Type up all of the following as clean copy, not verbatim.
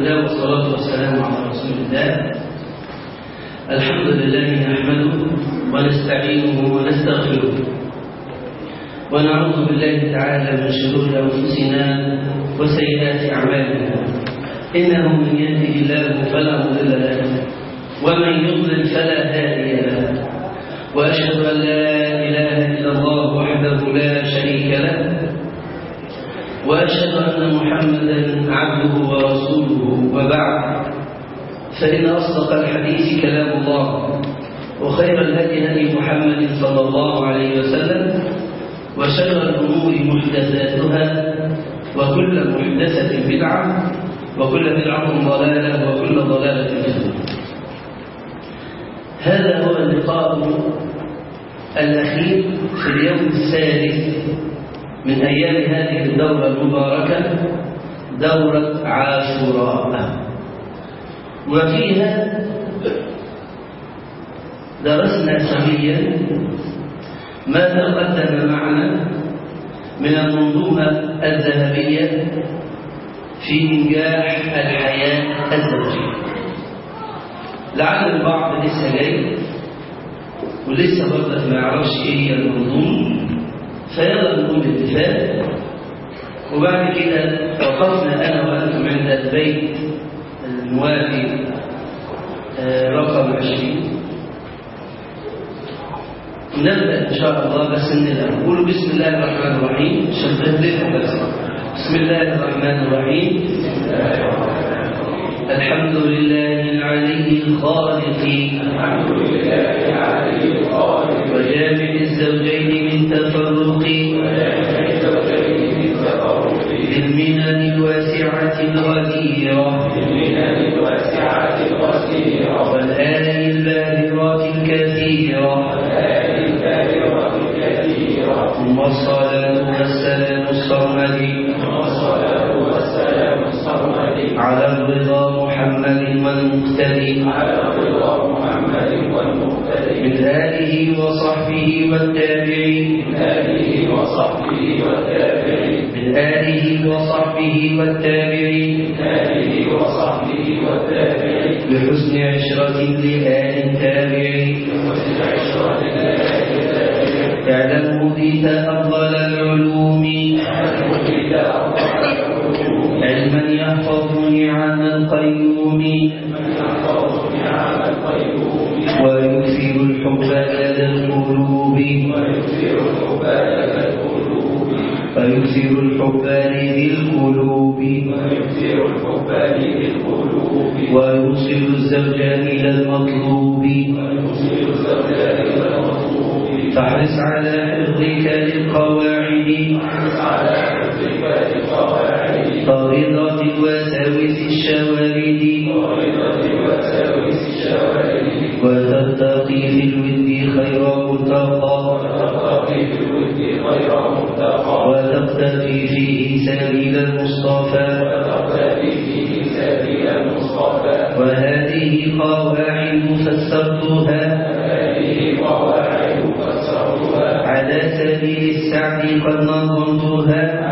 لله والصلاة والسلام على رسول الله. الحمد لله نحمده ونستعينه ونستغفره ونعوذ بالله تعالى من شرور أنفسنا وسيئات أعمالنا، إنه من يهده الله فلا مضل له ومن يضلل فلا هادي له، وأشهد أن لا إله إلا الله وحده لا شريك له، وأشهد أن محمدا عبده ورسوله. وبعد، فإن أصدق الحديث كلام الله، وخير الهدي هدي محمد صلى الله عليه وسلم، وشر الأمور محدثاتها، وكل محدثة بدعة، وكل بدعة ضلالة، وكل ضلالة في النار. هذا هو اللقاء الأخير في اليوم الثالث من أيام هذه الدورة المباركة، دورة عاشوراء، وفيها درسنا سويا ما تقدم معنا من المنظومة الذهبية في إنجاح الحياة الزوجية. لعل البعض لسه جاي ولسه برضه ما يعرفش ايه هي المنظومة، فيلا نقول الاتفاق، وبعد كده وقفنا أنا وأنتم عند البيت الموافي رقم 20. نبدأ إن شاء الله، بس نقول بسم الله الرحمن الرحيم. بسم الله الرحمن الرحيم. الحمد لله العلي الخالق، وجامع الزوجين من تفرق، بالمنن الواسعة الغزيرة، والآل الباهرات الكثيرة، ثم الصلاة والسلام الصمد على الرضا محمد والمقتدي، من آله وصحبه والتابعين، من آله وصحبه والتابعين، بحسن عشرة لآل التابعين، اعلم هديت أفضل العلوم، علما يحفظني عن القيوم، ويكثر الحب لدى القلوب، ويكثر الحب لذي القلوب، ويوصل الزوجان إلى المطلوب، فاحرص على حفظك للقواعد، طاردات الوساوس الشوارد، وتتقي في الود خير مرتقى، وتقتفي فيه سبيل المصطفى، وهذه قواعد فسرتها على سبيل السعد قد نظمتها،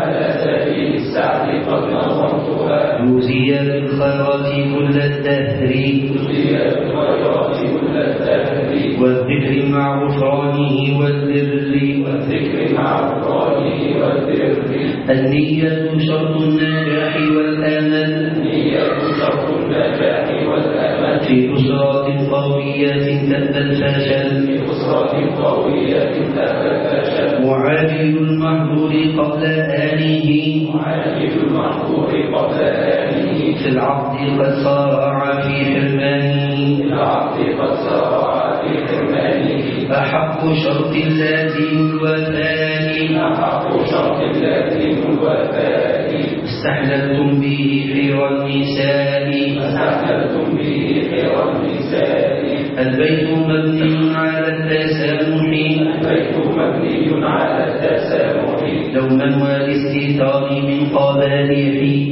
يوزي بالخيرات كل الدهر، والذكر مع غفرانه والبر، النية شرط النجاح والأمل، في أسرة قوية تأتى الفشل، معاجل المحظور قبل آنه، في العقد قد صارع في حرمانه، أحق شرط لازم الوفاء، استحللتم به خير النساء، البيت مبني على التسامح، دوما والاستيثار من قبائح،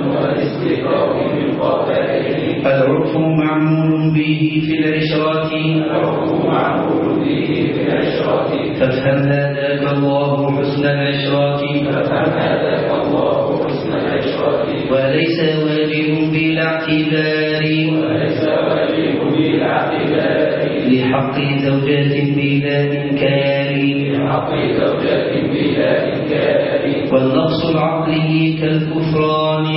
العرف معمول به في العشرة، فافهم هداك الله حسن العشرة، وليس واجب بلا اعتبار لحق زوجات بلا إنكار والنقص العقلي كالكفران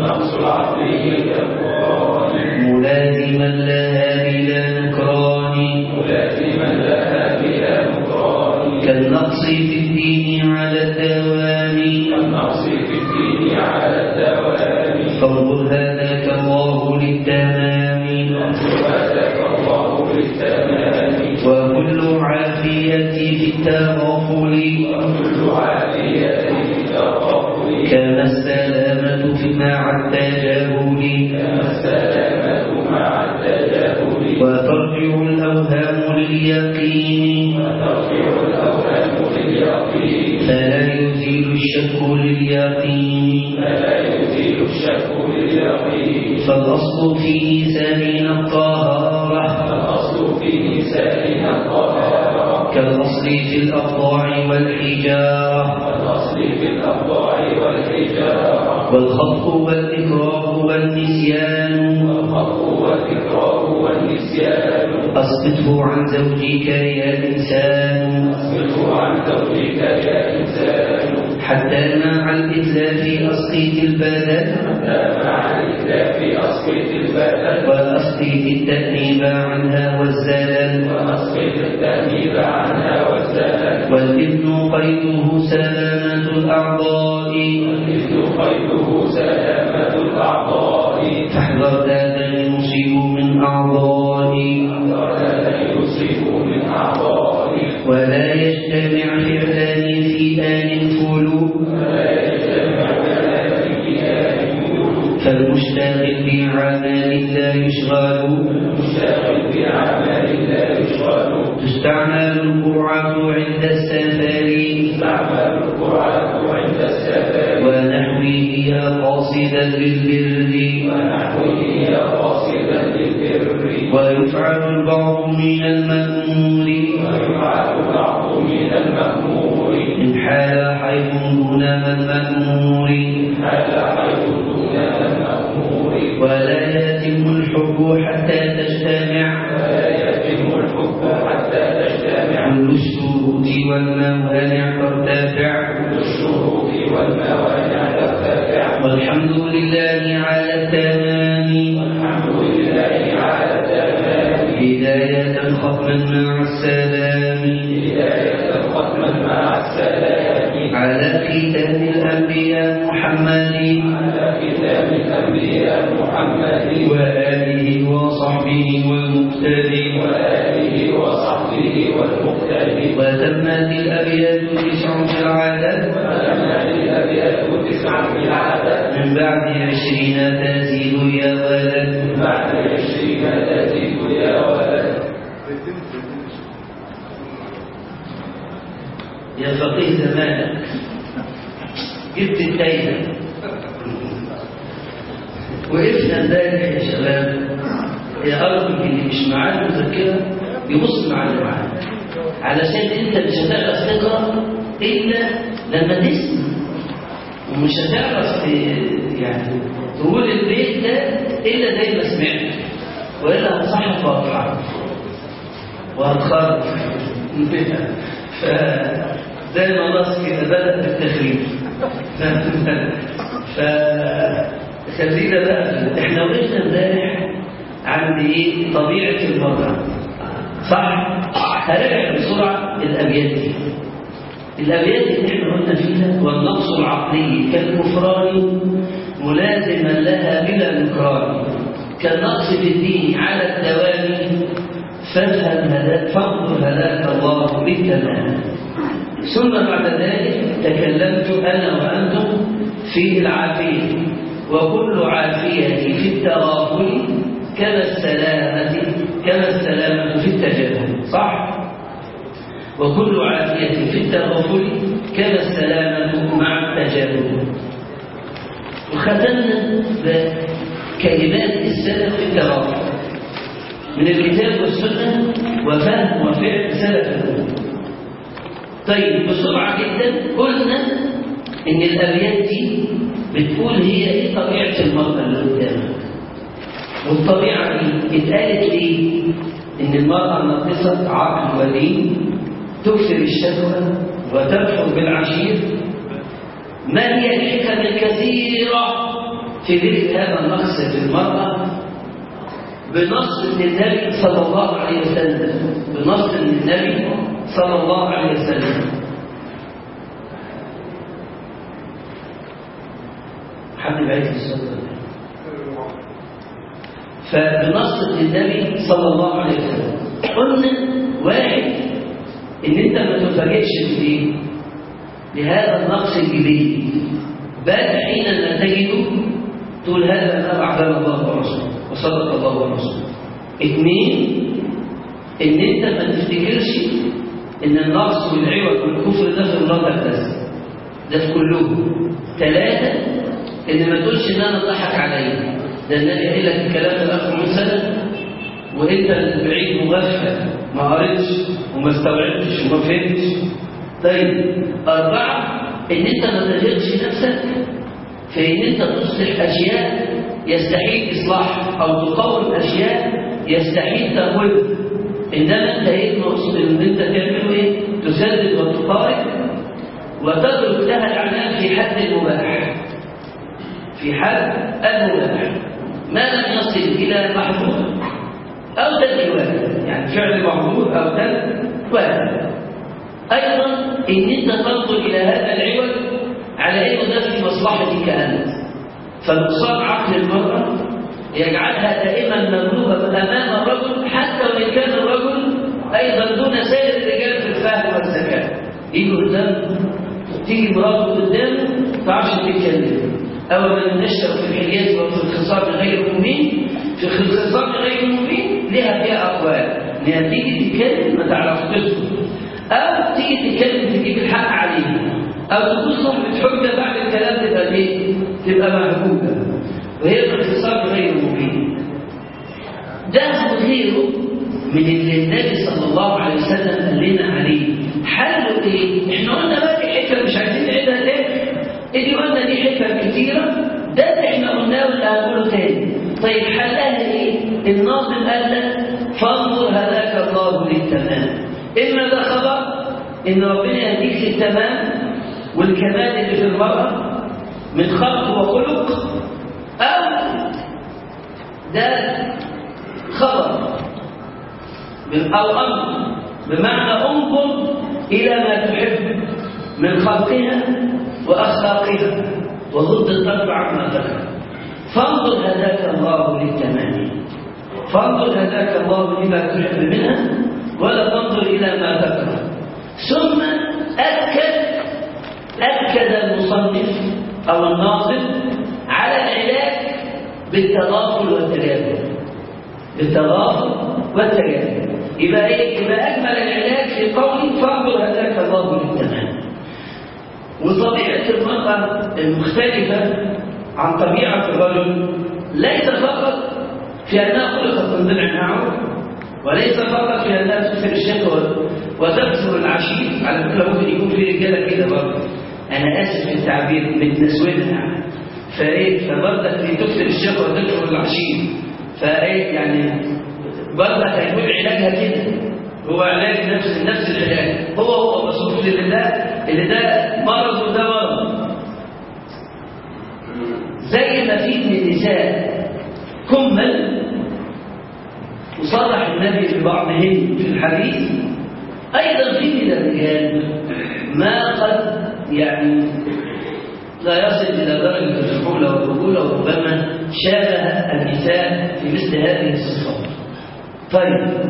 ملازما لها بلا نكران كالنقص في الدين على الدوام فانظر هذاك الله للتمام وكل عافية في التغافل كما السلامة مع التجاهل وترجع الأوهام لليقين فلا يزيل الشك لليقين فالأصل في نسائنا الطهارة كالأصل في الأقطاع والحجارة والخطأ والإكراه والنسيان أسقطه عن زوجك يا إنسان حتى مع الإتلاف أسقط البدن وأسقط التأنيب عنها والزلل والإذن قيده سلامة الأعضاء فاحذر هذا يصيب من أعضائي ولا يجتمع فعلان في آن فلو فالمشتغل بعمل لا يشغل تستعمل القرعة عند السفر ونحوه قاصدا للبر ويفعل البعض من المأمور إن حال حيث دون المأمور ولا يتم الحب حتى تجتمع كل الشروط والموانع ترتفع والحمد لله على التمام هداية ختما مع السلام على ختام الأنبياء محمد وآله وصحبه والمقتدي وتمت الأبيات 9 في العدد من بعد 20 تزيد يا ولد يا فقيه زمانك جبت التايهة وقفنا امبارح يا شباب يا أرجو اللي مش معاه المذكرة يبص مع اللي معاه علشان انت مش هتعرف تقرا الا لما تسمع ومش هتعرف يعني تقول البيت ده الا زي ما سمعت والا هتصحف واضحه وهتخرج فزي ما نص كده بدأ بالتخريج فخلينا بقى احنا وقفنا امبارح عند ايه طبيعه المرأة صح؟ هرجع بسرعه الابيات دي الابيات اللي احنا قلنا فيها والنقص العقلي كالكفران ملازما لها بلا نكران كالنقص في الدين على الدوام فانظر هداك الله بالتمام ثم بعد ذلك تكلمت انا وانتم في العافيه وكل عافيه في التغافل كما السلامه في التجاهل صح وكل عافيه في التغافل كما السلامه مع التجاهل وختمنا بكلمات السلف في التغافل من الكتاب والسنه وفهم وفعل سلف الامه طيب بسرعه جدا قلنا ان الابيات دي بتقول هي ايه طبيعه المرأة اللي قدامك والطبيعة دي اتقالت ليه؟ إن المرأة ناقصة عقل ودين تكثر الشهوة وتبحر بالعشير. ما هي الحكم الكثيرة في ذكر هذا النقص في المرأة؟ بنص من النبي صلى الله عليه وسلم، بنص من النبي صلى الله عليه وسلم. حد بعيد الصلاة. فبنص من النبي صلى الله عليه وسلم قلنا واحد ان انت ما تفاجئش بايه؟ بهذا النقص الجديد، بل حينما تجده تقول هذا ما وعدنا الله ورسوله وصدق الله ورسوله. اثنين، ان انت ما تفتكرش ان النقص والعوج والكفر ده في مراتك بس، ده في كلهم. ثلاثة، ان ما تقولش ان انا ضحك عليا، ده النبي قال لك الكلام ده اكثر من سنة وانت بعيد مغفل ما قريتش وما استوعبتش وما فهمتش. طيب، أربعة، ان انت ما تغيرش نفسك في ان انت تصلح اشياء يستحيل اصلاحها او تقوم اشياء يستحيل تقويمها، انما انت المقصود ان انت تعمل ايه؟ تسدد وتقارب وتترك لها العناء في حد المباح، في حد المباح ما لم يصل الى محظور او ترك واجب، يعني فعل محظور او ترك واجب. ايضا ان انت تنظر الى هذا العوج على انه ده في مصلحتك انت، فنقصان عقل المراه يجعلها دائما مغلوبه امام الرجل، حتى وان كان الرجل ايضا دون سائر الرجال في الفهم والذكاء. يجي قدام، تيجي مراته قدامه ما تعرفش تتكلم، او من نشر في الحليات وفي الخصام غير المبين، في الخصام غير المبين لها فيها اقوال، انها تيجي تتكلم ما تعرفش تسكت، او تيجي تتكلم تجيب الحق عليه، او تكون صاحبة حجة بعد الكلام تبقى ايه؟ تبقى محجوبة، وهي باختصار غير مبين. ده غيره من اللي النبي صلى الله عليه وسلم قال لنا عليه. حله ايه؟ احنا قلنا بقى دي حكم مش عايزين نعيدها تاني. اللي قلنا دي حكم كتيرة، ده اللي احنا قلناه واللي هنقوله تاني. طيب حلها ايه؟ الناظم قال لك فانظر هداك الله للتمام. إما ده خبر إن ربنا يهديك للتمام والكمال اللي في المرأة من خلق وخلق، أو ده خبر أو أمر بمعنى انظر إلى ما تحب من خلقها وأخلاقها وضد الطبع عما تكره. فانظر هداك الله للتمام، فانظر هداك الله لما تحب منها ولا تنظر إلى ما تكره. ثم أكد المصنف أو الناظم على العلاج بالتضافر والتجاذب، بالتضافر والتجاذب. يبقى إيه؟ يبقى أكمل العلاج في قوله فانظر هداك الله للتمام. وطبيعة المرأة المختلفة عن طبيعة الرجل ليس فقط في أنها خلقت من ضلع معه، وليس فقط في أنها تكثر الشهوة وتكثر العشير. على فكرة ممكن يكون في رجالة كده برضه، أنا آسف في التعبير، متنسوينها فإيه، فبرضك تكثر الشهوة وتكثر العشير، فإيه يعني برضك هيكون علاجها كده، هو علاج نفس العلاج، هو مصروف اللي ده مرض وده مرض. زي ما في من النساء كمل وصرح النبي ببعضهم في الحديث، أيضا في من الرجال ما قد يعني لا يصل إلى درجة الفحولة والرجولة، وربما شابه النساء في مثل هذه الصفات. طيب،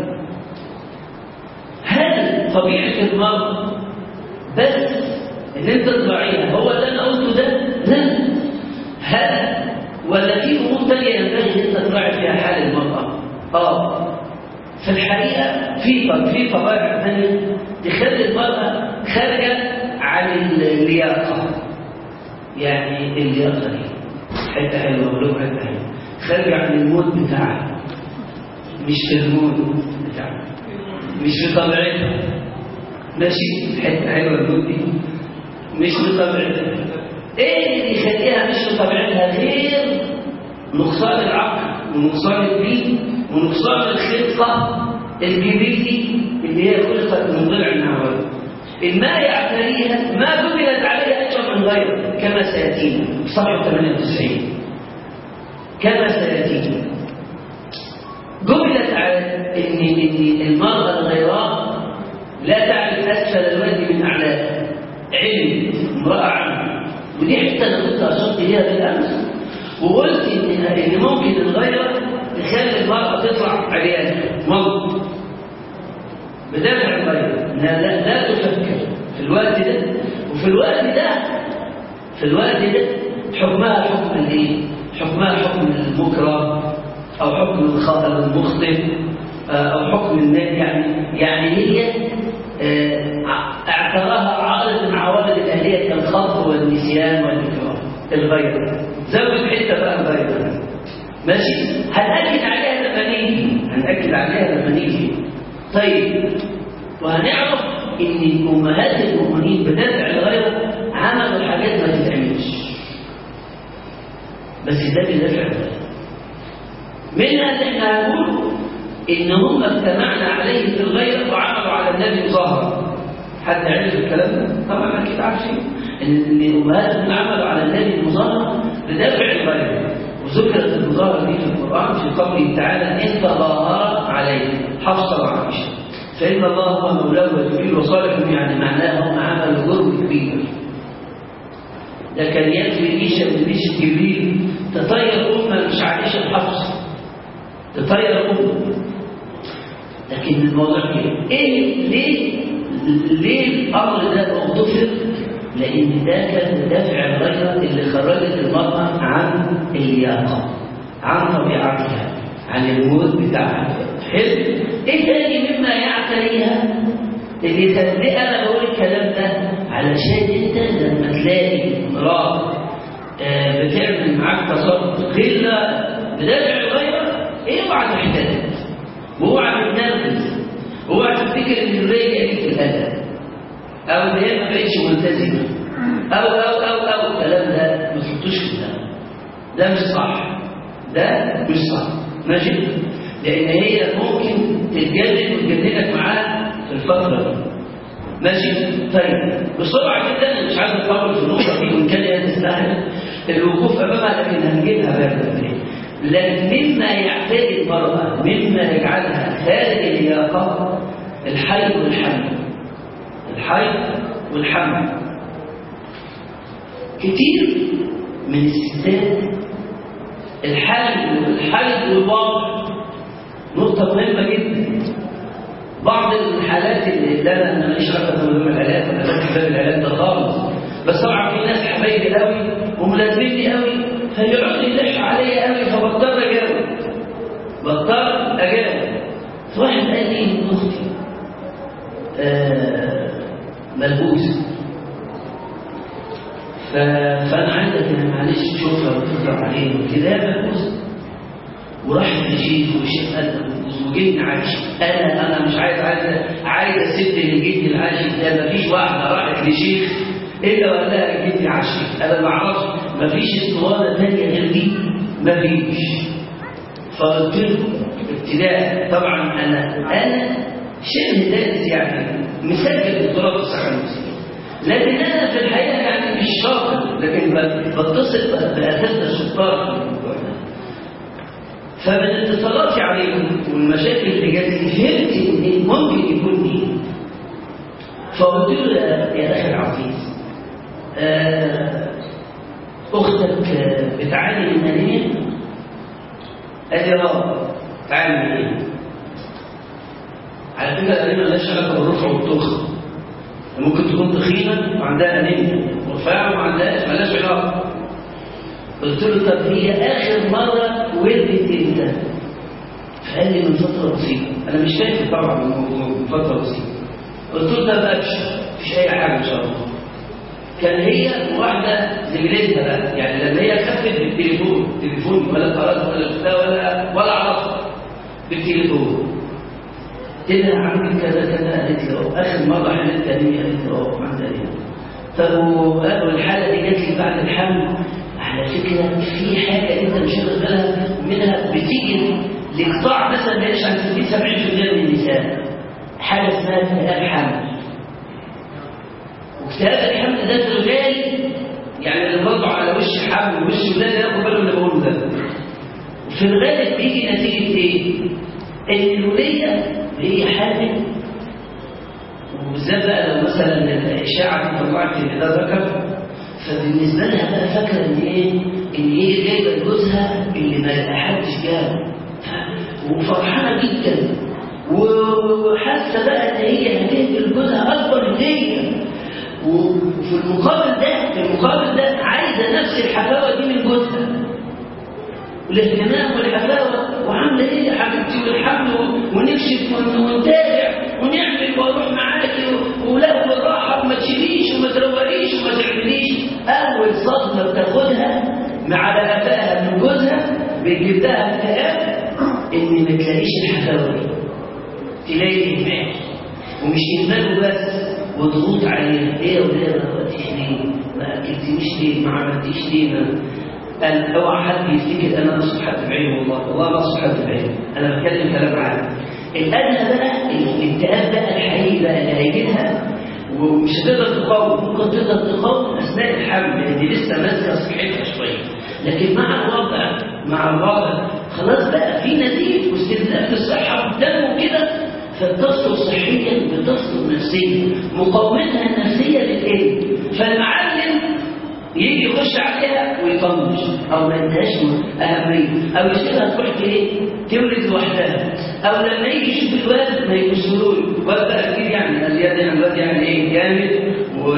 هل طبيعة المرء بس ان انت تراعيها هو اللي انا قلته ده؟ لا، هل ولا في امور ثانيه ينبغي ان انت تراعي فيها حال المراه؟ في الحقيقه في طبائع ثانيه تخلي المراه خارجه عن اللياقه. يعني اللياقه دي حته حلوه ولو حته حلوه، خارجه عن المود بتاعها، مش في المود بتاعها، مش في طبيعتها. ماشي، حته حلوه المود دي مش في طبيعتها. ايه اللي يخليها مش في طبيعتها غير نقصان العقل ونقصان الدين ونقصان الخلقة الجبلي اللي هي خلقت من ضلع النعوان. إن ما يعتريها ما جبلت عليها أجر من غيره كما سيأتينا في صفحة 98. كما سيأتينا جبلت على إن المرأة الغيراء لا تعرف أسفل الوادي من أعلاه. علم امرأة عنه، ودي حتى أنا كنت أشرت إليها بالأمس وقلت إن ممكن الغيرة تخلي المرأة تطلع عريانة مضبوط بدافع الغيرة إنها لا تفكر في الوقت ده، وفي الوقت ده حكمها حكم الإيه؟ حكمها حكم المكره أو حكم الخطأ المخطئ أو حكم الناس. يعني هي اعتراها عارض من عوارض الأهلية كالخطأ والنسيان والإكراه. الغيرة زود حتة بقى الغيرة ماشي. هنأكد عليها لما نيجي. طيب وهنعرف إن أمهات المؤمنين بدافع الغيرة عملوا حاجات ما تتعملش، بس ده بدافع الغيرة. منها اللي احنا هنقول إن هم اجتمعنا عليه في الغيرة وعملوا على النبي ظهر. حد عرف الكلام ده؟ طبعا أكيد عارفين إن أمهاتهم عملوا على النبي المظاهرة بدافع الغيرة. وذكرت المظاهرة دي في القرآن في قوله تعالى إن تظاهر عليه حفصة وعائشة فإن الله هو مولاه وجبريل وصالح. يعني معناها هم عملوا جرم كبير. ده كان يكفي ريشة من ريشة جبريل تطير أمة مش عائشة بحفصة، تطير أمة. لكن الموضوع إيه؟ ليه الأمر ده اغتفر؟ لأن ده كان دافع الغيرة اللي خرجت المرأة عن اللياقة، عن طبيعتها، عن المود بتاعها. حلو. إيه تاني مما يعتريها اللي تنبئ؟ أنا بقول الكلام ده علشان أنت لما تلاقي امرأة بتعمل معاك تصرف غير بدافع الغيرة، اوعى تحتاج واوعى تتنرفز واوعى تفتكر ان الرجل ليك في الادب او ان هي ما بقتش ملتزمه او الكلام ده ما تحطوش في دماغك. ده مش صح، ده مش صح ماشي. لان هي ممكن تتجدد وتجددك معاها في الفتره دي ماشي. طيب بسرعه جدا انا مش عايز اطول في النقطه دي وان كان هي تستاهل الوقوف امامها، لكن هنجيبها بقى. لكن مما يعتري المرأة مما يجعلها خارج اللياقة الحيض والحمل. كتير من الستات الحيض والباطن نقطة مهمة جدا. بعض الحالات اللي انا ماليش علاقة بالعلاج، انا ماليش في العلاج ده خالص، بس طبعا في ناس حبايبي قوي وملازمني قوي فيقعد يلح عليا قوي فبضطر اجاوب. فواحد قال لي ان اختي ملبوسه، فانا عايزك معلش تشوفها وتفضل عليه وكده ملبوسه، وراح للشيخ والشيخ قال له وجبني عاشق. انا مش عايز الست اللي جبني العاشق ده. مفيش واحده راحت لشيخ الا وقال لها جبني عاشق. انا ما اعرفش، مفيش اسطوانه ثانيه غير دي، مفيش. فقلت له ابتداء طبعا انا شبه دارس يعني مسجل دكتوراه في الصحه النفسيه، لكن انا في الحقيقه يعني مش شاطر، لكن بتصل باساس الشطار في الموضوع ده. فمن اتصالاتي عليهم والمشاكل اللي جات لي فهمت ان ممكن يكون دي. فقلت له يا اخي العزيز اختك بتعاني من انيميا؟ قال لي تعاني من ايه؟ على فكره الانيميا مالهاش علاقه بالرفع والضخ، ممكن تكون تخينه وعندها انيميا، رفيعه وما عندهاش، مالهاش علاقه. قلت له طب هي اخر مره ولدت امتى؟ فقال لي من فتره بسيطه. انا مش فاكر طبعا الموضوع، من فتره بسيطه. قلت له طب ابشر مفيش اي حاجه ان شاء الله. كان هي واحده زميلتها بقى، يعني لما هي خفت بالتليفون ولا قرات ولا عرفت بالتليفون. قلت لها عندي كذا كذا، قالت له اخر مره حللت انيميا، قالت له عندها انيميا. طب والحاله دي جات لي بعد الحمل، على فكره في حاجه انت مش واخد بالك منها بتيجي لقطاع مثلا ما يقلش عن 60-70% من النساء حاجه اسمها اكتئاب حمل. واكتئاب الحمل ده في الغالب يعني اللي برضه على وش حمل ووش ولاده ياخد باله من اللي بقوله ده. وفي الغالب بيجي نتيجه ايه؟ ان الوليه هي حامل، وبالذات بقى لو مثلا الاشاعه طلعت ان ده ذكر، فبالنسبه لها بقى فاكره ان ايه؟ ان هي جايبه جوزها اللي ما حدش جابه، وفرحانه جدا وحاسه بقى ان هي هتهدي لجوزها اكبر هديه. وفي المقابل ده عايزه نفس الحفاوه دي من جوزها، والاهتمام والحفاوه، وعامله ايه يا حبيبتي والحمل ونكشف ونتابع ونعمل واروح معاكي ولا بالراحه وما تشيليش وما تروقيش وما تعمليش. اول صدمه بتاخدها مع قفاها من جوزها بيجيب لها اكتئاب ان ما تلاقيش الحفاوه دي، تلاقي اهمال، ومش اهمال بس وضغوط عليها. ايه يا ولاد ما وقتيش ليه؟ ما اكلتيش ليه؟ ما عملتيش ليه؟ قال اوعى حد يفتكر انا اقصد حد بعينه، والله ما اقصد حد بعينه، انا بتكلم كلام عام. الادنى بقى الاكتئاب بقى الحقيقي بقى اللي هيجيلها ومش هتقدر تقاوم، ممكن تقدر تقاوم اثناء الحمل لان دي لسه ماسكه صحتها شويه، لكن مع الوضع خلاص بقى في نزيف واستهلاك الصحه قدامه كده، فبتصل صحيا بتصل نفسيا، مقاومتها النفسيه للإيه؟ فالمعلم يجي يخش عليها ويطنش او ما يديهاش اهميه، او يسيبها تروح ايه؟ تولد لوحدها، او لما يجي يشوف الواد ما يبصلوش واد بقى كتير يعني الواد يعني ايه جامد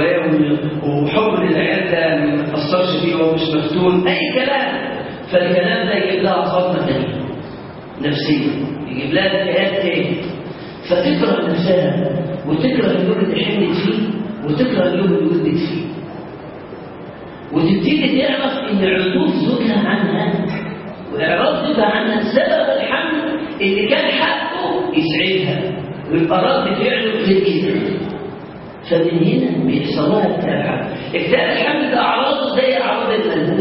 وحب للعيال ده ما تاثرش فيه وهو مش مفتون اي كلام. فالكلام ده يجيب لها صدمه ثانيه نفسيه، يجيب لها اكتئاب تاني، فتكره نفسها وتكره اليوم اللي حملت فيه وتكره اليوم اللي ولدت فيه، وتبتدي تعرف ان عطوف زوجها عنها واعراض زوجها عنها سبب الحمل اللي كان حقه يسعدها، ويبقى رد فعله غير كده. فمن هنا بيحصل لها اكتئاب الحمل ده اعراضه زي اعراض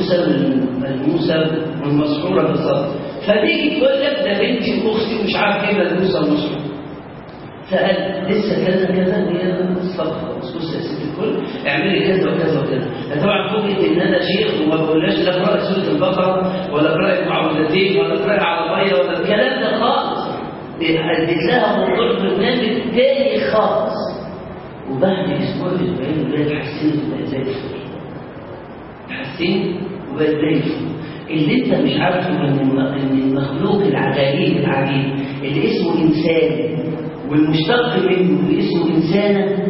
الملموسه والمسحوره بالظبط. فتيجي تقول لك ده بنتي واختي ومش عارف ايه ملموسه ومسحوره، فقال لسه كذا كذا وهي الصفحه بص يا ست الكل اعملي كذا وكذا وكذا. طبعا فوجئت ان انا شيخ وما بقولهاش لا اقرا سوره البقره ولا اقرا معوذتين ولا اقرا على ميه ولا الكلام ده خالص. اديت لها موضوع برنامج تاني خالص، وبعد اسبوعين الولاد حسنت وبقت زي الفل. حسنت وبقت زي الفل. اللي انت مش عارفه ان المخلوق العجيب اللي اسمه انسان والمشتق منه اللي اسمه إنسانة،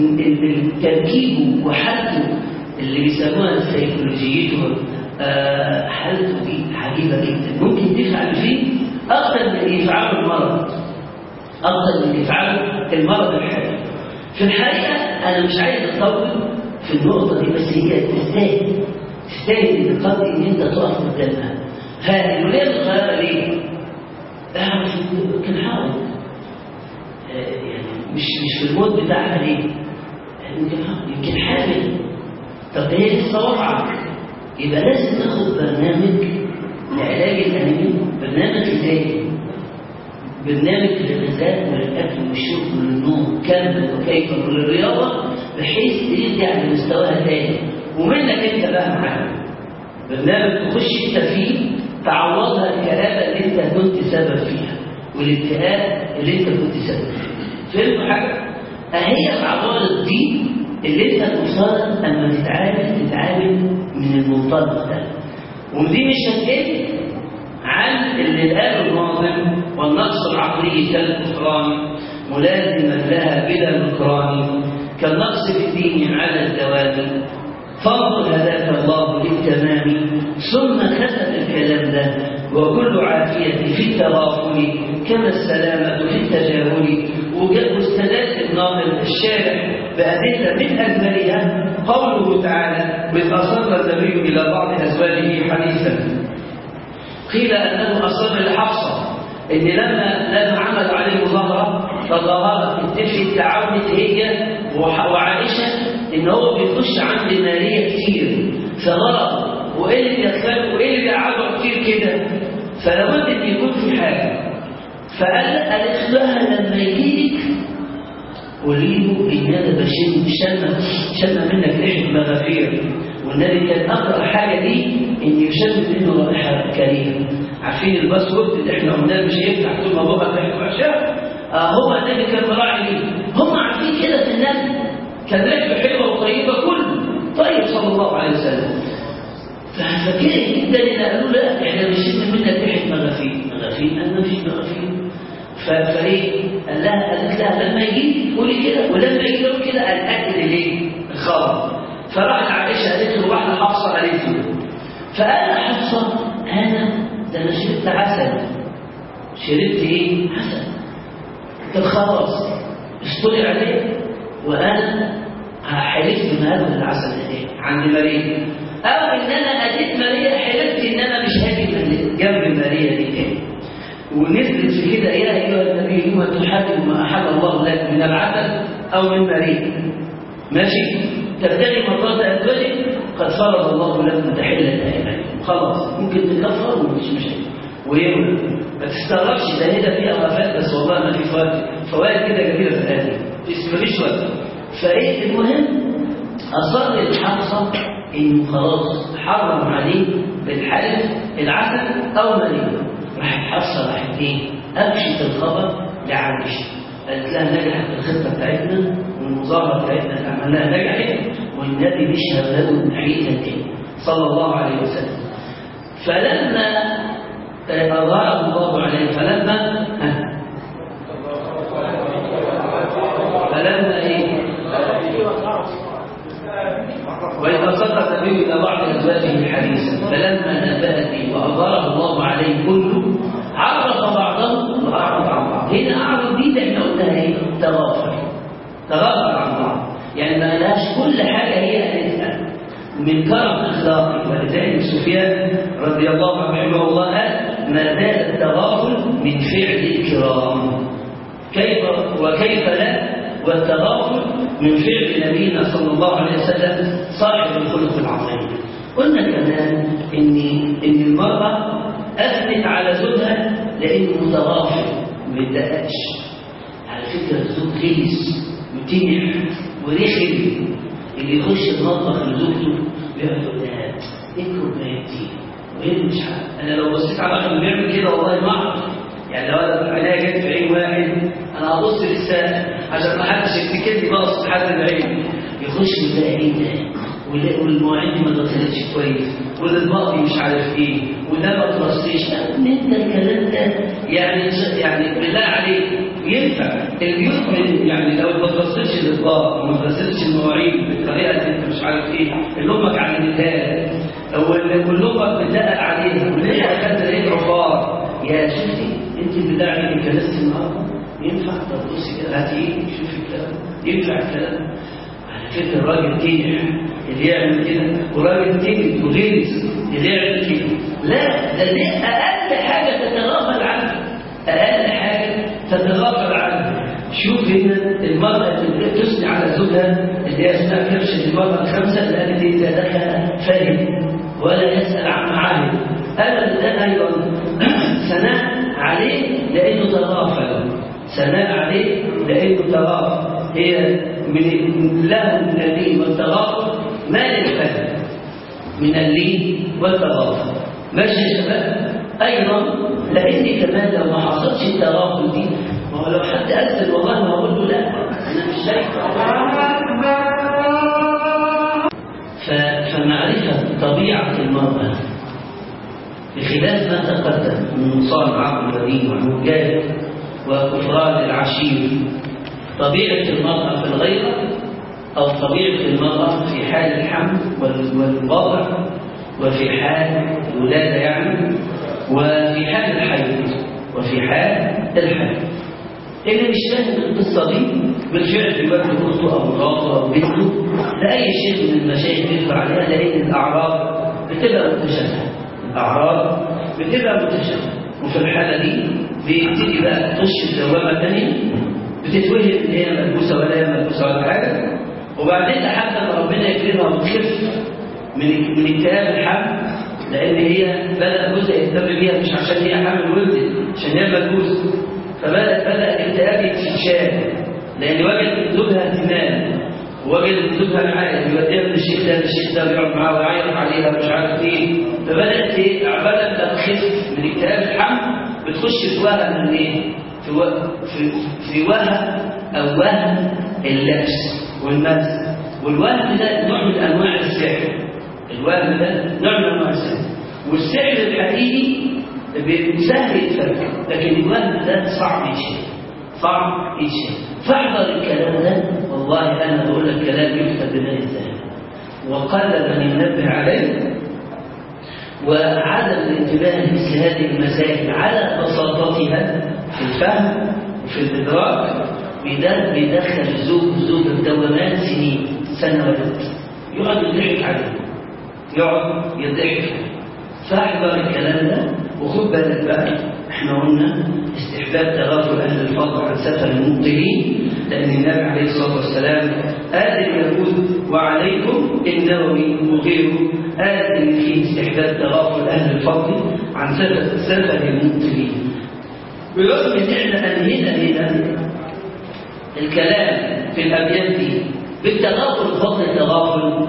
تركيبه وحالته اللي بيسموها السيكولوجيته حالته دي عجيبة جدا، ممكن تفعل فيه أكثر من يفعله المرض، أكثر من يفعله المرض الحقيقي. في الحقيقة أنا مش عايز أطول في النقطة دي، بس هي تستاهل بقدر إن أنت تقف قدامها. فالولاد الصغيرة ليه؟ أعرف كان حاول يعني مش في الموت بتاعها ليه؟ يمكن حامل، طب هي لسه واقعة، يبقى لازم ناخد برنامج لعلاج الأنيميا، برنامج علاجي، برنامج للغذاء وللأكل والشرب وللنوم كامل وكيفا وللرياضة بحيث ترجع لمستواها تاني، ومنك أنت بقى معانا برنامج تخش أنت فيه تعوضها الكآبة اللي أنت كنت سبب فيها والاكتئاب اللي أنت كنت سبب فيه. فهمتوا حاجة؟ أهي العوارض دي اللي أنت توصلها أما تتعامل من المنطلق ده، ودي مش هتقل عن اللي قاله الناظم: والنقص العقلي كالكفران ملازما لها بلا نكران، كالنقص في الدين على الدوام، فانظر هداك الله للتمام. ثم ختم الكلام ده: وكل عافية في التغافل كما السلامة في التجاهل. واستدل الناظم الشارح بأدلة من أجملها قوله تعالى: وإذ أصر النبي إلى بعض أزواجه حديثا، قيل أنه أصر لحفصة إن لما عمل عليه مظاهرة فظهرت التلفت تعاونت هي وعائشة إن هو بيخش عند ماريا كتير، فغرق وإيه اللي بيدخله وإيه اللي بيقعده كتير كده، فلابد إن يكون في حاجة. قالت لها لما يجيلك قولي له إن أنا شم منك ريحة مغافير، والنبي كان أقرأ حاجة دي إن يشم منه رائحة كريمة. عارفين الباسورد اللي إحنا قلناه مش هيفتح طول ما بابا ريحته وحشة؟ هو النبي كان مراعي ليه. هم عارفين كده في النبي كان ريحته حلوة وطيبة كله طيب صلى الله عليه وسلم. ففكرة جدا إن قالوا لا إحنا بنشم منك ريحة مغافير. أنا مفيش مغافير. فايه قالت لها لما يجي قولي كده، ولما يجي له كده الاكل ليه الخبر. فراحت عائشه قالت له واحده حفصه قالت له، فقال حفصه ده انا شربت عسل. شربت ايه؟ عسل. طب خلاص اشتري عليه وانا حلفت ان هاكل العسل ده عند ماريا، او ان انا اديت ماريا حلفت ان انا مش هاجي جنب ماريا دي تاني. ونزلت في كده يا ايها النبي لما تحرم ما احل الله لك من العسل او من مريء. ماشي؟ تبتغي مرات ازواجك قد فرض الله لكم تحله ايمانكم. خلاص ممكن تكفر ومفيش مشاكل. ويقول ما تستغربش ده هنا فيها وفاه بس والله ما في فوائد كده كبيره في الايه مفيش وقت. فايه المهم اصر الحفصه انه خلاص حرم عليه بالحلف العسل او مريء. راحت حفصه راحت ايه؟ ابشت الخبر لعائشه، قالت لها نجحت الخطه بتاعتنا والمظاهره بتاعتنا اللي عملناها نجحت والنبي بيشهد له حقيقتين صلى الله عليه وسلم. فلما اظهره الله عليه فلما ايه؟ وإذا صدق النبي إلى بعض أزواجه حديثا فلما نبأت به وأظهره الله عليه كله عرف بعضهم وأعرض عن بعض. هنا أعرض دي احنا قلنا ايه؟ تغافل عن بعض، يعني ما لهاش كل حاجة هي قالتها من كرم أخلاقي. ولذلك سفيان رضي الله عنه الله قال ما زال التغافل من فعل الكرام وكيف لا، والتغافل من فعل نبينا صلى الله عليه وسلم صاحب الخلق العظيم. قلنا كمان ان المرأة أثنت على زوجها لأنه متغافل ما يتدققش. على فكرة الزوج غلس وتنح ورخم، اللي يخش المطبخ لزوجته ويقعد يقول لها اكرم بيتي وهي مش عارف. انا لو بصيت على واحد بيعمل كده والله ما اعرف، يعني لو انا جت في عين واحد انا هبص للسقف عشان ما حدش يفتكرني باصص لحد العين. يخش يلاقي ايه ده، والمواعيد ما اتغسلتش كويس، والاطباق مش عارف ايه، وده ما ترصيش. انت الكلام ده يعني بالله عليك ينفع البيوت يعني لو ما ترصيش الاطباق وما تغسلش المواعيد بالطريقه اللي انت مش عارف ايه اللي امك علمتها واللغه بتدقق عليها وليه اخدت ايه عفار. يا شفتي انت بالله عليك كنست النهارده ينفع؟ طب بصي كده هاتي شوفي الكلام ينفع الكلام. على فكره الراجل تنح اللي يعمل كده، وراجل تنح وغلس اللي يعمل كده. لا ده دي اقل حاجه تتغافل عنها. شوف هنا المراه اللي تثني على زوجها اللي هي اسمها كرشه المراه الخمسه اللي قالت اذا دخل فهم ولا يسال عن معاهد. ابدا ده ايضا ثناء عليه لانه تغافل، هي من له من اللين والتغافل ما للفهم من اللين والتغافل. ماشي يا شباب؟ ايضا لان كمان لو ما حصلش التغافل دي، ما هو لو حد أسأل والله ما أقول له لا أنا مش شايف. فمعرفة طبيعة المرأة بخلاف ما تقدم من نقصان عقل ودين وعنجال وكفران العشير، طبيعة المرأة في الغيرة أو طبيعة المرأة في حال الحمل والوضع وفي حال الولادة يعني، وفي حال الحيض اللي مش فاهم القصة دي بالفعل بيواجه أخته أو مراته أو بنته لأي شيء من المشاكل يدخل عليها، لأن الأعراض بتبقى متشابهة. وفي الحالة دي بيبتدي بقى تخش في دوامة تانية بتتوهم إن هي ملبوسة ولا هي ملبوسة ولا حاجة، وبعدين لحد ما ربنا يكرمها وتخف من اكتئاب الحمل، لأن هي بدأ جزء يهتم بيها مش عشان هي حامل ولدت، عشان هي مجوز، فبدأ اكتئاب يتشال، لأن وجد زوجها اهتمام ووجد زوجها معاه يوديها من الشيخ ده للشيخ ده ويقعد معاه ويعيط عليها مش عارف ايه، فبدأت ايه عبالة تخف من اكتئاب الحمل، بتخش في وهم من ايه؟ في وهم أو وهم اللبس والمس، والوهم ده نوع من أنواع السحر. الوهم ده نوع من أنواع السحر، والسحر الحقيقي سهل يتفك، لكن الوهم ده صعب يتشال، صعب يتشال. فاحذر الكلام ده، والله أنا بقول لك كلام يكتب بماء الذهب، وقل من ينبه عليه، وعدم الانتباه لمثل هذه المسائل على بساطتها في الفهم وفي الإدراك بيدخل الزوج في دوامات سنين سنوات، يقعد يضحك عليه، يقعد يضحك. فاحذر الكلام ده، وخد بالك بقى، احنا قلنا استحباب تغافل اهل الفضل عن سفر المبطلين، لان النبي عليه الصلاه والسلام قال اليهود وعليكم النووي وغيره قال ان في استحباب تغافل اهل الفضل عن سفر المبطلين. برغم ان احنا انهينا هنا الكلام في الابيات دي بالتغافل فضل التغافل،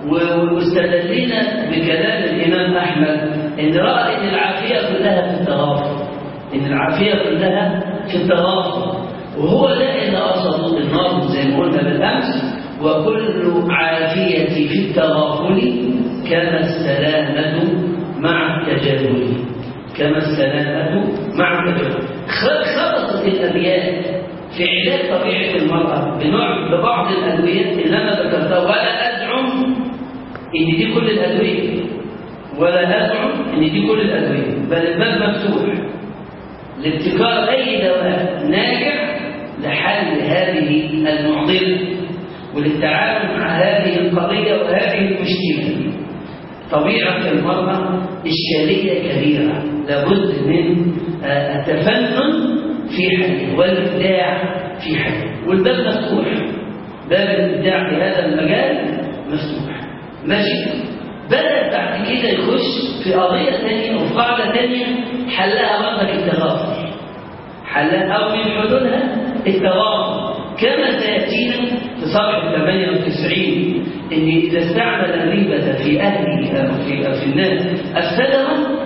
واستدلنا بكلام الامام احمد ان راى ان العافيه كلها في التغافل، ان العافيه كلها في التغافل، وهو ده اللي قصده الناظم زي ما قلنا بالامس، وكل عافيه في التغافل كما السلامه مع التجاهل، كما السلامه مع التجاهل. خلصت الابيات في علاج طبيعه المراه ببعض الادويه اللي انا ذكرتها، ولا ازعم ان دي كل الادويه، ولا أزعم أن دي كل الأدوية، بل الباب مفتوح لابتكار أي دواء ناجع لحل هذه المعضلة وللتعامل مع هذه القضية وهذه المشكلة. طبيعة المرأة إشكالية كبيرة، لابد من التفنن في حله والإبداع في حله، والباب مفتوح، باب الإبداع في هذا المجال مفتوح. ماشي. بدأ بعد كده يخش في قضية ثانية وفي قاعدة ثانية حلها برضك التغافل، حلها أو من حلولها التغافل، كما سيأتينا في صفحة 98 إن إذا استعمل الريبة في أهله أو في الناس أفسدهم،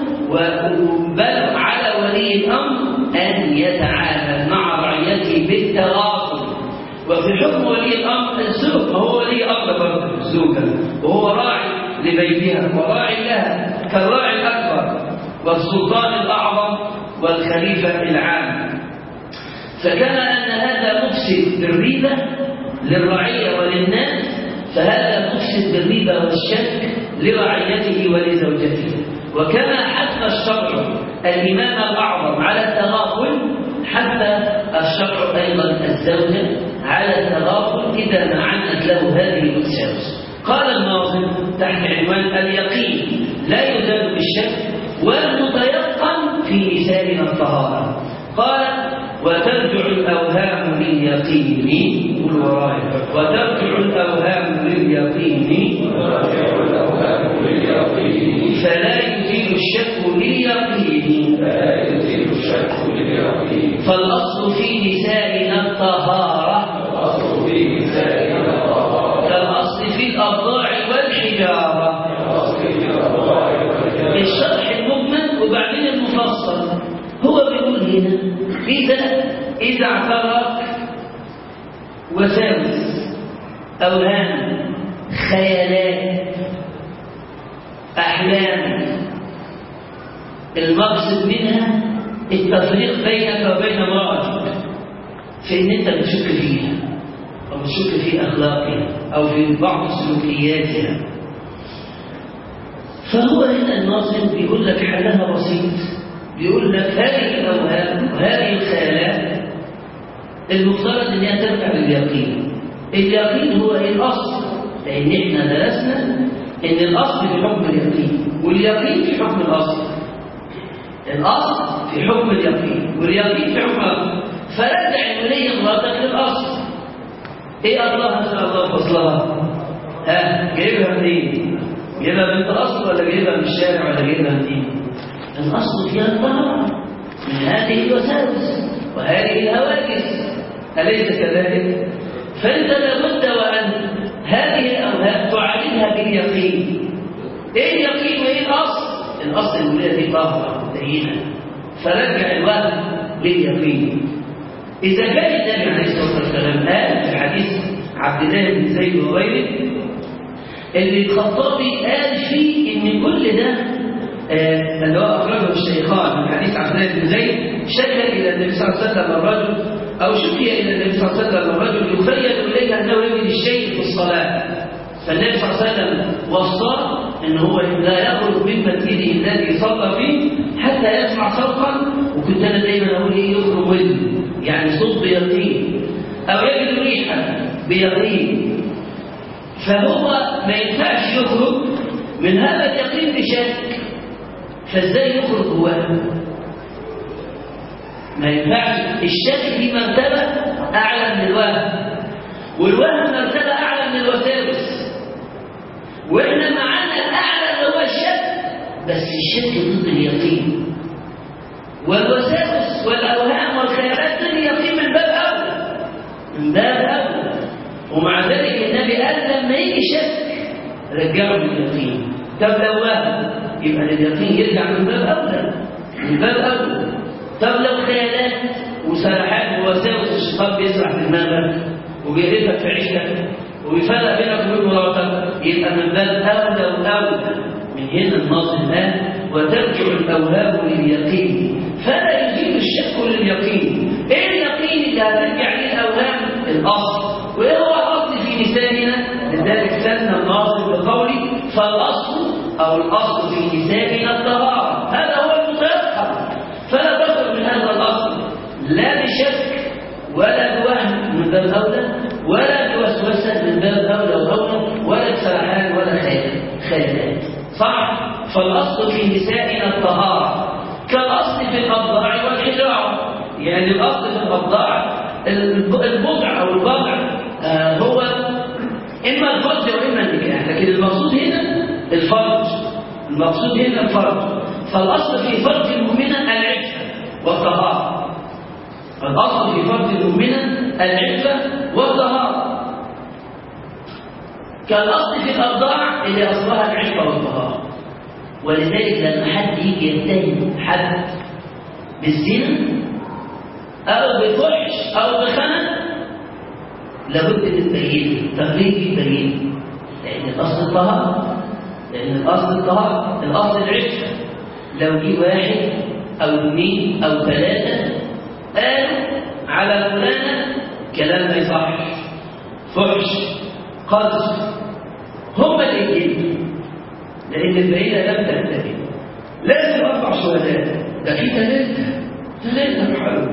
وبل على ولي الأمر أن يتعامل مع رعيته بالتغافل. وفي حكم ولي الأمر الزوج، هو ولي أمر برضه الزوجة، وهو راعي لبيتها وراعي لها كالراعي الأكبر والسلطان الأعظم والخليفة العام. فكما أن هذا مفسد بالريبة للرعية وللناس، فهذا مفسد بالريبة والشك لرعيته ولزوجته. وكما حث الشرع الإمام الأعظم على التغافل، حث الشرع أيضا الزوجة على التغافل إذا ما عنت له هذه الوساوس. قال الناظم تحت عنوان اليقين لا يزال بالشك والمتيقن في نسائنا الطهارة، قال وترجع الأوهام لليقين، قل وراي، وترجع الأوهام لليقين فلا يزيل الشك لليقين، فالأصل في نسائنا الطهارة كالأصل في الأضلاع والحجارة. الشرح المجمل وبعدين المفصل. هو بيقول هنا إذا اعترك وساوس أوهام خيالات أحلام، المقصد منها التفريق بينك وبين امرأتك في ان انت بتشك فيها او بتشك في اخلاقها او في بعض سلوكياتها. فهو هنا الناظم بيقول لك حلها بسيط، بيقول لك هذه الاوهام وهذه الخيالات المفترض انها ترجع لليقين. اليقين هو الاصل، لان احنا درسنا ان الاصل في حكم اليقين واليقين في حكم الاصل. الاصل في حكم اليقين واليقين في حكم الاصل. فرجع الولي امراتك للاصل. ايه اصلها؟ ان شاء الله فصلها جايبها منين؟ جايبها بنت اصل ولا جايبها من الشارع ولا جايبها منين؟ الاصل فيها الطهاره، من هذه الوساوس وهذه الهواجس، أليس كذلك؟ فأنت لابد وأن هذه الأوهام تعالجها باليقين. إيه اليقين وإيه الأصل؟ الأصل الذي طاهرة دينا، فرجع الوهم لليقين. إذا كان النبي عليه الصلاة والسلام قال في حديث عبد الله بن زيد وغيره اللي الخطابي قال فيه إن كل ده اللي هو أخرجه الشيخان من حديث عبد الله بن زيد، شكى إلى النبي صلى الله عليه وسلم الرجل أو شكي إلى النبي صلى الله عليه وسلم الرجل يخيل إليه أنه يجد الشيء في الصلاة، فالنبي صلى الله عليه وسلم وصاه إن هو لا يخرج من مسجده الذي صلى فيه حتى يسمع صوتا، وكنت أنا دايما أقول إيه يخرج ودنه، يعني صوت بيقين، أو يجد ريحا بيقين. فهو ما ينفعش يخرج من هذا اليقين بشك، فازاي يخرج جواه؟ ما ينفعش. الشك في مرتبة أعلى من الوهم، والوهم مرتبة أعلى من الوساوس، وإحنا معانا الأعلى اللي هو الشك، بس الشك ضد اليقين، والوساوس والأوهام والخيالات ضد اليقين من باب أولى، من باب أولى. ومع ذلك النبي قال لما يجي شك رجعه لليقين. طب لو وهم يبقى اليقين يرجع من باب أولى، من باب أولى. طب لو خيالات وسرحات ووساوس الشيطان بيسرح في دماغك وبيقلبك في عيشتك وبيفرق بينك وبين مراتك، يبقى من باب أولى وأولى. من هنا الناظر الآن وترجع الأوهام لليقين، فلا يزيد الشك لليقين. إيه اليقين اللي هترجع ليه الأوهام؟ الأصل. وإيه هو الأصل في لساننا؟ لذلك سن الناظر بقوله فالأصل أو الأصل في لساننا الطهارة، هذا هو المتيقن. فلا تخرج من هذا الأصل لا بشك ولا بوهم من باب أولى، ولا بوسوسة من باب أولى وأولى، ولا بسرحان ولا خيالات. صح؟ فالأصل في نسائنا الطهارة كالأصل في الأبضاع والحجارة. يعني الأصل في الأبضاع البضع أو البضع هو إما الفرج وإما النكاح، لكن المقصود هنا الفرج، المقصود هنا الفرج. فالأصل في فرج المؤمنة العفة والطهارة، الأصل في فرج المؤمنة العفة والطهارة، كالأصل في الأبضاع اللي أصلها العفة والطهارة. ولذلك لما حد يجي يتهم حد بالزنا أو بفحش أو بخنة لابد من تبيين، تقريب التبيين، لأن الأصل الطهارة، لأن الأصل الطهارة، الأصل العفة. لو جه واحد أو اثنين أو ثلاثة قالوا على فلانة كلام ما يصحش، فحش، قذف، هم اللي يجيبوا، لأن البينة لم تنتهي. لازم 4 شهداء، ده في ثلاثة بحاله،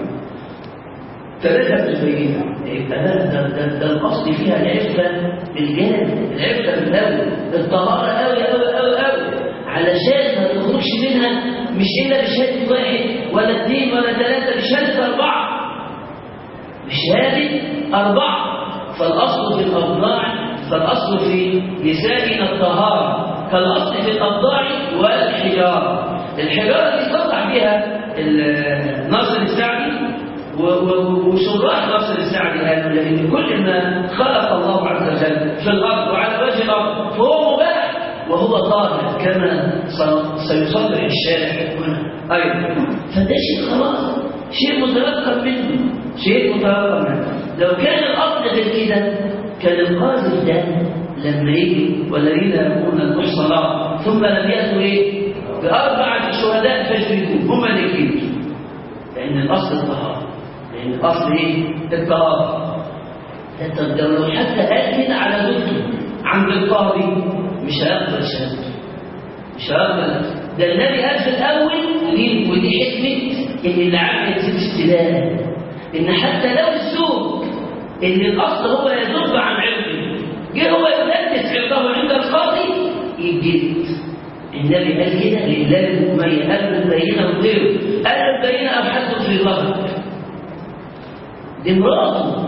3 بالبينة. يبقى ده الأصل فيها العفة بالجانب، العفة بالأول، الطهارة أوي أوي أوي أوي، علشان ما تخرجش منها مش إلا بشهادة 1 ولا 2 ولا 3، بشهادة 4، بشهادة 4. فالأصل في الأبضاع، فالأصل في نسائنا الطهارة كالأصل في الأبضاع والحجارة. الحجارة دي صلح بها ناصر السعدي وشراح ناصر السعدي قالوا لأن كل ما خلق الله عز وجل في الأرض وعلى وجه الأرض فهو مباح وهو طاهر كما سيصلح الشارع هنا أيضا. فده شيء خلاص، شيء متيقن منه، شيء متيقن منه. لو كان الأصل غير كده كان القاذف ده لما يجي والذين يقولون المحصنات ثم لم يأتوا إيه ب4 شهداء فاجلدوهم، هم اللي يجلدوا، لأن الأصل الطهارة، لأن الأصل إيه الطهارة. لو حتى قال كده على زوجته عند القاضي مش هيقبل شهادته، مش هيقبل. ده النبي قال في الأول ليه، ودي حكمة إن العقل يزيد استدلال، إن حتى لو الزوج إن الأصل هو يذب عن عرضه جه هو يلتمس عرضه عند القاضي يجلد. النبي قال كده لله المميز، قال البينة وغيره، قال البينة أو حد في ظهرك دي امرأته،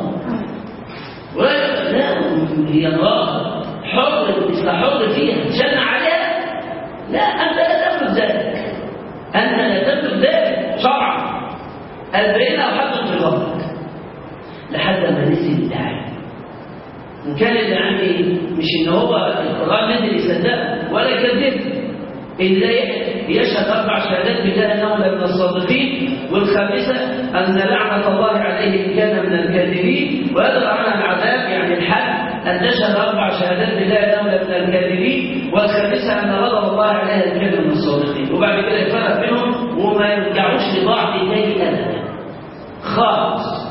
لا هي امرأة حر، مثل حر فيها تشنع عليها، لا أنت لا تملك ذلك، أنت لا تملك ذلك شرعا. 40 أو حطوا في الوقت لحد ما نزل الداعي. إن كان اللي عندي مش إن هو القرآن نزل يصدقه ولا يكذبه، إلا يشهد 4 شهادات بالله أنه لمن الصادقين، والخامسة أن لعنة الله عليه إن كان من الكاذبين، ويدرى عنها العذاب يعني الحد أن تشهد 4 شهادات بالله أنه لمن الكاذبين، والخامسة أن غضب الله عليها إن كان من الصادقين. وبعد كده يفرق بينهم وما يرجعوش لبعض الله أبدا خالص.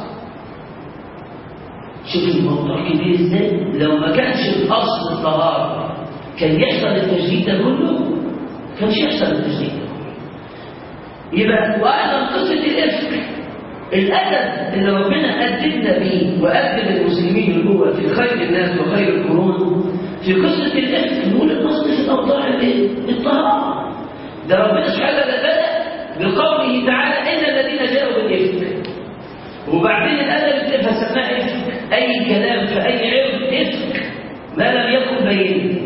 شوف الموضوع كبير ازاي. لو ما كانش الأصل الطهارة كان يحصل التجديد ده كله، كانش يحصل التجديد ده كله. يبقى وأيضا قصة الإفك، الأدب اللي ربنا أدبنا به وأدب المسلمين اللي هو في خير الناس وخير القرون في قصة الإفك، نقول الأصل في الأوضاع الطهارة. ده ربنا سبحانه وتعالى بدأ بقوله تعالى إن الذين جاءوا بالإفك، وبعدين الأدب اللي فسماه إفك أي كلام في أي عرض إفك ما لم يكن بينه.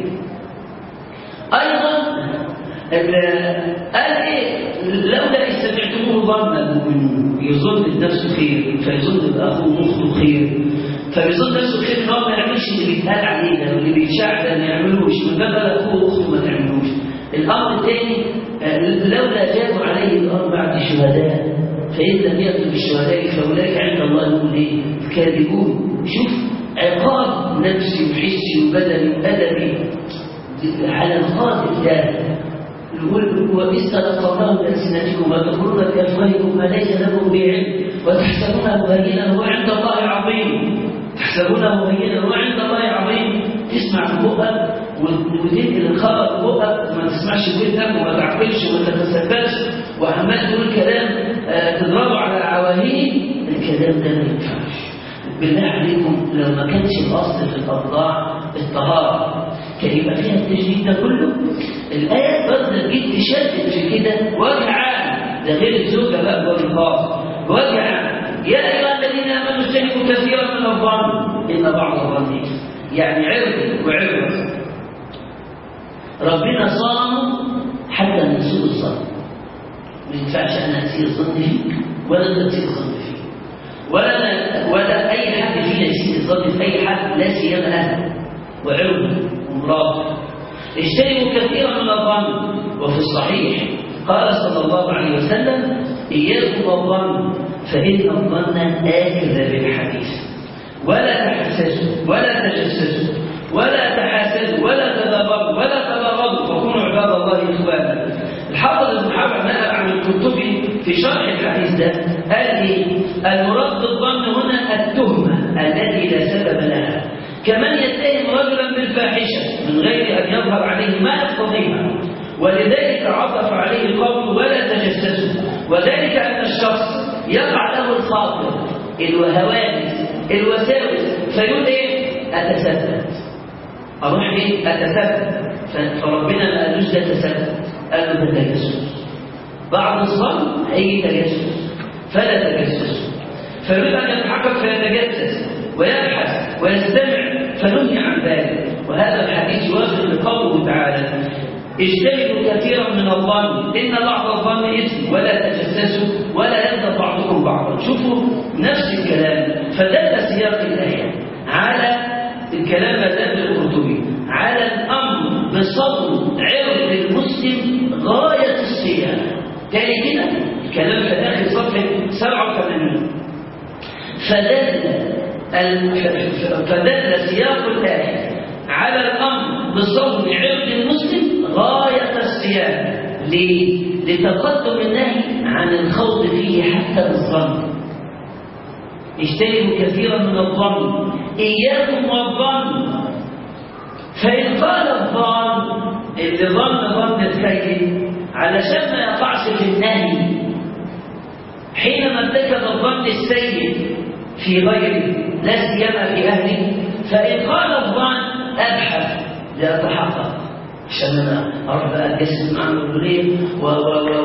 أيضا قال إيه لولا إذ سمعتموه ظن المؤمنون، يظن النفس خير فيظن بأخوه مخه خير، فيظن نفسه خير إن هو ما يعملش اللي بيتقال عليه ده واللي بيتشاع ده ما يعملوش، من باب أخوه وأخته ما تعملوش. الأمر الثاني لولا جاءوا عليه الأربعة شهداء فإن لم يأتوا بالشهداء فأولئك عند الله هم الكاذبون. شوف عقاب نفسي وحسي وبدني وأدبي على القادر ده. يقول وإذ تلقونه بألسنتكم وتقولون بأفواهكم ما ليس لكم بعلم وتحسبونه هينا وهو عند الله عظيم. تحسبونه هينا وهو عند الله عظيم. تسمع في بقك وتنقل الخبر في بقك وما تسمعش بودنك وما تعقلش وما تتسببش وعمال تقول كلام تضربه على العواهين. الكلام ده ما ينفعش. بالله عليكم لو ما كانش الأصل في الأوضاع الطهارة كان يبقى فيها التجديد ده كله. الآية بدأت جيت تشدد في كده وجه عام، ده غير الزوجة بقى بوجه خاص وجه عام. يا أيها الذين آمنوا اجتنبوا كثيرا من الظن إن بعض الظن يعني عرض وعرض. ربنا صانه حتى من سوء الظن. ما ينفعش أنا أسير الظن فيك ولا تسير الظن فيك ولا أي حد فينا يسير الظن في أي حد، لا سيما أهل وعرض ومراد. اجتنبوا كثيرا من الظن. وفي الصحيح قال صلى الله عليه وسلم إياكم الظن فإن الظن آكل بالحديث ولا تحسسوا ولا تجسسوا ولا تحاسدوا ولا تدابروا ولا تباغضوا وكونوا عباد الله إخوانا. الحافظ ابن حجر نقل عن القرطبي في شرح الحديث ده قال لي المراد بالظن هنا التهمة التي لا سبب لها، كمن يتهم رجلا بالفاحشة من غير أن يظهر عليه ما يقتضيها، ولذلك عطف عليه قوله ولا تجسسوا، وذلك أن الشخص يقع له الخاطر الوهوات الوساوس فيقول إيه أتثبت أروح إيه أتثبت، فربنا ما قالوش ده تثبت، قالوا ده تجسس. بعض الظن أي تجسس فلا تجسسوا، فيريد أن يتحقق فيتجسس ويبحث ويستمع فنهي عن ذلك. وهذا الحديث يوافق لقوله تعالى اجتنبوا كثيرا من الظن إن بعض الظن إثم ولا تجسسوا ولا يغتب بعضكم بعضا. شوفوا نفس الكلام، فدل سياق الآية على الكلام بدل القرطبي على الأمر بصون عرض المسلم غاية الصيانة. تاني كده الكلام في آخر صفحة 87 فدل سياق الآية على الأمر بصون عرض المسلم غاية الصيانة. ليه؟ لتقدم النهي عن الخوض فيه حتى بالظن. اجتنبوا كثيرا من الظن إياكم والظن، فإن قال الظن اللي ظن السيء علشان ما يقعش في النهي حينما ارتكب الظن السيء في غيره لا سيما في أهله، فإن قال الظن أبحث لأتحقق عشان أنا أروح بقى أتجسس مع المديرية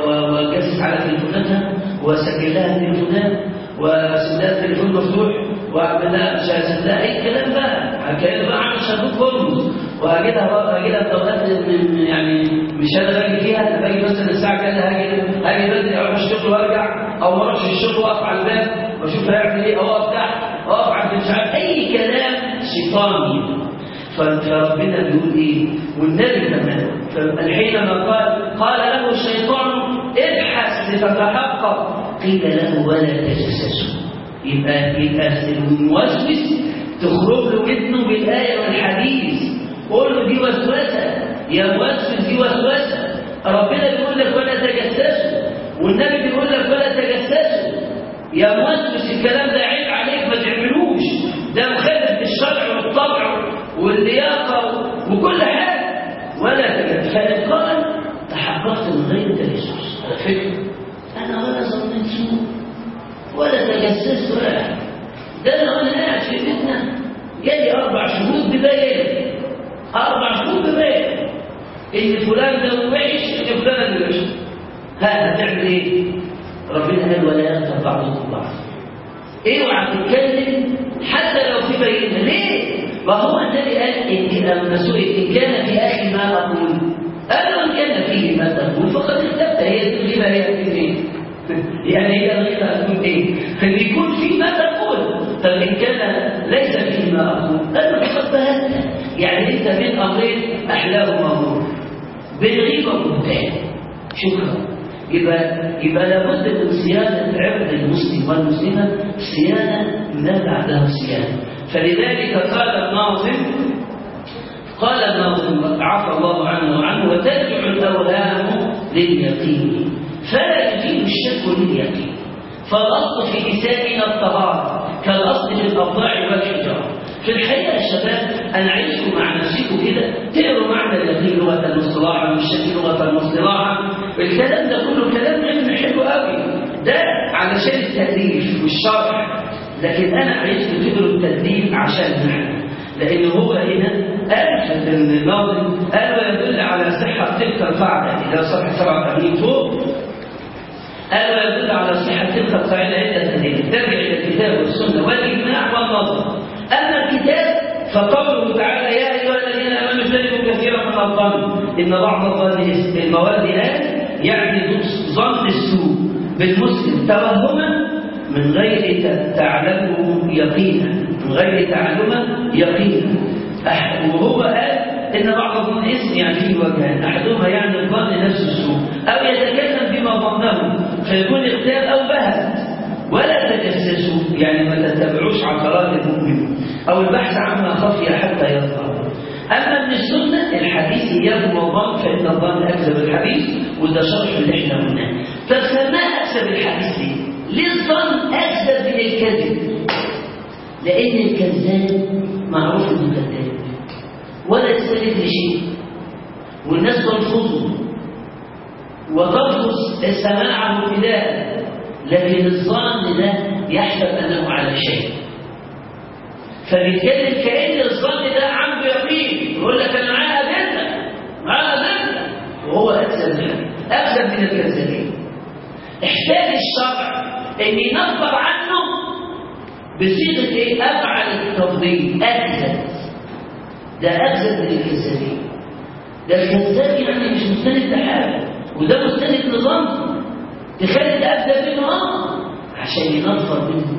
وأجسس على تليفوناتها وأسجل لها تليفونات وأسجل لها تليفون مفتوح واعمل لها مش لا اي كلام بقى، هكذا بقى عامل شابوك كله، وهجيلها بطولات يعني مش انا باجي فيها، انا باجي مثلا الساعه كذا، هاجي بدري اروح الشغل وارجع، او ما اروحش الشغل واقف على الباب واشوف هيعمل ايه، او اقف تحت اقف عند مش عارف اي كلام شيطاني. فربنا بيقول ايه؟ والنبي كمان حينما قال له الشيطان ابحث لتتحقق، قيل له ولا تجسسوا. يبقى الموسوس تخرج له ودنه بالايه والحديث، قول له دي وسوسه يا موسوس، دي وسوسه. ربنا بيقول لك ولا تجسسوا، والنبي بيقول لك ولا تجسسوا يا موسوس، الكلام ده عيب عليك ما تعملوش، ده مخالف للشرع والطبع واللياقه وكل حاجه. ولا تجسس، فإن قال تحققت من غير تجسس، على فكره انا ولا ظنيت سوء ولا تجسست ولا حاجه، ده انا وانا قاعد في بيتنا جالي 4 شهود ببيان، 4 شهود ببيان ان فلان ده وحش، ان فلان ده وحش. هتعمل ايه؟ ربنا قال ولا يغتب بعضكم بعض، اوعى تتكلم حتى لو في بينه. ليه؟ ما هو النبي قال ان سئل ان كان في اخي ما اقول، انا وان كان فيه ما تقول فقد اختبت. هي الغيبه هي فين؟ يعني هي الغيبه هتكون ايه؟ فبيكون في ما تقول. طب ان كان ليس فيه ما اقول انا فقد بهت، يعني انت بين امرين احلاهما امور، بالغيبه والبهتان. شكرا. يبقى لابد من صيانه عرض المسلم والمسلمه، صيانه لا بعدها صيانه. فلذلك قال الناظم عفى الله عنه وعنه وترجع الاوهام لليقين فلا يجيب الشك لليقين، فالاصل في نسائنا الطهاره كالاصل في الابضاع والحجاره. في الحقيقه يا شباب انا عايزكم مع نفسكم كده تقروا معنى اليقين لغه المصطلحه والشك لغه المصطلحه. الكلام ده كله كلام علمي حلو قوي، ده علشان التأليف والشرح، لكن انا عايزكم تقروا التدليل عشان نحن، لان هو هنا قال في الناظم قال ويدل على صحه تلك القاعده الى صفحه 87 فوق، قال ويدل على صحه تلك القاعده عده دليل ترجع الى الكتاب والسنه والاجماع والنظر. اما الكتاب فقوله تعالى يا ايها الذين امنوا اجتنبوا كثيرا من الظن ان بعض المواد يعني ظن السوء بالمسلم توهما من غير تعلمه يقينا، من غير تعلمه يقينا. وهو قال ان بعض الظن اسم يعني فيه وجهان، احدهما يعني الظن نفس السوء او يتكلم بما ظنه فيكون اغتاب او بهت. ولا تجسسوا يعني ما تتبعوش عثرات المؤمن او البحث عما خفي حتى يظهر. اما من السنه الحديث اياكم والظن فان الظن اكذب الحديث، وده شرح اللي احنا قلناه. طب ما اكذب الحديث ليه الظن اكذب من الكذب؟ لان الكذاب معروف انه كذاب ولا يستند لشيء، والناس تلفظه وتلفظ سماعه ابتداء، لكن الظن ده يحسب انه على شيء، فبيتكلم كأن الظن ده عنده يقين، يقول لك انا معاه ادله وهو اكذب من الكذابين. احتاج الشرع ان ينبر عنه بصيغه ايه؟ افعل التفضيل، اكذب، ده اكذب من الكذابين. ده الكذاب يعني مش مستند لحاجه، وده مستند لظن تخلي ده اكذب منه عشان ينفر منه،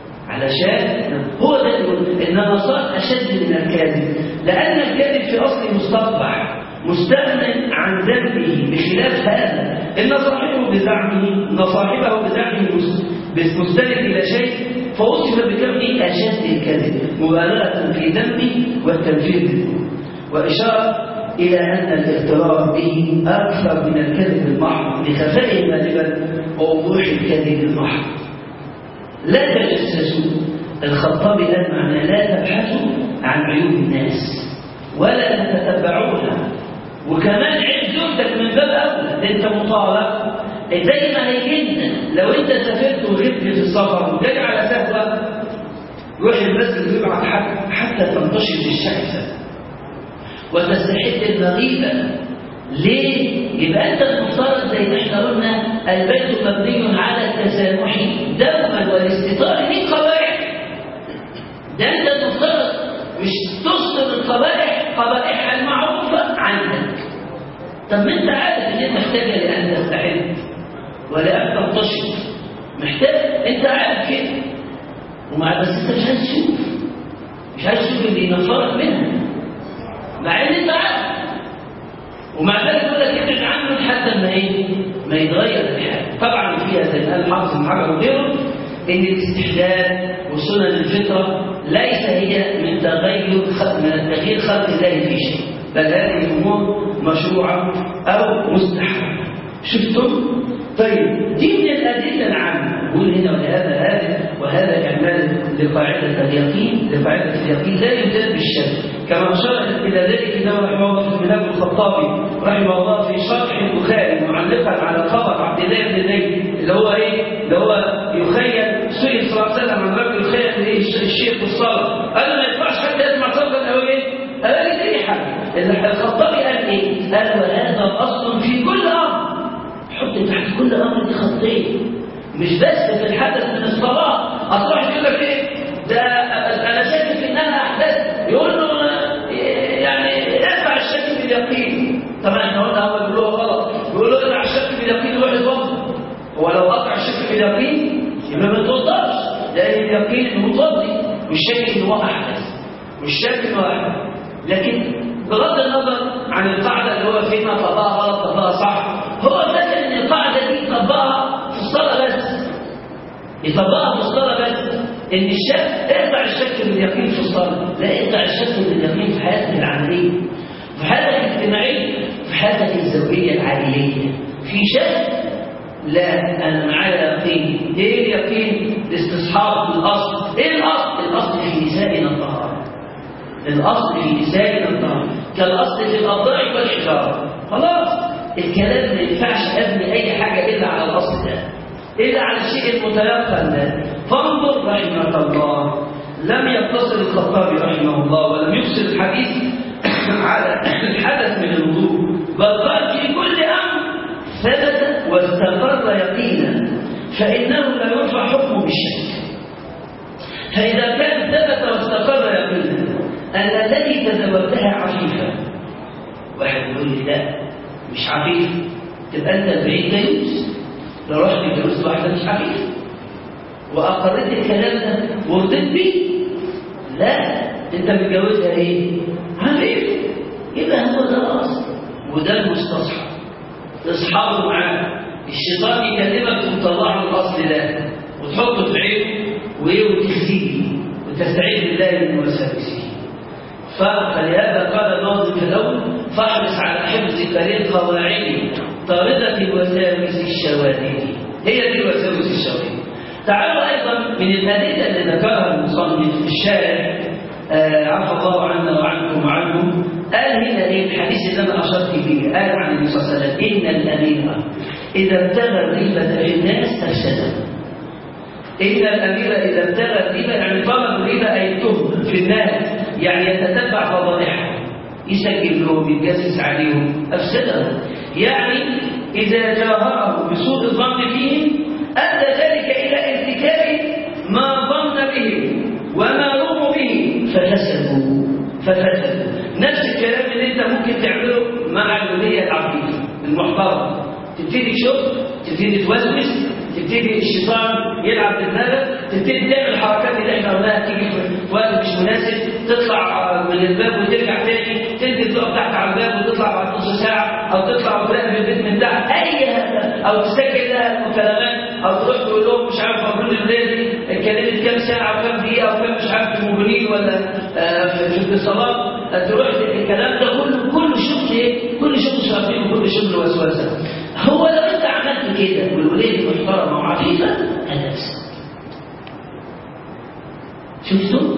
علشان هو ده يقول انما صار اشد من الكاذب، لان الكاذب في اصله مستقبح مستغنى عن ذنبه، بخلاف هذا ان صاحبه بزعمه مستند الى شيء فوصف بكونه اشد الكذب مبالغه في ذنبه والتنفير منه، واشاره الى ان الاغترار به اكثر من الكذب المحض لخفائه غالبا ووضوح الكذب المحض. لا تجسسوا، الخطابي قال معناه لا تبحثوا عن عيوب الناس ولا تتبعوها، وكمان عيب زوجتك من باب اولى، انت مطالب زي ما هيجينا لو انت سافرت وغبت في السفر وجاي على سهوه روح المسجد ويبعت حتى تنتشر الشعثه وتستحد المغيبه. ليه؟ يبقى انت المفترض زي ما احنا قلنا البيت مبني على التسامح دوما والاستطار من قواعد، ده أنت المفترض مش تصدر قبائحها المعروفة عنك. طب ما أنت عارف إن أنت محتاجة لأن تستعد ولأن تنتشط، محتاج، أنت عارف كده، ومع بس أنت مش عايز تشوف اللي ينفرك منها، مع إن أنت عارف، ومع ذلك يقول لك ابعد عنه لحد ما يتغير الحال. طبعا فيها زي ما قال حافظ بن حجر وغيره ان الاستحلال وسنن الفطره ليس هي من تغيير خلق الله في شيء، بل هذه الامور مشروعه او مستحبه. شفتم؟ طيب دي من الادله العامه، نقول هنا وهذا كمال لقاعده اليقين. لقاعده اليقين لا يزال بالشك، كما أشار إلى ذلك الإمام رحمه الله في الإمام الخطابي رحمه الله في شرح البخاري معلقا على خبر عبد الله بن زيد اللي هو يخيل سئل صلى الله عليه وسلم عن رجل يخيل الشيخ في الصلاة، قال ما ينفعش حتى يسمع صوتا أو قال لي ريحة. الخطابي قال إيه؟ قال وهذا أصل في كل أمر. حط تحت كل أمر دي خطين، مش بس في الحدث من الصلاة. أصبح يقول لك إيه؟ ده أنا شاكك في إنها أحداث، يقول له يعني ارفع الشك باليقين. طبعا احنا قلنا هو بيقول له غلط، بيقول له ارفع الشك باليقين يروح يتوضا. هو لو قطع الشك باليقين يبقى ما يتوضاش، لان اليقين انه متوضي والشك انه هو احدث، والشك انه احدث. لكن بغض النظر عن القاعده اللي هو فيما طبقها غلط طبقها صح، هو فاكر ان القاعده دي يطبقها في الصلاه بس، يطبقها في الصلاه بس، ان الشك ارفع الشك باليقين في الصلاه، لا ارفع الشك باليقين في حياتك العمليه، في حياتك الاجتماعيه، في حياتك الزوجيه العائليه. في شك؟ لا، انا معايا يقين. ايه اليقين؟ استصحاب الاصل. ايه الاصل؟ الاصل في نسائنا الطهاره. الاصل في نسائنا الطهاره كالاصل في الابضاع والحجاره. خلاص الكلام ما ينفعش ابني اي حاجه الا على الاصل ده، الا على الشيء المتيقن ده. فانظر رحمك الله، لم يقتصر الخطابي رحمه الله ولم يفصل الحديث على الحدث من الوضوء، بل قال في كل امر ثبت واستقر يقينا فانه لا يرفع حكمه بالشك. فاذا كان ثبت واستقر يقينا ان الذي تزوجتها عفيفه، واحد يقول لي لا مش عفيفه، تبقى انت بعيد جلوس. لو رحت جلوس واحده مش عفيفه واقريت الكلام ده ورضيت بيه، لا انت متجوزها ايه؟ عفيفه. يبقى هو ده الاصل وده المستصحب، تصحابه معاه. الشيطان يكلمك وتطلع له الاصل ده وتحطه في عينه وتخزيه وتستعيذ بالله من وساوسه. فلهذا قال الناظم في الاول فاحرص على حفظ كريم قواعد طارده الوساوس الشواذ. هي دي الوساوس الشواذ. تعالوا ايضا من الادله اللي ذكرها المصنف في الشارع عفى الله عنا وعنكم وعنهم، قال هنا ايه الحديث اللي انا اشرت اليه، قال عن النبي صلى الله عليه وسلم ان الامير اذا ابتغى الريبه في الناس افسده. ان الامير اذا ابتغى الريبه يعني طلب الريبه اي التهم في الناس، يعني يتتبع فضائحهم، يسجل لهم، يتجسس عليهم، افسدهم. يعني اذا جاهره بسوء الظن فيهم ادى ذلك الى ارتكاب ما ظن به وما رموا به ففسدوا. نفس الكلام اللي انت ممكن تعمله مع الوليه العقيده المحترمه، تبتدي شغل، تبتدي توسوس، تبتدي الشيطان يلعب بدماغك، تبتدي تعمل الحركات اللي احنا قلناها، تيجي في وقت مش مناسب، تطلع من الباب وترجع تاني، تنزل تقف تحت على الباب وتطلع بعد نص ساعه، او تطلع وتراقب البيت من تحت، اي هذا، او تسجل لها مكالمات، او تروح تقول لهم مش عارف مبروك الليل اتكلمت كام ساعه وكام دقيقه وكام مش عارف في موبينيل ولا في الاتصالات، تروح الكلام ده كله شغل ايه؟ كل شغل شياطين وكل شغل وسوسه. هو لو انت عملت كده والوليه محترمه وعفيفه هتفسد. شفتوا؟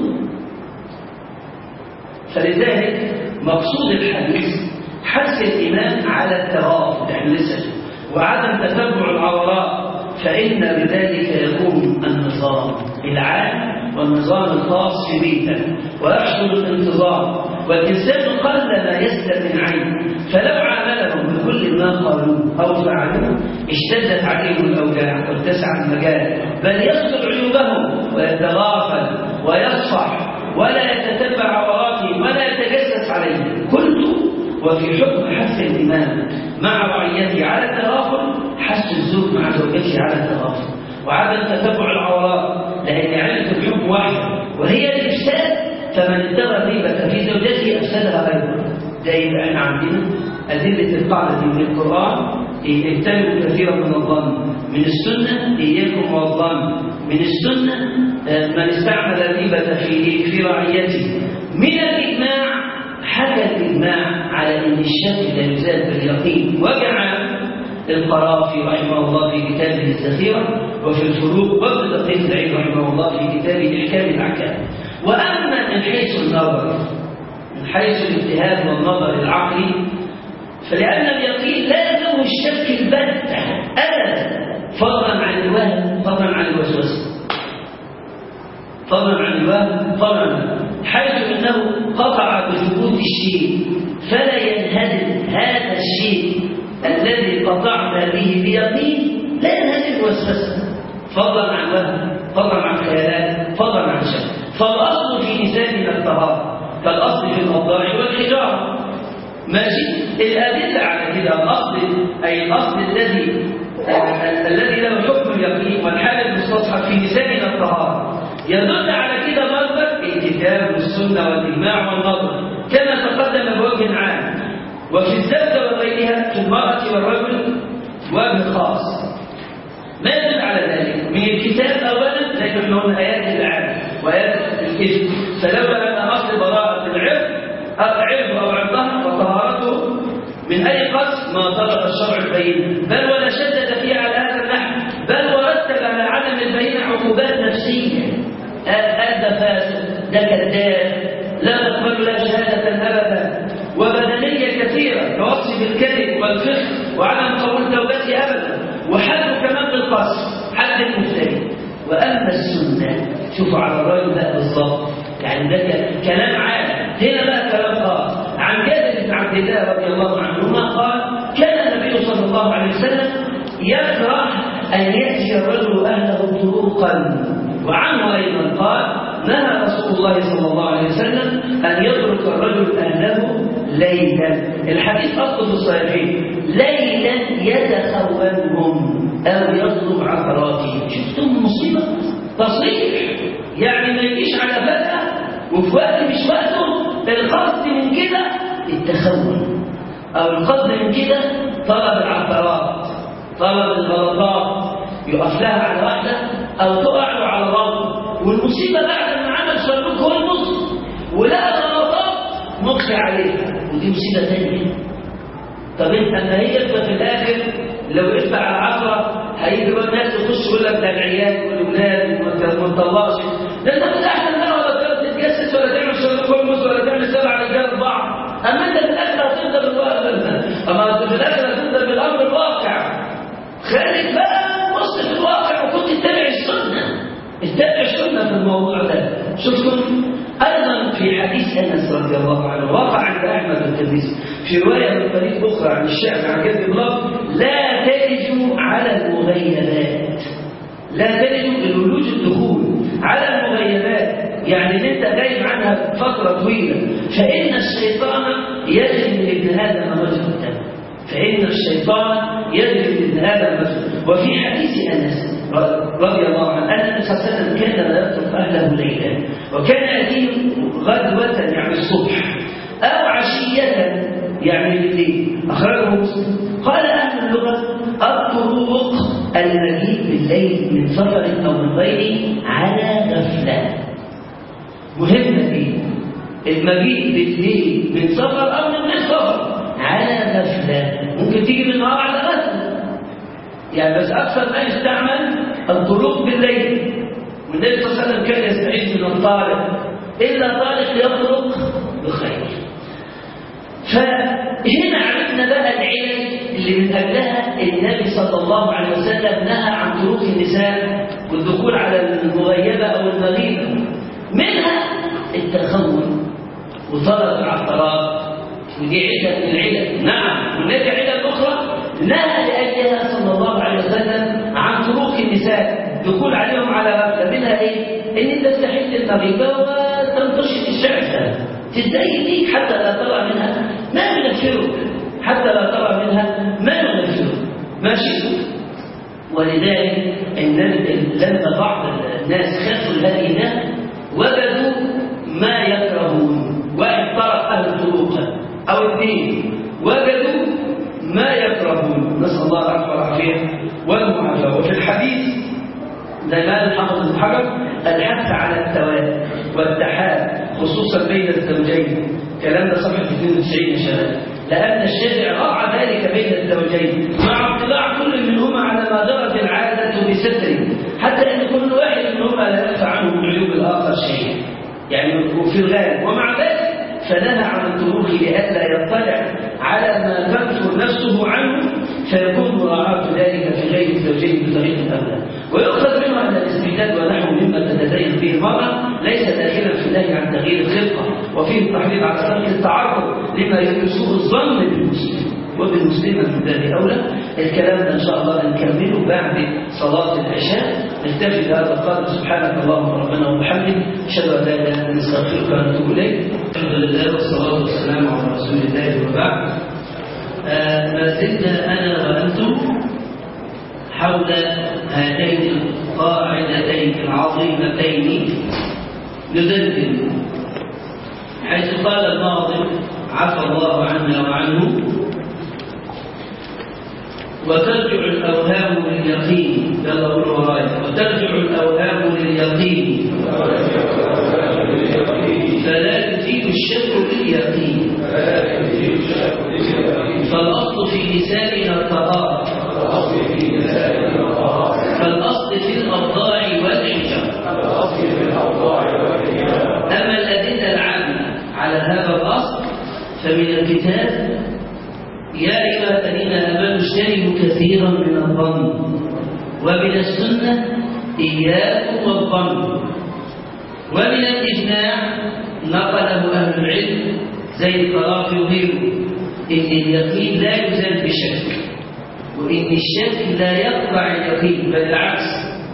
فلذلك مقصود الحديث حث الإمام على التغافل عن لسانه وعدم تتبع العورات، فإن بذلك يكون النظام العام والنظام الخاص في بيته ويحصل الانتظام، والإنسان قل ما يسلم من عينه، فلو عاملهم بكل ما قالوه أو فعلوه اشتدت عليهم الأوجاع واتسع المجال، بل يستر عيوبهم ويتغافل ويصفح ولا يتتبع عوراتهم ولا يتجسس عليهم. قلت وفي حكم حث الإمام مع رعيته على التغافل حث الزوج مع زوجته على التغافل وعدم تتبع العورات، لأن علة الحكم واحدة وهي الإفساد، فمن اتبع الريبة في زوجته أفسدها أيضا. ده يبقى احنا عندنا أدلة القاعدة من القرآن: اجتنبوا كثيرا من الظن، من السنة إياكم والظن، من السنة من استعمل الريبة في رعيته. من الإجماع حكى الإجماع على أن الشك لا يزال باليقين، وجعل القرافي رحمه الله في كتابه الذخيرة وفي الفروق، وابن دقيق العيد رحمه الله في كتابه إحكام الأحكام. وأما من حيث النظر، من حيث الاجتهاد والنظر العقلي، فلأن اليقين لا يلزمه الشك البتة أبدا، فضلا عن الوهم، فضلا عن الوسوسة، فضلا عن الوهم، فضلا حيث أنه قطع بثبوت الشيء فلا ينهدم هذا الشيء الذي قطعنا به بيقين، لا ينهدم وسوسة، فضلا عن وهم، فضلا عن خيالات، فضلا عن شك. فالأصل في نسائنا الطهارة كالأصل في الأضلاع والحجارة. ماشي، الأدلة على كده الأصل، أي الأصل الذي له حكم اليقين والحال المستصحب في نسائنا الطهارة يدل على كده مرتب الكتاب والسنة والإجماع والنظر كما تقدم بوجه عام. وفي الزوجة وغيرها في المرأة والرجل وجه خاص. ما يدل على ذلك؟ من الكتاب أولا، لكن احنا قلنا آيات العام وآيات الإثم، فلولا أن أصل براءة العرض أو عرضها وطهارته من أي قصد ما طلب الشرع البين، بل ولا شدد فيه على هذا النحو، بل ورتب على عدم البين عقوبات نفسية. هذا فاسد، ده كذاب، لا نقبل له شهادة أبدا، وبدنية كثيرة كوصف بالكذب والفسق وعدم قبول توبته أبدا، وحد كمان بالقصد، حد المفتري. وأما السنة، شوفوا على الرجل بقى بالظبط، يعني ده كلام عام، هنا بقى كلام خاص. عن جابر بن عبد الله رضي الله عنهما قال: كان النبي صلى الله عليه وسلم يكره أن يأتي الرجل أهله طرقا. وعنه أيضا قال: نهى رسول الله صلى الله عليه وسلم أن يترك الرجل أهله ليلا. الحديث أصله في الصحيحين: ليلا يتخونهم أو يطلب عثراتهم. شفتم المصيبة؟ تصريح، يعني ما يجيش على فترة وفي وقت مش وقته. القصد من كده التخون، أو القصد من كده طلب العثرات، طلب الغلطات، يقف لها على واحدة أو تقع له على رجل. والمصيبة بعد ما عمل صندوق هو المسلم ولقى غلطات نقص عليها، ودي مصيبة ثانية. طب انت اما هي في الاخر لو ادفع على العشرة هيجي بقى الناس تخش يقول لك ده العيال والاولاد وما تطلعش، ده انت كنت احسن منها ولا تتجسس ولا تعمل صندوق المس ولا تعمل 7 رجال بعض. اما انت في الاخر هتفضل بالواقع، اما انت في الاخر هتفضل بالامر الواقع. خليك بقى بص في الواقع وكنت تتبع السنه، اتبع السنه في الموضوع ده. شفتم ايضا في حديث انس رضي الله عنه وقع عند احمد الترمذي في روايه من طريق اخرى عن الشعبي عن جد الله: لا تلجوا على المغيبات، لا تلجوا لولوج الدخول على المغيبات، يعني ان انت غايب عنها فتره طويله، فان الشيطان يجري من ابن ادم مجرى الدم، فان الشيطان يجري من ابن ادم مجرى. وفي حديث انس رضي الله عنه أن النبي صلى الله عليه وسلم كان لا يترك أهله ليلا، وكان يأتيهم غدوة يعني الصبح أو عشية يعني بالليل. أخرجه مسلم. قال أهل اللغة: الطرق المجيء بالليل من سفر أو من غيره على غفلة. مهمة دي، المجيء بالليل من سفر أو من غير سفر على غفلة، ممكن تيجي بالنهار على غفلة يعني، بس أكثر ما يستعمل الطرق بالليل. والنبي صلى الله عليه وسلم كان يستعيذ من الطارق، إلا طارق يطرق بخير. فهنا عرفنا بقى العلل اللي من أجلها النبي صلى الله عليه وسلم نهى عن طرق النساء والدخول على المغيبة أو المغيبة. منها التخون وطلب العثرات، ودي علة من العلل. نعم، هناك علل أخرى نهى لأجلها صلى الله عليه وسلم عن طرق النساء، دخول عليهم على غفلة. منها إيه؟ إن أنت تستحل المغيبة وتنتشر مش تعرفها تتدين ليك حتى لا ترى منها ما ينفرك، حتى لا ترى منها ما ينفرك، ماشي. ولذلك لما بعض الناس خافوا الهدي وجدوا ما يكرهون، واحد طرق أهل الطرق أو اثنين وجدوا ما يكرهون، نسأل الله العفو والعافية والمعافاة. وفي الحديث زي ما قال حافظ ابن حجر الحث على التوالي والتحاب خصوصا بين الزوجين، كلام ده صفحة 92 يا شباب، لأن الشارع راعى ذلك بين الزوجين مع اطلاع كل منهما على ما جرت العادة بستره، حتى أن كل واحد منهما لا يخفى عنه من عيوب الآخر شيء، يعني في الغالب. ومع ذلك فنهى عن الطرق لئلا يطلع على ما تنفر نفسه عنه، فيكون مراعاة ذلك في غير الزوجين بطريق الأولى. ويؤخذ منه أن الاستبداد ونحو مما تتدين به المرأة ليس داخلا في النهي عن تغيير الخلقة، وفيه التحريض على ترك التعرض لما يسوء الظن بالمسلم وبالمسلمة من باب أولى. الكلام ده إن شاء الله نكمله بعد صلاة العشاء. نكتفي بهذا القدر. سبحانك اللهم ربنا وبحمدك، أشهد أن لا إله إلا أنت، نستغفرك ونتوب إليك. الحمد لله والصلاة والسلام على رسول الله وبعد. ما زلنا أنا وأنتم حول هاتين القاعدتين العظيمتين ندندن، حيث قال الناظم عفى الله عنا وعنه: وترجع الأوهام لليقين، يلا قولوا ورايا، وترجع الأوهام لليقين فلا يزيد الشك باليقين، فالأصل في لساننا الطهارة، فالأصل في الأرضاع والحجاب. أما الأدلة العامة على هذا الأصل فمن الكتاب: يا أيها الذين آمنوا اجتنبوا كثيرا من الظن، ومن السنة: إياكم والظن. ومن الإجماع نقله أهل العلم زي القرافي وغيره إن اليقين لا يزال بشك، وإن الشك لا يقطع اليقين، بل العكس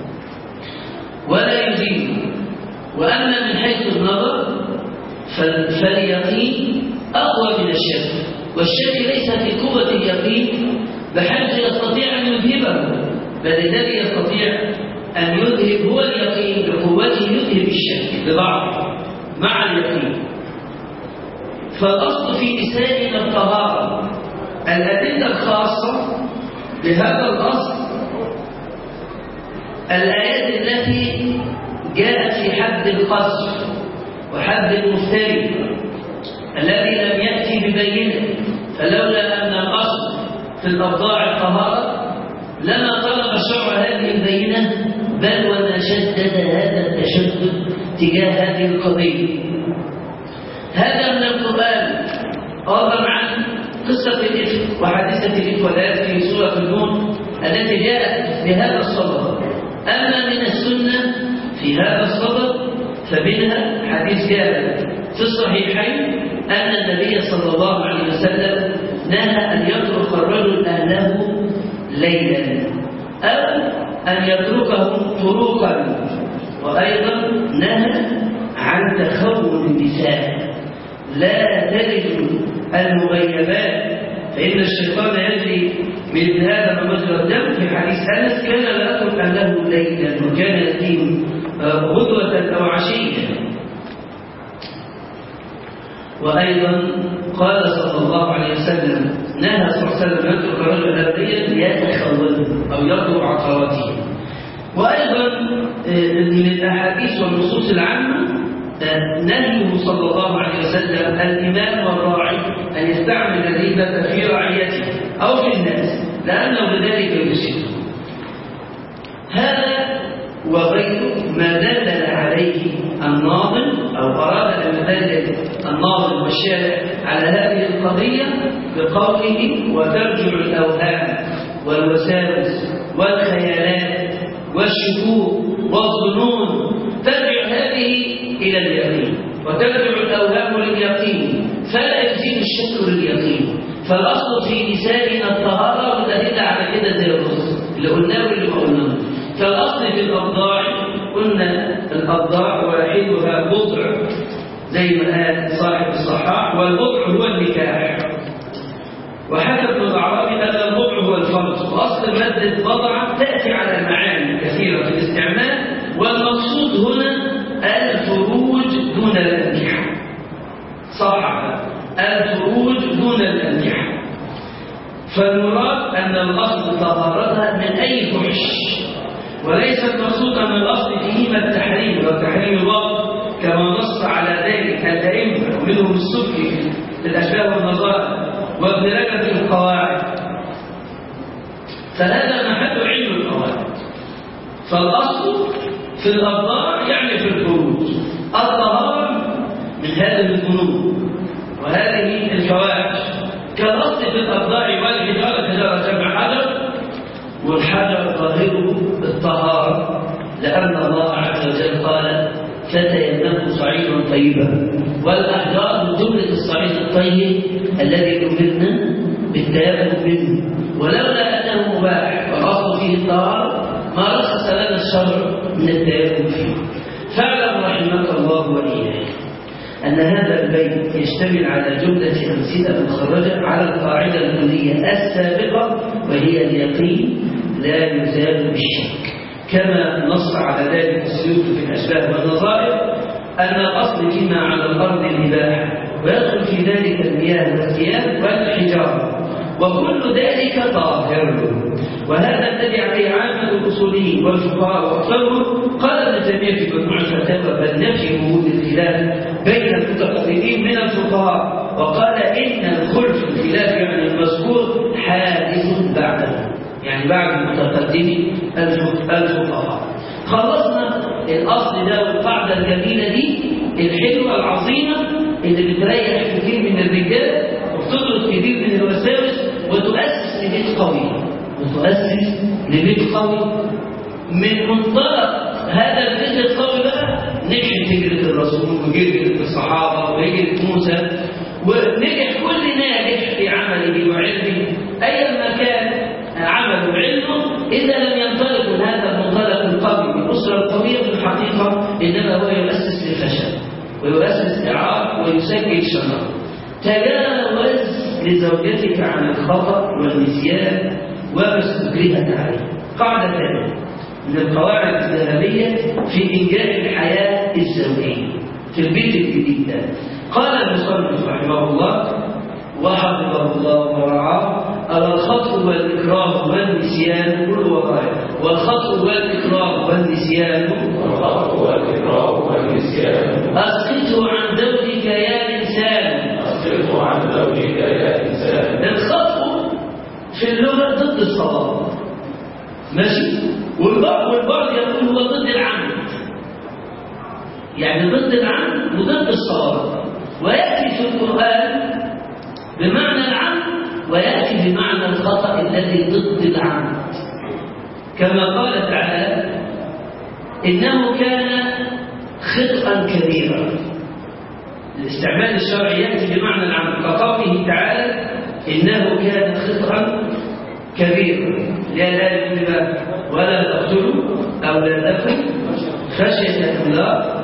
ولا يزيد. وأما من حيث النظر فاليقين أقوى من الشك، والشك ليس في قوة اليقين بحيث يستطيع أن يذهبه، بل الذي يستطيع أن يذهب هو اليقين بقوته، يذهب الشك ببعض مع اليقين. فالأصل في لساننا الطهارة. الأدلة الخاصة بهذا الأصل الآيات التي جاءت في حد القذف وحد المفتري الذي لم يأتي ببينه، فلولا أن الأصل في الأرضاع الطهارة لما طلب الشرع هذه البينة، بل ونشدد هذا التشدد تجاه هذه القضية. هذا من القرآن، أيضا عن قصة الإفك وحادثة الإفك في سورة النور التي جاءت بهذا الصدد. أما من السنة في هذا الصدد فمنها حديث جاء في الصحيحين أن النبي صلى الله عليه وسلم نهى أن يترك الرجل أهله ليلا أو أن يتركهم طرقا، وأيضا نهى عن تخون النساء، لا تلج المغيبات فإن الشيطان يجري من هذا مجرى الدم. في حديث أنس: كان لا أترك أهله ليلا وكان يأتيهم غدوة أو عشية. وأيضا قال صلى الله عليه وسلم: نهى صلى الله عليه وسلم يترك الرجل ليلا يتخون أو يطلب عقاراته. وأيضا من الأحاديث والنصوص العامة نهيه صلى الله عليه وسلم الإمام والراعي أن يستعمل الريبة في رعيته أو في الناس، لأنه بذلك يفسد. هذا وغيره ما دلل عليه الناظم أو أراد أن يدلل الناظم والشارع على هذه القضية بقوله: وترجع الأوهام والوساوس والخيالات والشكوك والظنون، ترجع هذه إلى اليقين، وترجع الأوهام لليقين فلا يزيد الشك لليقين. فالأصل في لساننا الطهارة، والأدلة على كده زي الرز اللي قلناه واللي ما قلناه. فالأصل في الأرضاع قلنا الأرضاع واحدها بضع زي ما قال صاحب الصحاح: والبضع هو النكاح. وحكى ابن الأعرابي أن البضع هو الفرج، وأصل مادة بضع تأتي على معاني كثيرة في الاستعمال، والمقصود هنا الفروج دون الأنكحة. صح، الفروج دون الأنكحة. فالمراد أن الأصل طهارتها من أي فحش، وليس المقصود أن الأصل فيهما التحريم والتحريم الواقع كما نص على ذلك الأئمة ومنهم السبكي في الأشباه والنظائر وابن رجب في القواعد. فهذا محل علم القواعد. فالأصل في الأبضاع يعني في الفروج الطهارة من هذه الذنوب وهذه الفواحش، كالأصل في الأبضاع والحجارة، حجارة جمع حجر، والحجر ظاهره الطهارة، لأن الله عز وجل قال: فتيمموا صعيدا طيبا. والأحجار من جملة الصعيد الطيب الذي أمرنا بالتيمم منه، ولولا أنه مباح والأصل فيه الطهارة ما رخص لنا الشرع من التيمم فيه. فاعلم رحمك الله وإياك أن هذا البيت يشتمل على جملة أمثلة مخرجة على القاعدة الكلية السابقة، وهي اليقين لا يزال بالشك، كما نص على ذلك السيوطي في الأشباه والنظائر أن الأصل فيما على الأرض الإباحة، ويدخل في ذلك المياه والثياب والحجارة، وكل ذلك طاهر. وهذا الذي عليه عامة الأصوليين والفقهاء وأكثرهم. قال ابن تيمية في مجموع الفتاوى: بل نفي وجود الخلاف بين المتقدمين من الفقهاء، وقال: إن الخلف الخلاف يعني المذكور حادث بعده، يعني بعد المتقدمين الفقهاء. خلصنا الأصل ده والقاعدة الجميلة دي الحلوة العظيمة اللي بتريح كثير من الرجال وبتطرد كثير من الوساوس وتؤسس لبيت قوي، من منطلق هذا البيت القوي بقى نجحت هجرة الرسول وهجرة الصحابة وهجرة موسى، ونجح كل ناجح في عمله وعلمه أيا ما كان عمله وعلمه، إذا لم ينطلق من هذا المنطلق القوي بالأسرة القوية في الحقيقة، إنما هو يؤسس للفشل ويؤسس إعاق ويسجل شر. تجاوز لزوجتك عن الخطأ والنسيان وما استكرهت عليه. قاعدة ثانية من القواعد الذهبية في إنجاح الحياة الزوجية في البيت الجديد ده. قال المصنف رحمه الله وحفظه الله ورعاه: الخطأ والإكراه والنسيان كل وقائع. والخطأ والإكراه والنسيان أسقطه عن زوجك يا إنسان. الخطأ في اللغة ضد الصواب، ماشي، والبعض يقول هو ضد العمد، يعني ضد العمد وضد الصواب، ويأتي في القرآن بمعنى العمد ويأتي بمعنى الخطأ الذي ضد العمد، كما قال تعالى: إنه كان خطأ كبيرا. الاستعمال الشرعي يأتي بمعنى العمد، كقوله تعالى: إنه كان خطأ كبيرا لا يجب ولا تقتلوا أولادكم خشية إملاق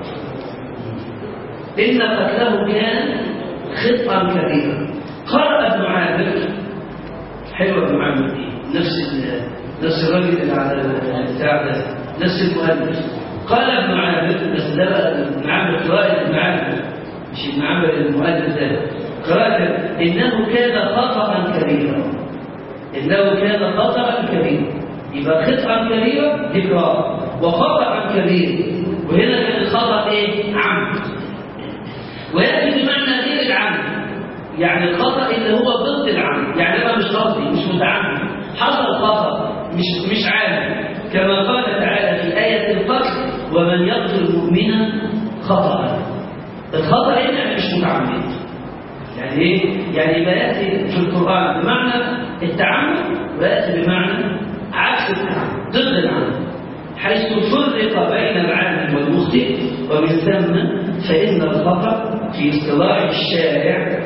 إن قتله كان خطأ كبيرا. قرأ ابن عامر، حلوة ابن عامر دي، نفس الراجل اللي على البتاع ده، نفس المؤلف. قال ابن عامر، بس ده بقى ابن عامر قراءة ابن عامر مش ابن عامر المؤلف ده، قراءة إنه كان خطأ كبيرا. إنه كان خطأ كبيرا، يبقى خطأ كبيرا ذكرى وخطأ كبير، وهنا كان الخطأ إيه؟ عمد. ويأتي بمعنى غير العمد، يعني الخطأ اللي هو ضد العمد، يعني أنا مش قصدي، مش متعمد، حصل خطأ مش عامد، كما قال تعالى في آية القتل: ومن يقتل مؤمنا خطأ. الخطأ يعني مش متعمد، يعني ايه؟ يعني ما يأتي في القرآن بمعنى التعمد ويأتي بمعنى عكس التعمد، ضد العمد، حيث فرق بين العامد والمخطئ. ومن ثم فإن الخطأ في اصطلاح الشارع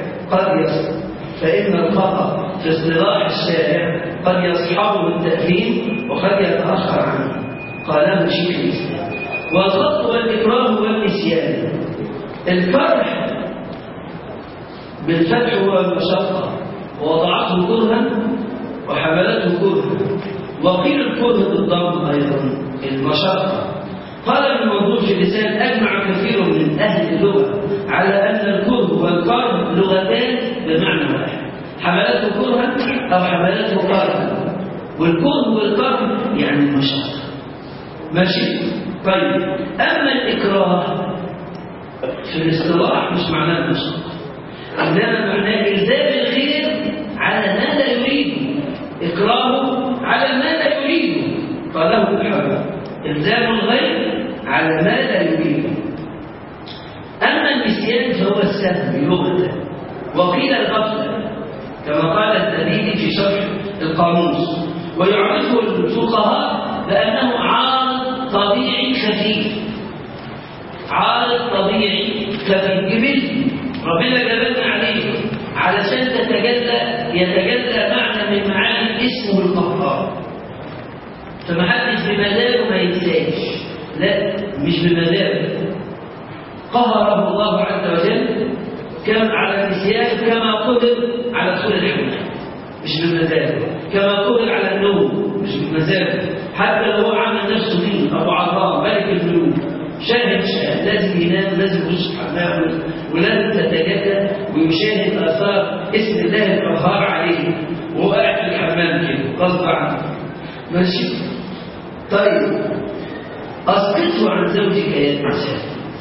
قد يصحبه التأثيم وقد يتأخر عنه، قاله شيخ الإسلام. والخطأ والإكراه والنسيان الفرح بالفتح هو المشقة، ووضعته كرها وحملته كرها، وقيل الكره بالضم أيضا المشقة. قال ابن منظور في اللسان: أجمع كثير من أهل اللغة على أن الكره والكره لغتان بمعنى واحد، حملته كرها أو حملته كرها، والكره والكره يعني المشقة. ماشي؟ طيب، أما الإكراه في الاصطلاح مش معناه المشقة، إنما معناه إلزام الغير على ما لا يريده، إكراهه على ما لا يريده، قاله الحرام: إلزام الغير على ما لا يريده. أما النسيان فهو السهو لغة، وقيل الغفلة كما قال الزبيدي في شرح القاموس، ويعرفه الفقهاء بأنه عارض طبيعي خفيف. عارض طبيعي خفيف جبلي ربنا جبلنا عليه علشان يتجلى معنى من معاني اسمه القهار، فمحدش بمزاجه ما ينساش، لا مش بمزاجه، قهره الله عز وجل كما على النسيان كما قدر على طول الحمل، مش بمزاجه، كما قدر على النوم مش بمزاجه، حتى لو هو عمل نفسه فيه ابو عطاء ملك الملوك شاهد لازم ينام، لازم يشرب حمامه، ولازم تتجدد ويشاهد اثار اسم الله القهار عليه وهو قاعد في الحمام كده غصب عنه. ماشي؟ طيب، اسقطه عن زوجك يا انسان.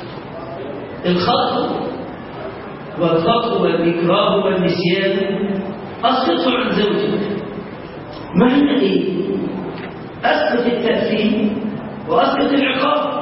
الخطأ والاكراه والنسيان اسقطه عن زوجك. معنى ايه؟ اسقط التأثير واسقط العقاب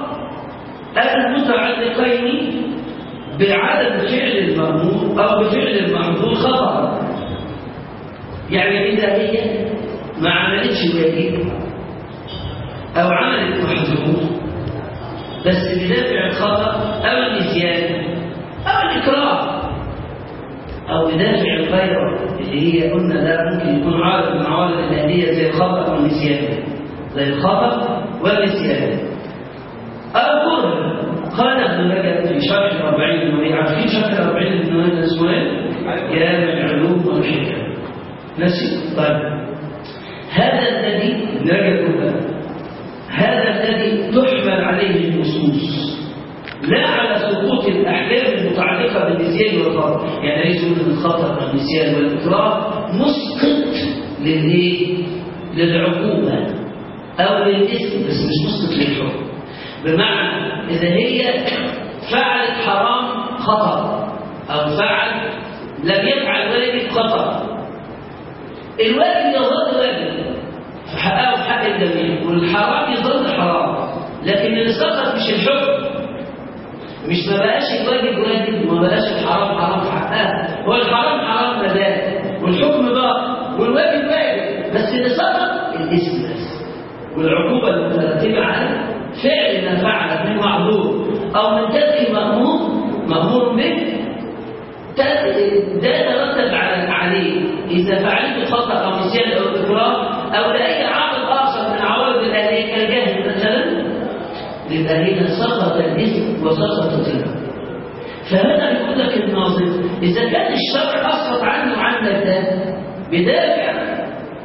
المتعلقين بعدم فعل المأمور أو بفعل المحظور خطأ. يعني إذا هي ما عملتش واجب أو عملت محظور بس بدافع الخطأ أو النسيان أو الإكراه أو بدافع الغيرة اللي هي قلنا ده ممكن يكون عارض من عوارض الأهلية زي الخطأ والنسيان، زي الخطأ والنسيان أو كره. قال ابن رجب في شرح 40 النووي، عارفين شرح 40 النووي اسمه ايه؟ جامع العلوم والحكم. ماشي؟ طيب، هذا الذي ابن رجب هذا الذي تحمل عليه النصوص لا على سقوط الاحكام المتعلقه بالنسيان والخطا، يعني ليس من الخطا والنسيان والاكراه مسقط للايه؟ للعقوبه او للاسم، بس مش مسقط للحكم. بمعنى إذا هي فعلت حرام خطأ أو لم يفعل واجب خطأ، الواجب يظل واجب في حقها وفي حق الجميع، والحرام يظل حرام، لكن اللي سقط مش الحكم، مش ما بقاش الواجب واجب وما بقاش الحرام حرام في حقها، هو الحرام حرام مزاج والحكم باطل والواجب واجب، بس اللي سقط الاسم بس، والعقوبة المترتبة على فعل ما فعلت من معذور أو من ترك مأمور به ده يترتب عليه إذا فعلت خطأ أو نسيان أو إكراه أو لأي عامل آخر من عوارض الآلية كالجهل مثلا، يبقى هنا سقط الاسم وسقطت العقوبة. فهنا يقول لك الناظر إذا كان الشرع أسقط عنه وعنك ده بدافع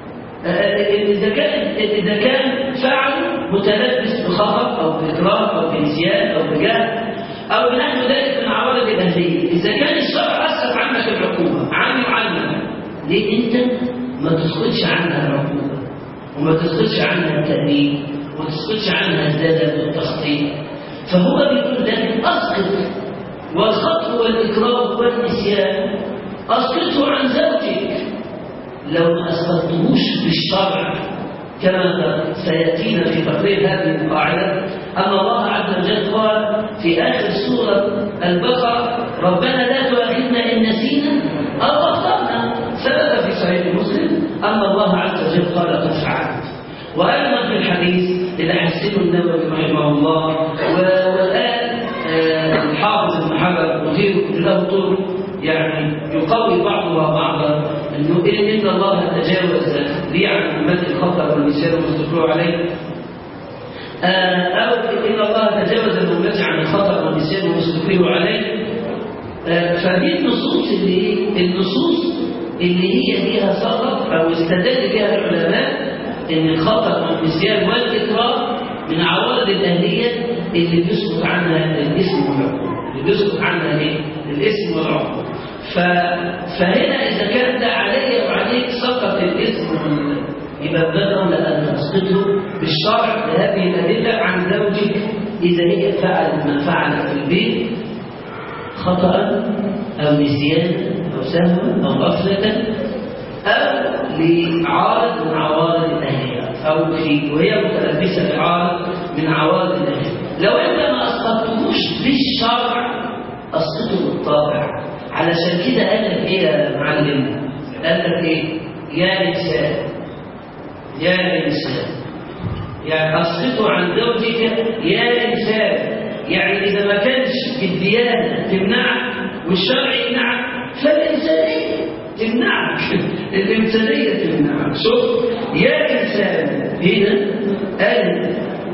إذا كان فعل متلبس بخطأ أو بإكراه أو بنسيان أو بجهل أو نحو ذلك من عوارض الأهلية، إذا كان الشرع أسقط عنك العقوبة عني وعنك، ليه أنت ما تسقطش عنها العقوبة وما تسقطش عنها التأديب وما تسقطش عنها الزلل والتخطيط؟ فهو بيقول لك أسقط، والخطأ والإكراه والنسيان أسقطه عن زوجك لو ما أسقطتهوش بالشرع، كما سيأتينا في تقرير هذه القاعدة أن الله عز وجل قال في آخر سورة البقرة: ربنا لا تؤاخذنا إن نسينا أو أخطأنا. ثبت في صحيح مسلم أن الله عز وجل قال قد فعلت. وأيضا في الحديث اللي حسنه النووي رحمه الله والآن الحافظ ابن حجر وغيره له طرق يعني يقوي بعضها بعضا، انه ان الله تجاوز لي عن امه الخطا والنسيان واستغفروا عليه، او ان الله تجاوز الامه عن الخطا والنسيان واستغفروا عليه، فدي النصوص اللي هي ليها سبب أو استدل بها العلماء إن الخطأ والنسيان والإكراه من عوارض الأهلية اللي بيسقط عنها الاسم والعقوبة، اللي بيسقط عنها إيه؟ الاسم والعقوبة. فهنا إذا كان ده علي وعليك سقط الاسم، يبقى بدأ لأن تسقطه بالشرع بهذه الأدلة عن زوجك إذا هي فعلت ما فعلت في البيت خطأ أو نسيان أو سهوا أو غفلة أو لعارض من عوارض الأهلية أو وهي متلبسة بعارض من عوارض الأهلية. لو أنت ما أسقطتهوش بالشرع أسقطه بالطابع. علشان كده قال لك إيه يا معلم؟ قال لك إيه؟ يا إنسان يعني أسقطه عن زوجك يا إنسان. يعني إذا ما كانش الديانة تمنعك والشرع يمنعك فالإنسانية تمنعك، الإنسانية تمنعك. شوف يا إنسان هنا قال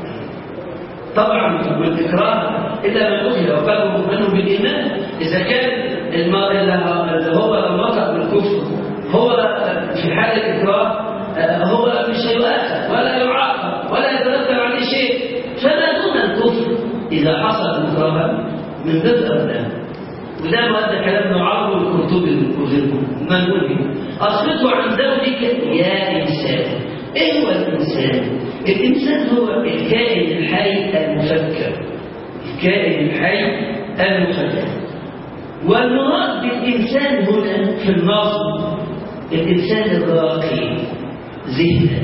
طبعا والإكراه إلا من أكل وقالوا مؤمنوا بالإيمان. إذا كان اللي هو لو نطق بالكفر هو في حال الإكراه هو مش هيؤاخذ ولا يعاقب ولا يترتب عليه شيء، فما دون الكفر إذا حصل إكراها من باب أبناء. وده ما هذا كلام نعرض القرطبي وغيرهم. ما نقول به أسقطه عن زوجك يا إنسان. إيه هو الإنسان؟ الإنسان هو الكائن الحي المفكر، الكائن الحي المفكر. والمراد بالإنسان هنا في النصب الإنسان الراقي ذهنا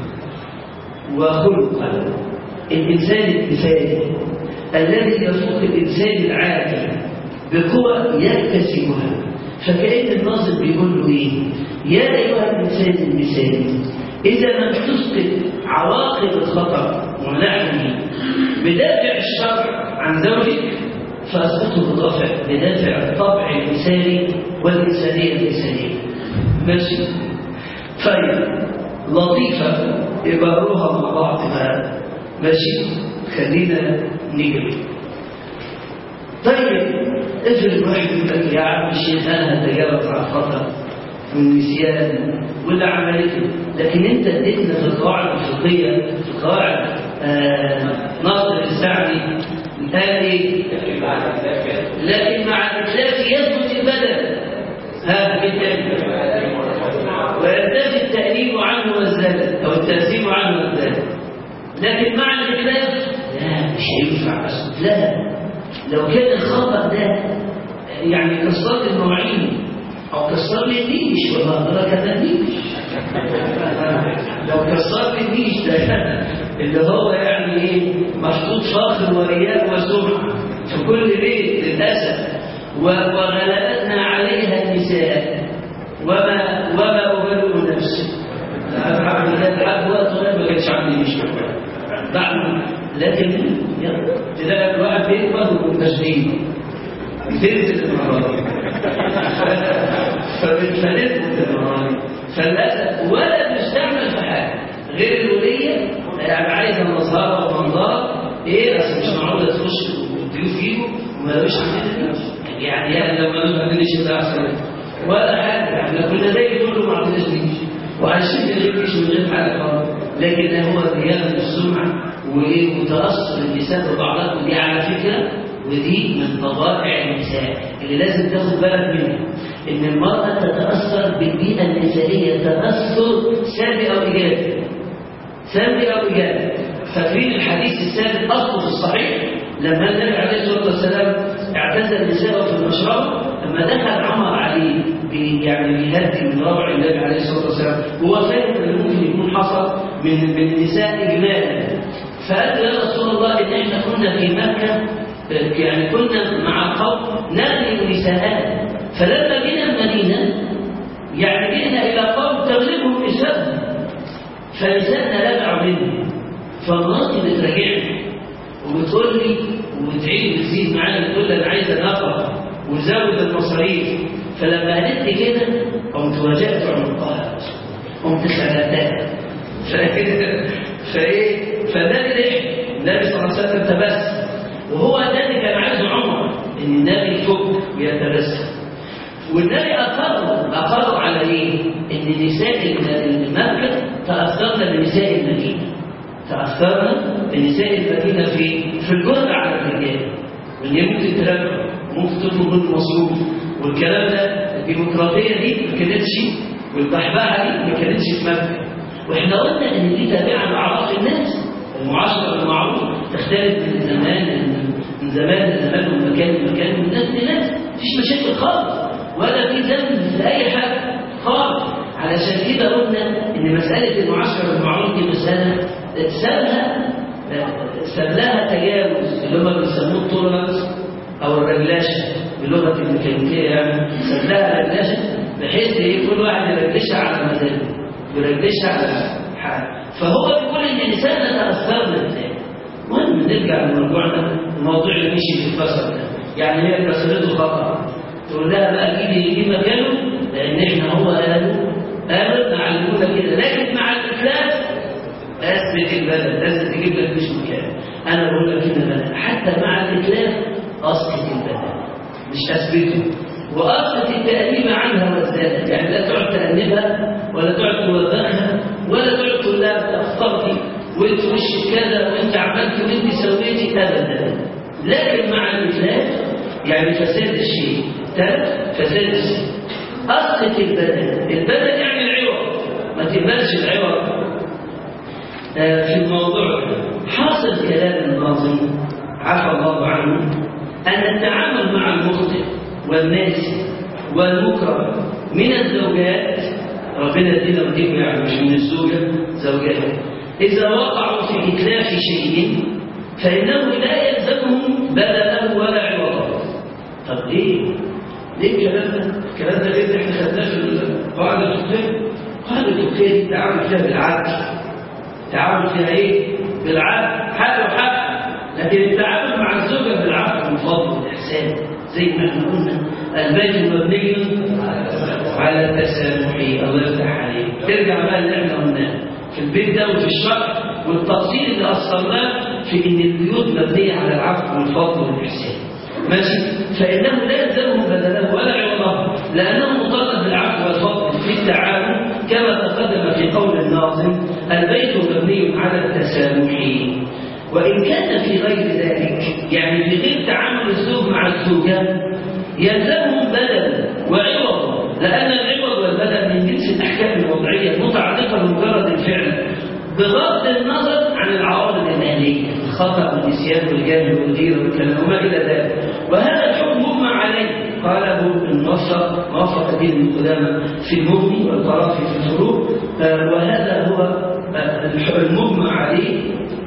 وخلقا، الإنسان المثالي الذي يفوق الإنسان العادي بقوى يكتسبها. فكأن الناظم بيقول له إيه؟ يا أيها الإنسان المثالي، إذا لم تسقط عواقب الخطأ ونحوه بدافع الشرع عن زوجك فأسقطه بدافع الطبع المثالي والإنسانية الإنسانية. ماشي؟ طيب لطيفة إباروها مع بعض بقى. ماشي؟ خلينا نجري. طيب افرض واحد يقول لك يا عم الشيخ أنا هتجاوز على الخطأ والنسيان ولا عملته، لكن أنت اديتنا في القواعد الفقهية في قواعد ناصر السعدي قال إيه؟ لكن مع الإتلاف يثبت البدل هذا بالتأكيد ويرتفع التأليف عنه والزلل أو التأثيم عنه والزلل. لكن مع الإتلاف لا مش هينفع أصلا. لا لو كان الخطأ ده يعني كسرت المواعين أو كسر لي النيش والله كذا النيش لو كسرت النيش ده اللي هو يعني ايه محطوط فاخر ورياء وسمعة في كل بيت للأسف وغلبتنا عليها النساء وما أبرئ نفسي لحد وقت ما كانش عندي مشكلة لكن تلاقي الواحد بيكبر والتشديد تنزل المرارة فبتفلتت المرارة فللأسف ولا بنستعمل في حاجة غير الولية يعني عايزة نظارة ومنظار ايه بس مش معقولة تخش والضيوف يجوا وما لقوش عندنا يعني لو ما لقوش عندنا شيء ده أحسن ولا حاجة احنا كنا زي دول ما عندناش نيجي وعايشين نجيبش من غير حاجة خالص. لكن هو ديانة السمعة وتأثر النساء ببعضها ودي على فكرة ودي من طبائع النساء اللي لازم تاخد بالك منها ان المرأة تتأثر بالبيئة النسائية تأثر سلبي أو إيجابي سلبي أو إيجابي. فاكرين الحديث السابق أصله في الصحيح لما النبي عليه الصلاة والسلام اعتزل النساء في المشرب لما دخل عمر عليه يعني بيهدي من روع النبي عليه الصلاة والسلام هو فاهم ان ممكن يكون حصل من النساء إجمالا فقال يا رسول الله إن احنا كنا في مكة يعني كنا مع قوم نغلب نساءنا فلما جينا المدينة يعني جينا إلى قوم تغلبهم نساءهم فنساءنا لدعوا منهم فالناس بتراجعني وبتقول لي وبتعيد وتزيد معانا بتقول لي أنا عايزة نفقة وزود المصاريف. فلما قالت لي كده قمت واجهت عنقها قمت خلقتها فده النبي صلى الله عليه وسلم تبسم وهو ده اللي كان عايزه عمر ان النبي يفك ويتبسم والنبي أقروا على إيه؟ إن نساء مكة تأثرن بنساء المدينة، تأثرن بنساء المدينة في الجرأة على الرجال، وإن ممكن تراجع ممكن تطلب منه مصروف والكلام ده. الديمقراطية دي ما كانتش، والبحبحة دي ما كانتش في مكة. وإحنا قلنا إن دي تابعة لأعراف الناس، المعاشرة بالمعروف تختلف من زمان لزمان ومكان لمكان والناس لناس، مفيش مشاكل خالص ولا في ذنب في أي حاجة خالص. علشان كده قلنا إن مسألة المعاشرة بالمعروف دي مسألة ساب لها تجاوز اللي هم بيسموه التولرانس أو الرجلاشة باللغة الميكانيكية، يعني ساب لها رجلاشة بحيث كل واحد يرجلشها على مزاجه ويرجلشها على حاجة. فهو بيقول إن الإنسان تأثرنا بالذات. المهم نرجع لموضوعنا، الموضوع اللي مشي في الفصل ده، يعني هي كسرته خطأ تقول لها بقى يجي مكانه، لأن إحنا هو قالوا نعلمونا كده، لكن مع الإفلاس أثبت البلد لازم تجيب لك مش مكان. أنا بقول لك كده حتى مع الإتلاف أسقط البلد مش أثبته، وأسقط التأنيب عنها والزادة، يعني لا تقعد تأنبها ولا تقعد توضحها ولا تقعد تقول لها أخطأتي وأنت وش كذا وأنت عملت وأنت سويتي أبدا. لكن مع الإتلاف يعني فساد الشيء، فساد الشيء أسقط البدن يعني العوض، ما تقبلش العوض. في الموضوع حاصل كلام الناظم عفى الله عنه أن التعامل مع المخطئ والناس والمكره من الزوجات، ربنا يدينا وديكم يعني مش من الزوجة زوجات، إذا وقعوا في إتلاف شيء فإنه لا يلزمهم بدلا ولا عوضا. طب ليه الكلام ده؟ الكلام ده ليه احنا خدناه في القاعدة الفقهية؟ القاعدة الفقهية دي التعامل فيها بالعدل، التعامل فيها ايه؟ بالعدل، حق وحق. لكن التعامل مع الزوجة بالعدل والفضل والإحسان زي ما احنا قلنا البيت مبني على التسامح. الله يفتح عليك. ترجع بقى اللي احنا قلناه في البيت ده وفي الشرع والتفصيل اللي أصلناه في إن البيوت مبنية على العفو والفضل والإحسان. ماشي؟ فإنه لا يلزمهم بدله ولا عوضه، لأنه مطالب بالعفو والفضل في التعامل كما تقدم في قول الناظم البيت مبني على التسامح. وإن كان في غير ذلك، يعني في غير تعامل الزوج مع الزوجة، يلزمهم بدل وعوض، لأن العوض والبدل من جنس الأحكام الوضعية المتعلقة بمجرد الفعل بغض النظر عن العوارض الأهلية، الخطأ والنسيان والجهل والغيرة والكلام وما إلى ذلك. وهذا الحكم مجمع عليه، قاله موفق الدين بن قدامة في المغني والقرافي في الفروق. وهذا هو المجمع عليه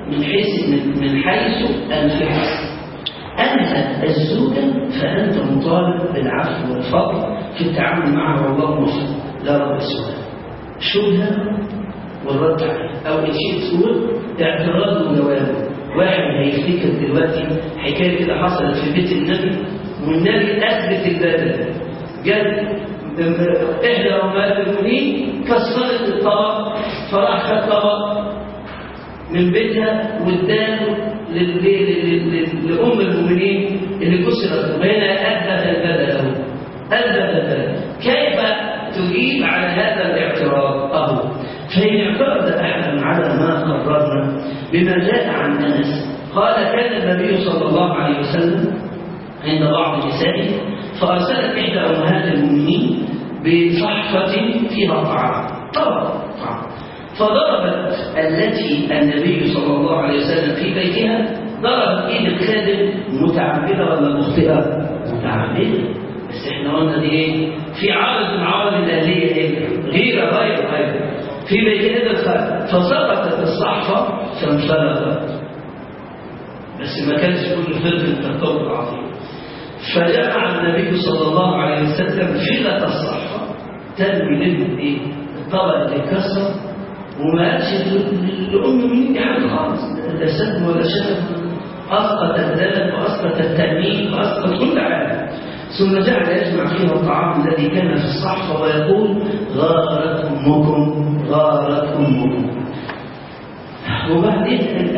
من حيث الفحص. أنت الزوجة فأنت مطالب بالعفو والفضل في التعامل معها، والله مصر لا رب السؤال شبهة والرد عليه، أو شيء تقول اعتراض وجواب. واحد هيفتكر دلوقتي حكاية كده حصلت في بيت النبي، والنبي أثبت البدل، جد إحدى أمهات المؤمنين كسرت الطبق، فراح خد طبق من بيتها واداه لأم المؤمنين اللي كسرت، وهنا أثبت البدل. كيف تجيب على هذا الاعتراض؟ فإن اعترض أحد على ما قررنا بما جاء عن أنس قال كان النبي صلى الله عليه وسلم عند بعض نسائه فأرسلت إحدى أمهات المؤمنين بصحفة فيها طعام، فضربت التي النبي صلى الله عليه وسلم في بيتها، ضربت إيد الخادم متعمدة ولا مخطئة؟ متعمدة. بس احنا قلنا دي ايه؟ في عارض من عوارض الأهلية ايه؟ غير في بيتها الخادم، فسقطت الصحفة فانفلتت، بس ما كانش كل فرد كالطول العظيم. فجمع النبي صلى الله عليه وسلم فلة الصحفة تنوي لهم ايه؟ الطبق اللي اتكسر، وما قالش لأم مني حاجة خالص، لا سد ولا شتم، أسقط الذنب وأسقط التأمين وأسقط كل حاجة. ثم جعل يجمع فيها الطعام الذي كان في الصحفة ويقول غارت أمكم. وبعدين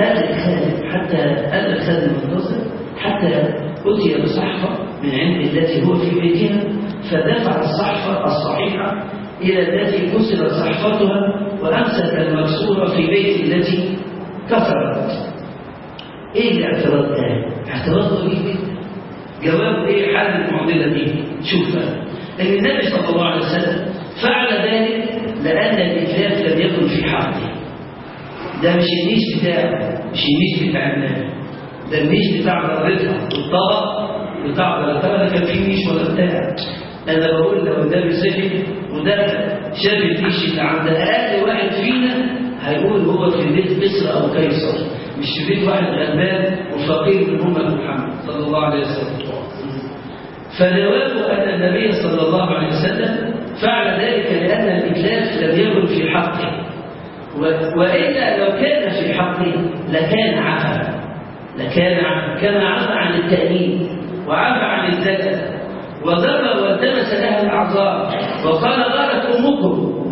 قال الخادم المنتصر حتى أتي بصحفة من عند التي هو في بيتها فدفع الصحفة الصحيحة إلى التي كسرت صحفتها وأمسك المكسورة في بيت التي كسرت. إيه الاعتراض ده؟ اعتراض غريب جدا. جواب إيه حل المعضلة دي؟ شوف إن النبي صلى الله عليه وسلم فعل ذلك لأن الإتلاف لم يكن في حقه. ده مش النيش بتاعه، مش النيش بتاع النبي، ده النيش بتاع ضرتها والطبق بتاع ضرتها لا كان فيه نيش ولا بتاع. أنا بقول لو النبي صحي وده شاف النيش اللي عند أقل واحد فينا هيقول هو في بيت مصر أو قيصر، مش في بيت واحد غلبان وفقير من أمة محمد صلى الله عليه وسلم. فجوابه أن النبي صلى الله عليه وسلم فعل ذلك لأن الإتلاف لم يكن في حقه، وإلا لو كان في حقه لكان عفا، كما عفا عن التأمين وعفا عن الزكاة وضرب والتمس لها الأعذار وقال غارت أمكم.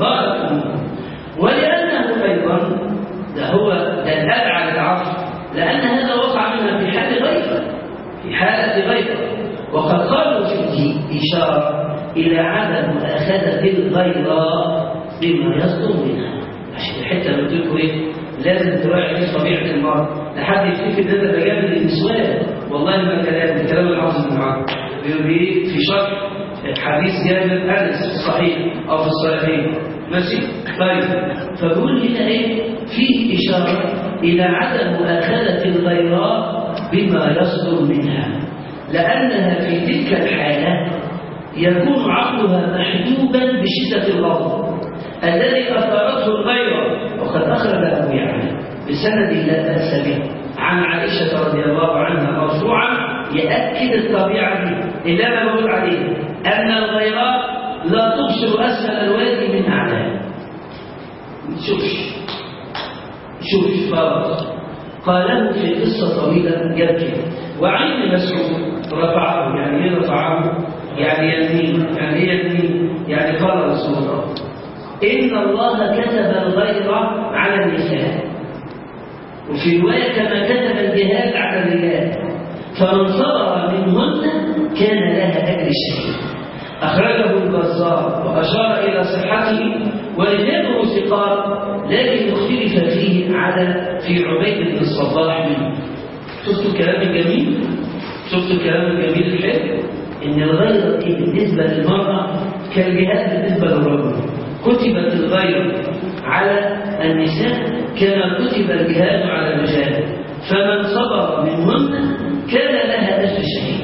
ولأنه أيضا ده الأدعى للعفو، لأن هذا وقع منها في حالة غيبة، وقد قالوا فيه إشارة إلى عدم مؤاخذة الغيرة بما يصدر منها. عشان الحتة اللي قلت لكم إيه؟ لازم تراعي في طبيعة المرء. لحد يفتكر ان انا بجامل النسوان، والله ما الكلام العظيم معاك. في شرح حديث جابر انس الصحيح او في الصحيحين ماشي. طيب فبقول هنا ايه؟ فيه اشاره الى عدم مؤاخذه الغيراء بما يصدر منها، لانها في تلك الحاله يكون عقلها محجوبا بشده الغضب الذي اثارته الغيره. وقد اخرج ابو يعلى بسند لا بأس به عن عائشة رضي الله عنها مرفوعا يأكد الطبيعة دي اللي أنا بقول عليه، أن الغيراء لا تبصر أسفل الوادي من أعلاه. شوف فرض قاله في قصة طويلة جدا. وعن ابن مسعود رفعه، يعني ايه رفعه؟ يعني يمين، يعني قال رسول الله إن الله كتب الغير على النساء، وفي رواية كما كتب الجهاد على الرجال، فمن صبر منهن كان لها أجر شهيد. أخرجه البزار وأشار إلى صحته ورجاله ثقات، لكن اختلف فيه في عبيد بن الصباح منه. شفتوا الكلام الجميل الحلو؟ إن الغيرة دي بالنسبة للمرأة كالجهاد بالنسبة للرجل. كتبت الغيرة على النساء كما كتب الجهاد على الرجال، فمن صبر منهن كان لها أجر شهيد.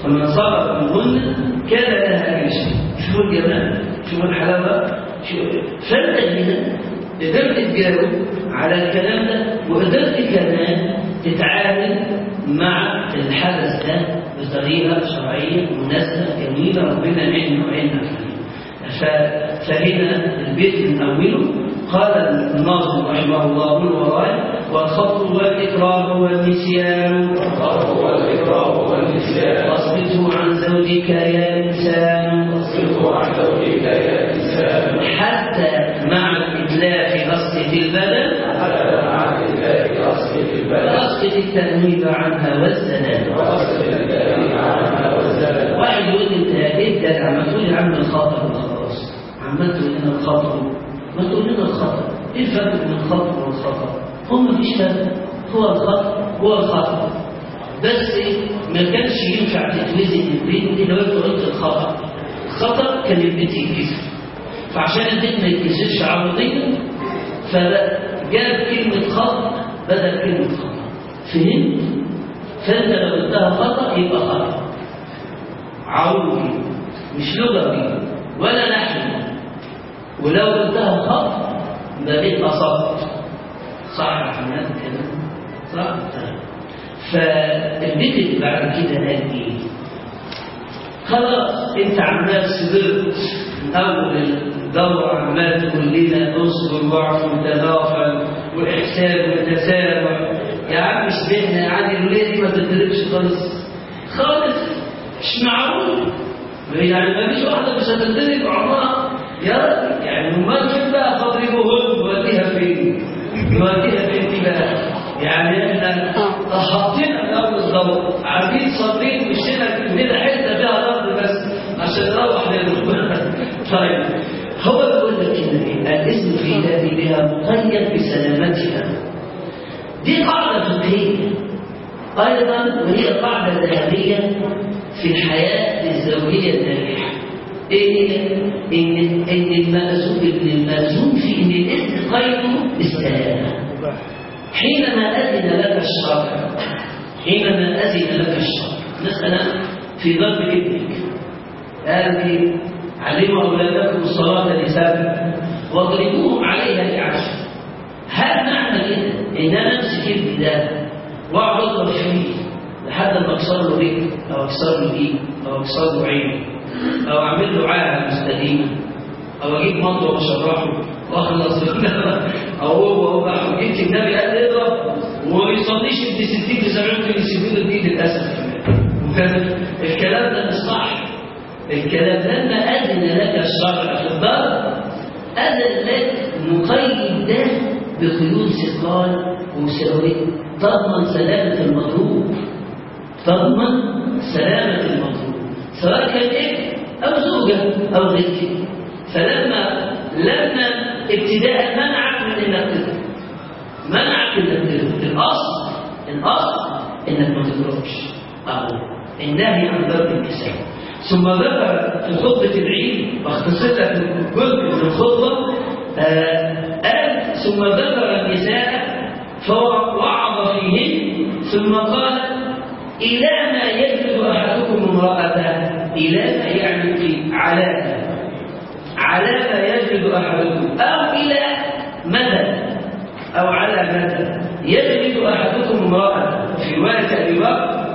شوفوا الجمال، شوفوا الحلاوة. فانت هنا قدرت تجاوب على الكلام ده، وقدرت كمان تتعامل مع الحدث ده بطريقة شرعية مناسبة جميلة ربنا يعيننا فيها. فهنا البيت من أوله قال الناظم رحمه الله الوراء والخط والإكراه والنسيان واصبته عن زوجك يا إنسان حتى مع الإتلاف أسقط البدن وأسقط التأنيب عنها والزلال. واحد يقول انت ابدا عم تقول يا عم الخطأ وخلاص، عم تقول لنا الخطأ، ما تقول لنا الخطأ. ايه الفرق بين الخطأ والخطأ؟ مفيش فرق، هو الخطأ بس ما كانش ينفع تتوزن البيت الا لو قلت الخطأ كان البيت يتكسر، فعشان البيت ما يتكسرش عرضيا فجاب كلمة خطأ بدل كلمة خطأ. فهمت؟ فانت لو قلتها خطأ يبقى خطأ عرضي مش لغوي ولا نحوي، ولو قلتها خطأ ده بيبقى صبت. صح يا حماد كده؟ صح؟ فالبيت اللي بعد كده قال ايه؟ خلاص انت عمال صبرت من اول الدورة، عمال تقول لنا اصبر واعف وتغافل واحسان وتسامح. يا عم اشبهنا يعني الوليه دي ما تتدربش خالص مش معقول. يعني ما فيش واحده مش هتتدرب عمرها يا راجل. يعني امال فين بقى فاضربوهن ووديها فين دي بقى؟ يعني احنا حاطين اول الضوء عارفين صابرين مشينا كده حته فيها ضرب بس عشان نروح طيب هو بيقول لك إن الاسم في ذاتها مقيد بسلامتها. دي قاعدة فقهية أيضا، وهي قاعدة ذهبية في الحياة الزوجية الناجحة. إيه هي؟ إن المأذون في إن الاسم قيده بالسلامة. حينما أذن لك الشرع مثلا في ضرب ابنك، قال علموا أولادكم الصلاة لسبب واضربوهم عليها ل10. هل معنى كده إن أنا أمسك ابني ده وأقعد أضرب فيه لحد ما أكسر له رجل أو أكسر له إيد أو أكسر له عين أو أعمل له عاهة مستديمة أو أجيب منطقة وأشرحه وأخلص أو هو حجيت النبي قال اضرب وما بيصليش ابن 60 ل 70 ممكن يسيبوا له إيد للأسف كمان. الكلام ده مش صح. الكلام لما أذن لك الشرع في الضرب أذن لك مقيد ده بقيود ثقال ومساوية تضمن سلامة المضروب، سواء كان ابن أو زوجة أو غير كده. فلما ابتداء منعك من انك تضرب، الأصل إنك ما تضربش، أو النهي عن ضرب النساء. ثم ذكر في خطبة العيد، واختصر لك جزء من الخطبة، قال ثم ذكر النساء فوعظ فيهن، ثم قال إلى ما يجلد أحدكم امرأته، إلى ما يعني في على ما يجلد أحدكم، أو إلى مدى أو على مدى يجلد أحدكم امرأته. في رواية أبي بكر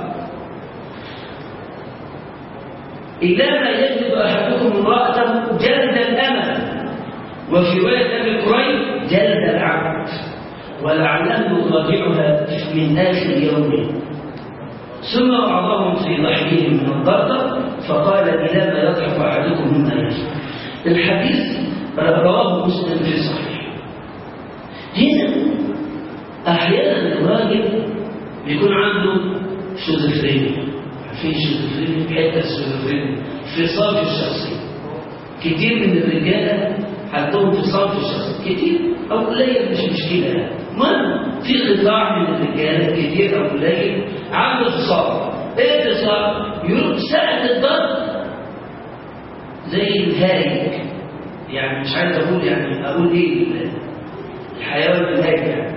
إلى ما يجلد أحدكم امرأته جلد الأمة، وفي رواية أبي كريب جلد العبد، ولعله يراجعها من آخر يوم. ثم وعظهم في ضحكهم من الضرطة فقال إلى ما يضحك أحدكم مما يجلد. الحديث رواه مسلم في الصحيح. هنا أحيانا الراجل بيكون عنده شيزوفرينيا، في شيزوفرينيا، حته شيزوفرينيا، انفصام في الشخصيه. كتير من الرجاله عندهم انفصام في الشخصيه، كتير او قليل مش مشكله. المهم في قطاع من الرجاله كتير او قليل عنده انفصام. ايه انفصام؟ يقول ساعه الضرب زي الهايج، يعني مش عايز اقول يعني اقول ايه الحيوان الهايج يعني.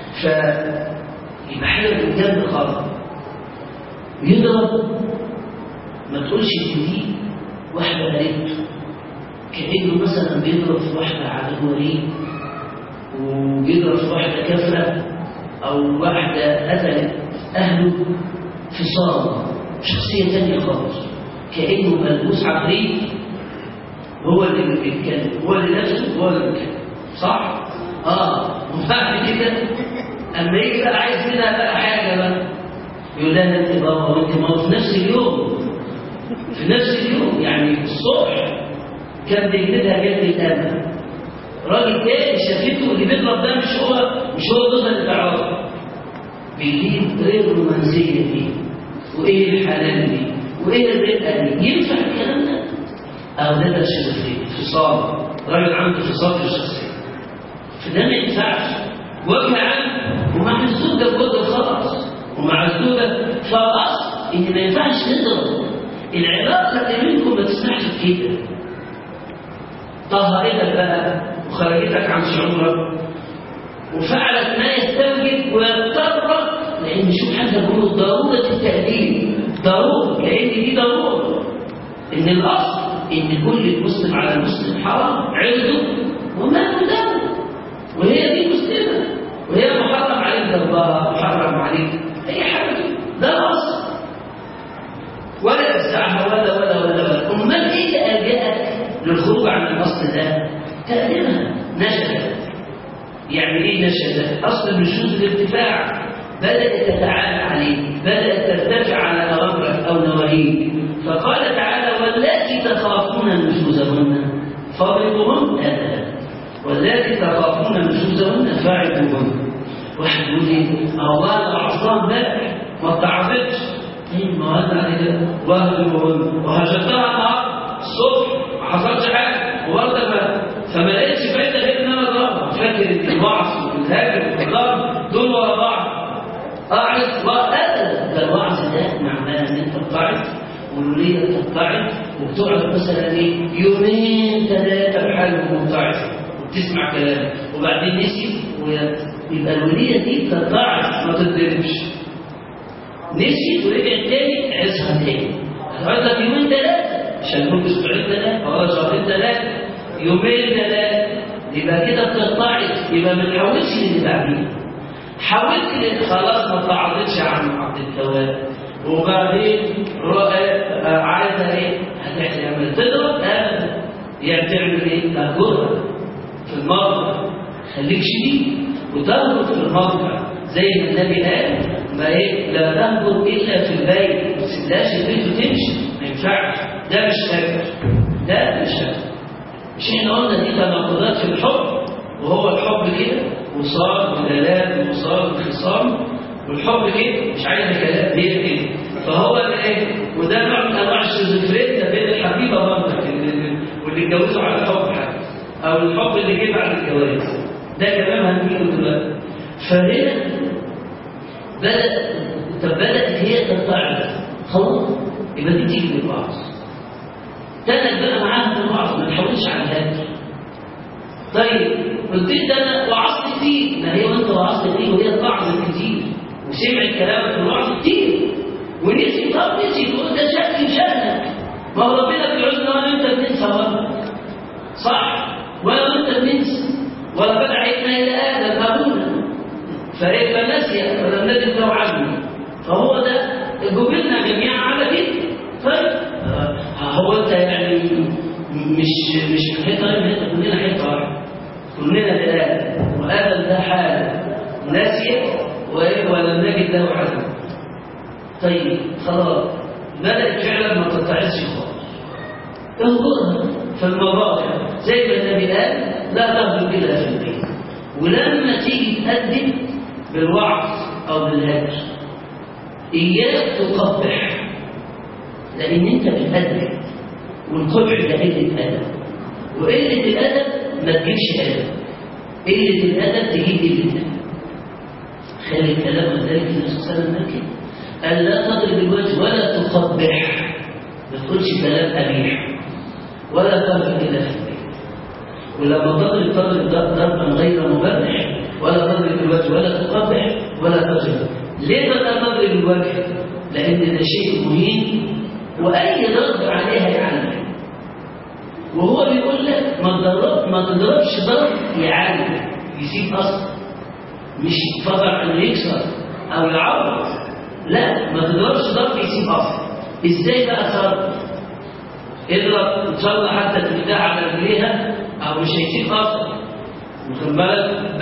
فيبقى حاجه من جنب خالص يضرب، ما تقولش ان دي واحده قريبته، كانه مثلا بيضرب في واحده عدو ليه، وبيضرب في واحده كافره، او واحده قتلت اهله في صار شخصيه ثانيه خالص، كانه ملبوس عفريت هو اللي بيتكلم، هو اللي نفسه هو اللي بيتكلم، صح؟ وبعد كده اما يجي بقى عايز منها بقى حاجه بقى يقول لها انت بابا وانت ماما في نفس اليوم، يعني الصبح كان بيجلدها جلد الأمة، راجل تاني شافته اللي بيضرب ده مش هو جوزها اللي تعرفه، بيجيب ايه الرومانسيه دي، وايه الحلال دي، وايه الرقه دي، ينفع الكلام ده؟ او ده شيزوفرينيا، انفصام، راجل عنده انفصام في الشخصيه، فده ما ينفعش. وجه عنه ومع الزوجه بجد خلاص، ومع الزوجه فالاصل ان ما ينفعش نضرب. العلاقه اللي بينكم ما تسمحش بكده. طهرتك بقى وخرجتك عن شعورك وفعلت ما يستوجب ويضطرك، لان شوف حتى بيقولوا ضروره التأديب، ضروره، لان دي ضروره. ان الاصل ان كل المسلم على المسلم حرام عرضه وماله دمه، وهي دي مسلمه، وهي محرم عليك ضربها، محرم عليك اي حاجه، ده الاصل. ولا تسعها ولا امال ايه اللي الجاك للخروج عن الاصل ده؟ تأديبها نشدت. يعني ايه نشدت؟ اصل النشوز الارتفاع، بدات تتعالى عليه، بدات ترتفع على اوامرك او نواهيك. فقال تعالى واللاتي تخافون نشوزهن فاضربوهن، واللاتي تخافون نشوزهن فاعظوهن. واحد يقول لي الله انا عصام بقى ما تعرفش، ما انا على كده واهجرهن وهجرتها الصبح حصلش حاجه وبرضه فما لقيتش فايده غير ان انا اضربها. فاكر ان الوعظ والهاجر والضرب دول ورا بعض. اعرف ابدا. ده الوعظ ده معناه ان انت بتعرف والوليه بتتعظ وبتقعد مثلا يومين ثلاثه بحال مبتعظ وبتسمع كلام وبعدين نسي ويبقى الوليه دي بتتعظ ما تتضربش. نسيت ورجعت تاني عظها تاني. هتقعد لك يومين ثلاثه مش هنقول اسبوعين ثلاثه ولا شهرين ثلاثه يومين ثلاثه يبقى كده بتتعظ. يبقى ما تحاولش للي بعدين. حاولت خلاص ما تعرضتش عن عبد التواب وبعدين عايزه هتعمل تضرب ابدا. يعني تعمل تهجرها في الموضع. خليك شديد وتهجر في الموضع زي ما النبي قال ما لا تهجر الا في البيت. ما تسيبهاش البيت وتمشي ما ينفعش. ده مش هجر. ده مش هجر. مش احنا قلنا دي تناقضات في الحب وهو الحب كده وصال ودلال وصال وخصام والحب كده مش عايز كلام هي كده. فهو وده نوع من انواع الشيزوفرينيا بين الحبيبه برضه واللي اتجوزوا على الحب حاجه او الحب اللي جه بعد الجواز. ده كلام هنقوله دلوقتي. فهنا بدات هي تتعرض خلاص يبقى دي تيجي للوعظ. تنك بقى معاها في الوعظ ما تحاولش على هذا. طيب قلت ده انا وعظت كتير. ما هي وانت وعظت كتير وهي اتعظت كتير وسمعت كلامك في الوعظ كتير ونسي. طب نسي تقول ده شكل شأنك. ما هو ربنا بيعوزنا ولا انت بتنسى ولا صح ولا انت بتنسى ولا بدا عيدنا الى ادم ابونا فنسي ولم نجد له عزما. فهو ده جبلنا جميعا على كده. طيب هو انت يعني مش حته غير حته. كلنا حته واحده. كلنا لآدم وآدم ده حال ناسي ولم نجد له عزما. طيب خلاص بدأت فعلا ما تتعظش خالص. تهجرها في المواضع زي ما النبي قال لا تهجر إلا في البيت. ولما تيجي تقدم بالوعظ أو بالهجر إياك تقبح لأن أنت بتقدم والقبح ده قلة أدب. وقلة الأدب ما تجيبش أدب. قلة الأدب تجيب قلة أدب. خلي الكلام ذلك النبي صلى الله عليه وسلم كده قال لا تضرب الوجه ولا تقبح. ما تقولش كلام قبيح ولا تضرب إلا في البيت. ولما تضرب ضربا غير مبرح ولا تضرب الوجه ولا تقبح ولا تضرب. ليه بقى تضرب الوجه؟ لأن ده شيء مهم وأي ضرب عليها يعلم. وهو بيقول لك ما تضربش ضرب يعلم يسيب أصلا مش فضع أنه يكسر أو يعرض. لا ما تضربش ضرب يسيب أصلا. إزاي بقى تصرف؟ اضرب إن شاء الله حتى تبدأ على رجليها أو مش هيسيب أصلا. واخد بالك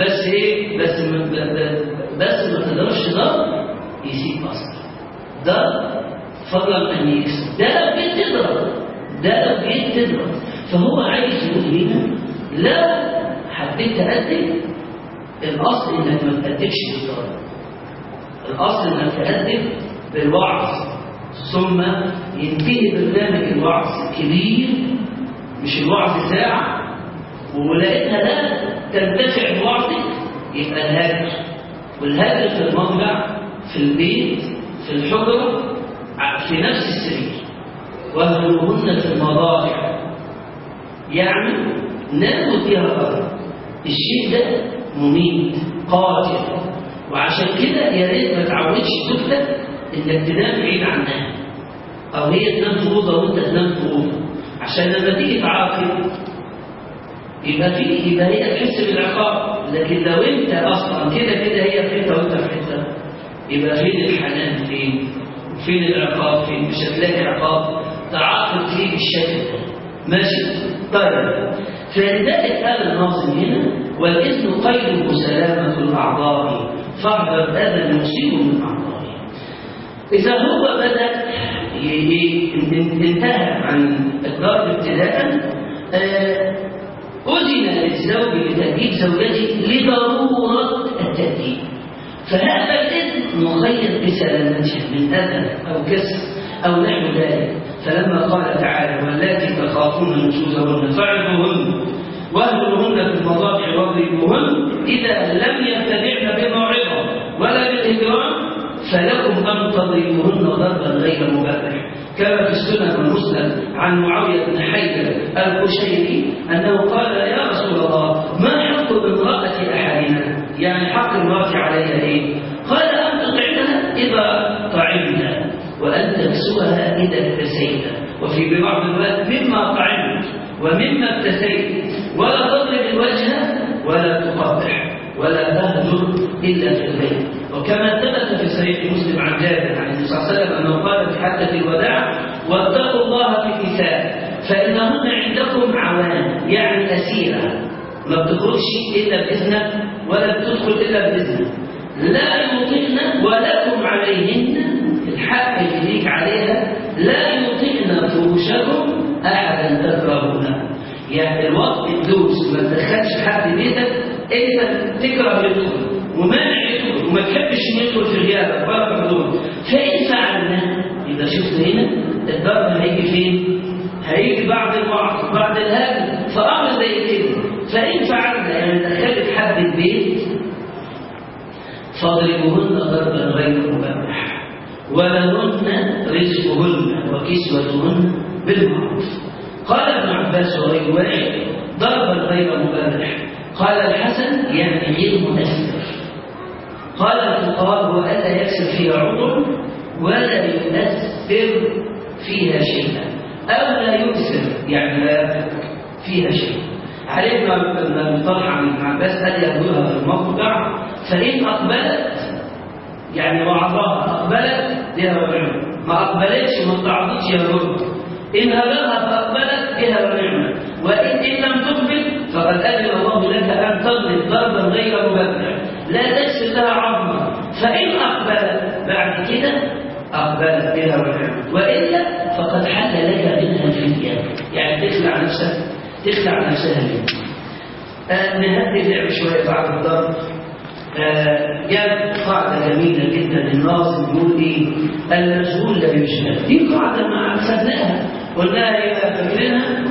بس ما تضربش ضرب يسيب أصلا. ضرب فضلا أن يكسر. ده لو جيت تضرب فهو عايز يقول هنا لا حبيت تقدم الأصل إنك ما تقدمش بالضرب. الأصل إنك تقدم بالوعظ ثم ينتهي برنامج الوعظ كبير مش الوعظ ساعة ولقيتها لا تنتفع بوعظك يبقى الهجر. والهجر في المضجع في البيت في الحجرة في نفس السرير. واهجروهن في المضاجع يعني ناخد فيها الأرض. الشيء ده مميت قاتل. وعشان كده يا ريت ما تعودش زوجتك انك تنام بعيد عنها او هي تنام في اوضه وانت تنام في اوضه عشان لما تيجي تعاقب يبقى هي تحس بالعقاب. لكن لو انت اصلا كده هي في حته وانت في حته يبقى فين الحنان فين العقاب فين؟ مش هتلاقي عقاب تعاقب فيه بالشكل ده. ماشي. طيب فلذلك قال الناظم هنا والإذن قيده سلامة الأعضاء فاحذر أذى يصيب من أعضائه. إذا هو بدأ انتهى عن الضرب ابتداء أذن للزوج لتأديب زوجته لضرورة التأديب. فهذا الإذن مخير بسلامته من أذى أو كسر أو نحو ذلك. فلما قال تعالى واللاتي تخافون نشوزهن فاعظوهن واهجروهن في المضاجع واضربوهن إذا لم يتبعن بالموعظة ولا بالإكرام فلكم أن تضربوهن ضربا غير مبرح. كما في السنن والمسند عن معاوية بن حيدر القشيري أنه قال يا رسول الله ما حق امرأة أحدنا؟ يعني حق المرأة عليها إيه؟ قال أن تطعمها إذا طعمنا وأن تكسوها إذا اكتسيت، وفي بعض الوقت مما طعمت ومما اكتسيت، ولا تضرب الوجه ولا تقبح ولا تهجر إلا في البيت. وكما ثبت في صحيح مسلم عن جابر عن النبي صلى الله عليه وسلم أنه قال في حجة الوداع واتقوا الله في النساء فإنهن عندكم عوان، يعني أسيرة ما بتخرجش إلا بإذنك ولا بتدخل إلا بإذنك، لا يطيقن ولكم عليهن الحق اللي ليك عليها لا يطيقن فروشكم أحدا تكرهونه. يعني الوقت الدوس ما تدخلش حد بيتك انت تكره يدخل ومانع يدخل وما تحبش يدخل في غيابك ولا في حضورك. فإن فعلنا إذا شفت هنا الضرب هيجي فين؟ هيجي بعد الوعظ بعد الهدم فأمر زي كده. فإن فعلنا يعني دخلت حد البيت فاضربوهن ضربا غير مبرح ولهن رزقهن وكسوتهن بالمعروف. قال ابن عباس وغير واحد ضربا غير مبرح. قال الحسن يعني غير مؤثر. قال الفقهاء هو ألا يكسر فيها عضو ولا يؤثر فيها شيئا أو لا يؤثر يعني لا فيها شيء. عليه بن طلحة عن ابن عباس قال يأخذها في الموقع فإن أقبلت يعني وعظها أقبلت بها ونعمة، ما أقبلتش ما تعضتش يا رب، إن هبلها فأقبلت بها ونعمة، وإن لم تقبل فقد أذن الله لك أن تضرب ضربا غير مبرح لا تكسر لها عظمة. فإن أقبلت بعد كده أقبلت بها ونعمة، وإلا فقد حل لك منها الفدية، يعني تخلع نفسها منه. نهدي اللعب شوية بعد الضرب. جاب قاعدة جميلة جدا الناظم يقول ايه؟ المشغول لا يشغل. دي قاعدة ما أخذناها قلناها ايه فاكرينها؟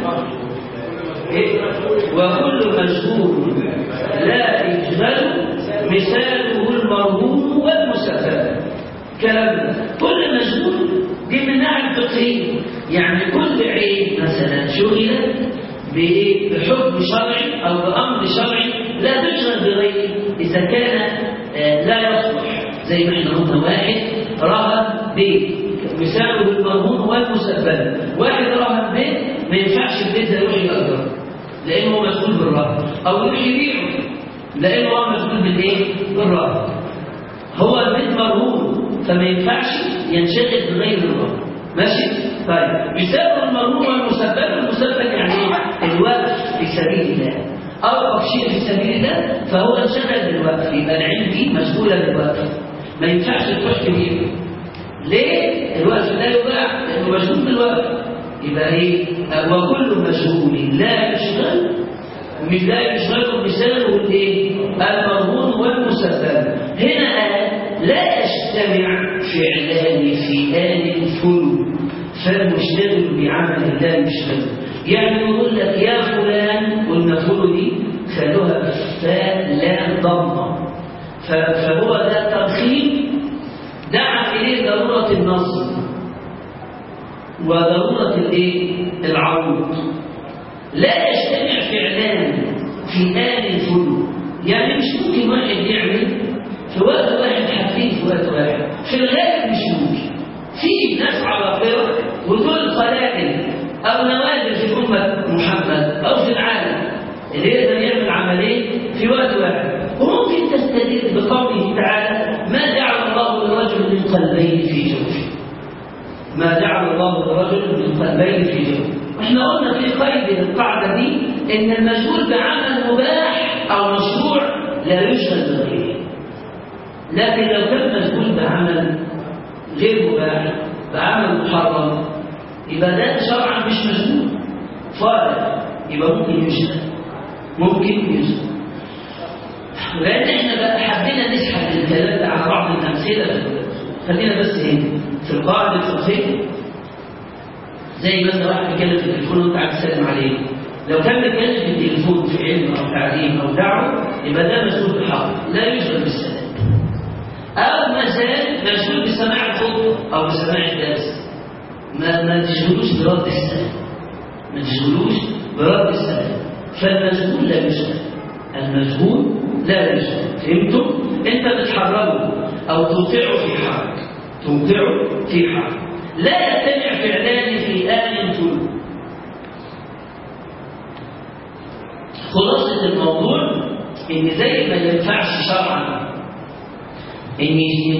وكل مشغول لا يشغل مثاله المرهون والمسبب. كلام كل مشغول دي من ناحية فقهية، يعني كل عين مثلا شغلت بحكم شرعي أو بأمر شرعي لا تشغل بغيره إذا كان لا يصلح. زي ما احنا قلنا واحد رهب بيت مثاله المرهون والمسبب. واحد رهب بيت ما ينفعش البيت ده يروح يأجره لأنه مسؤول بالرهب، أو يروح يبيعه لأنه هو مسؤول بالإيه؟ بالرهب. هو البيت مرهون فما ينفعش ينشغل بغير الرهب. ماشي؟ طيب مثال المرهون والمسبب. المسبب يعني الوقف في سبيل الله أو شيء في سبيل الله فهو انشغل بالوقف، يبقى العين دي مشغولة بالوقف ما ينفعش تروح تبيعه. ليه؟ الوقف لا يباع لأنه مشغول بالوقف. يبقى ايه؟ وكل مشغول لا يشغل مش لا يشغل مثاله الايه؟ المرهون والمسبب. هنا لا يجتمع فعلان في آن الفلو فالمشتغل بعمل الله يشغل. يعني يقول لك يا فلان والمفعول دي خلوها بالفاء لا ضمه، فهو ده ترخيم دعا اليه ضروره النصب وضروره الايه؟ العروض. لا يجتمع فعلان في آن الفلو، يعني مش ممكن واحد يعمل في وقت واحد حاجتين في وقت واحد، في الغالب مش ممكن. في ناس عباقرة ودول قلائل أو نوادر في أمة محمد أو في العالم اللي يقدر يعمل عملين في وقت واحد. وممكن تستدل بقوله تعالى ما جعل الله لرجل من قلبين في جوفه. ما جعل الله لرجل من قلبين في جوفه. واحنا قلنا في قيد القاعدة دي إن المشغول بعمل مباح أو مشروع لا يشغل بغيره. لكن لو كان مشغول بعمل غير مباح بعمل محرم يبقى ده شرعا مش مشغول فارغ، يبقى ممكن يشغل. لأن احنا بقى حبينا نسحب الكلام ده على بعض الأمثلة. خلينا بس هنا في القاعدة الفقهية زي مثلا واحد بيتكلم في التليفون وانت قاعد تسلم عليه، لو كان بيتكلم في التليفون في علم او تعليم او دعوه يبقى ده مسؤول بحق لا يشغل بالسلام، او مثلا مسؤول بسماع الخطبه او بسماع الدرس، ما تشغلوش برد السلام، ما تشغلوش برد السلام. فالمسؤول لا يشغل، المسؤول لا يشغل. فهمتم؟ انت بتحرمه او توقعه في حرج، توقعه في حرج. لا يجتمع فعلان في آن كله. خلاصة الموضوع ان زي ما ينفعش شرعا ان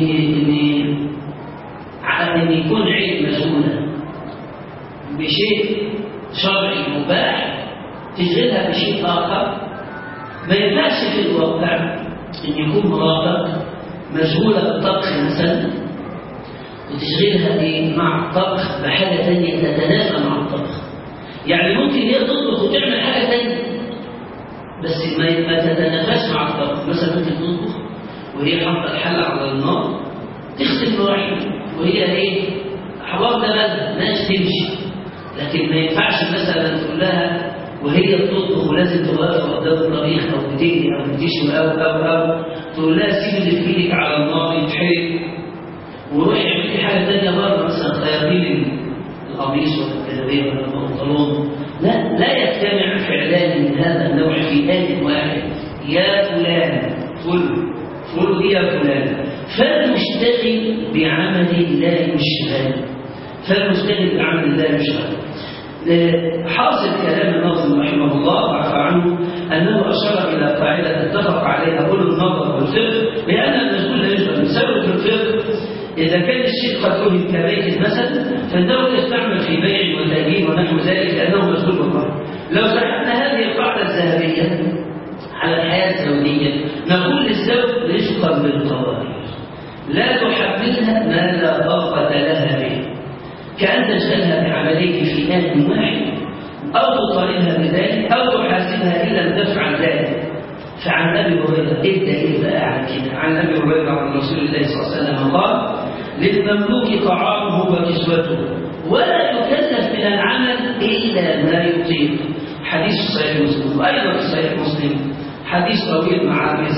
يكون علم مسؤولا بشيء شرعي مباح تشغلها بشيء آخر، ما ينفعش في الواقع ان يكون مراتك مشغولة بالطبخ مثلا وتشغلها مع الطبخ بحاجة ثانية تتنافى مع الطبخ. يعني ممكن هي تطبخ وتعمل حاجة ثانية بس ما تتنافاش مع الطبخ. مثلا ممكن تطبخ وهي حاطة الحلة على النار تغسل مواعين وهي حوار ده بلد ناس تمشي، لكن ما ينفعش مثلا تقول لها وهي بتطبخ ولازم توقف قدام الطبيخ او بتجري او بتشوي او تقول لها سيب اللي في ايدك على النار يتحرق وروحي اعملي حاجه ثانيه بره، مثلا خيري القميص ولا الجلابيه ولا البنطلون. لا يجتمع فعلان من هذا النوع في آن واحد. يا فلان فل يا فلان، فالمشتغل بعمل لا يشغل، فالمشتغل بعمل لا يشغل. حاصل كلام الناظم رحمه الله وعفى عنه أنه أشار إلى قاعدة اتفق عليها أولو النظر والفقه بأن المسؤول لا يشغل. بسبب الفقه إذا كان الشيء قد فهم كبيت مثلا فإنه يستعمل في بيع وتأجير ونحو ذلك لأنه مسؤول بالله. لو سحبنا هذه القاعدة الذهبية على الحياة الزوجية نقول للزوج رزقا بالقوارير لا تحملها ما لا طاقة لها به، كأن تشغلها بعملية في آن واحد أو تطالبها بذلك أو تحاسبها إن لم تفعل ذلك. فعن أبي هريرة الدليل بقى على كده، عن أبي هريرة عن رسول الله صلى الله عليه وسلم قال: للمملوك طعامه وكسوته ولا يكلف من العمل إلا ما يطيق. حديث صحيح مسلم. وأيضا في صحيح مسلم حديث طويل مع أبي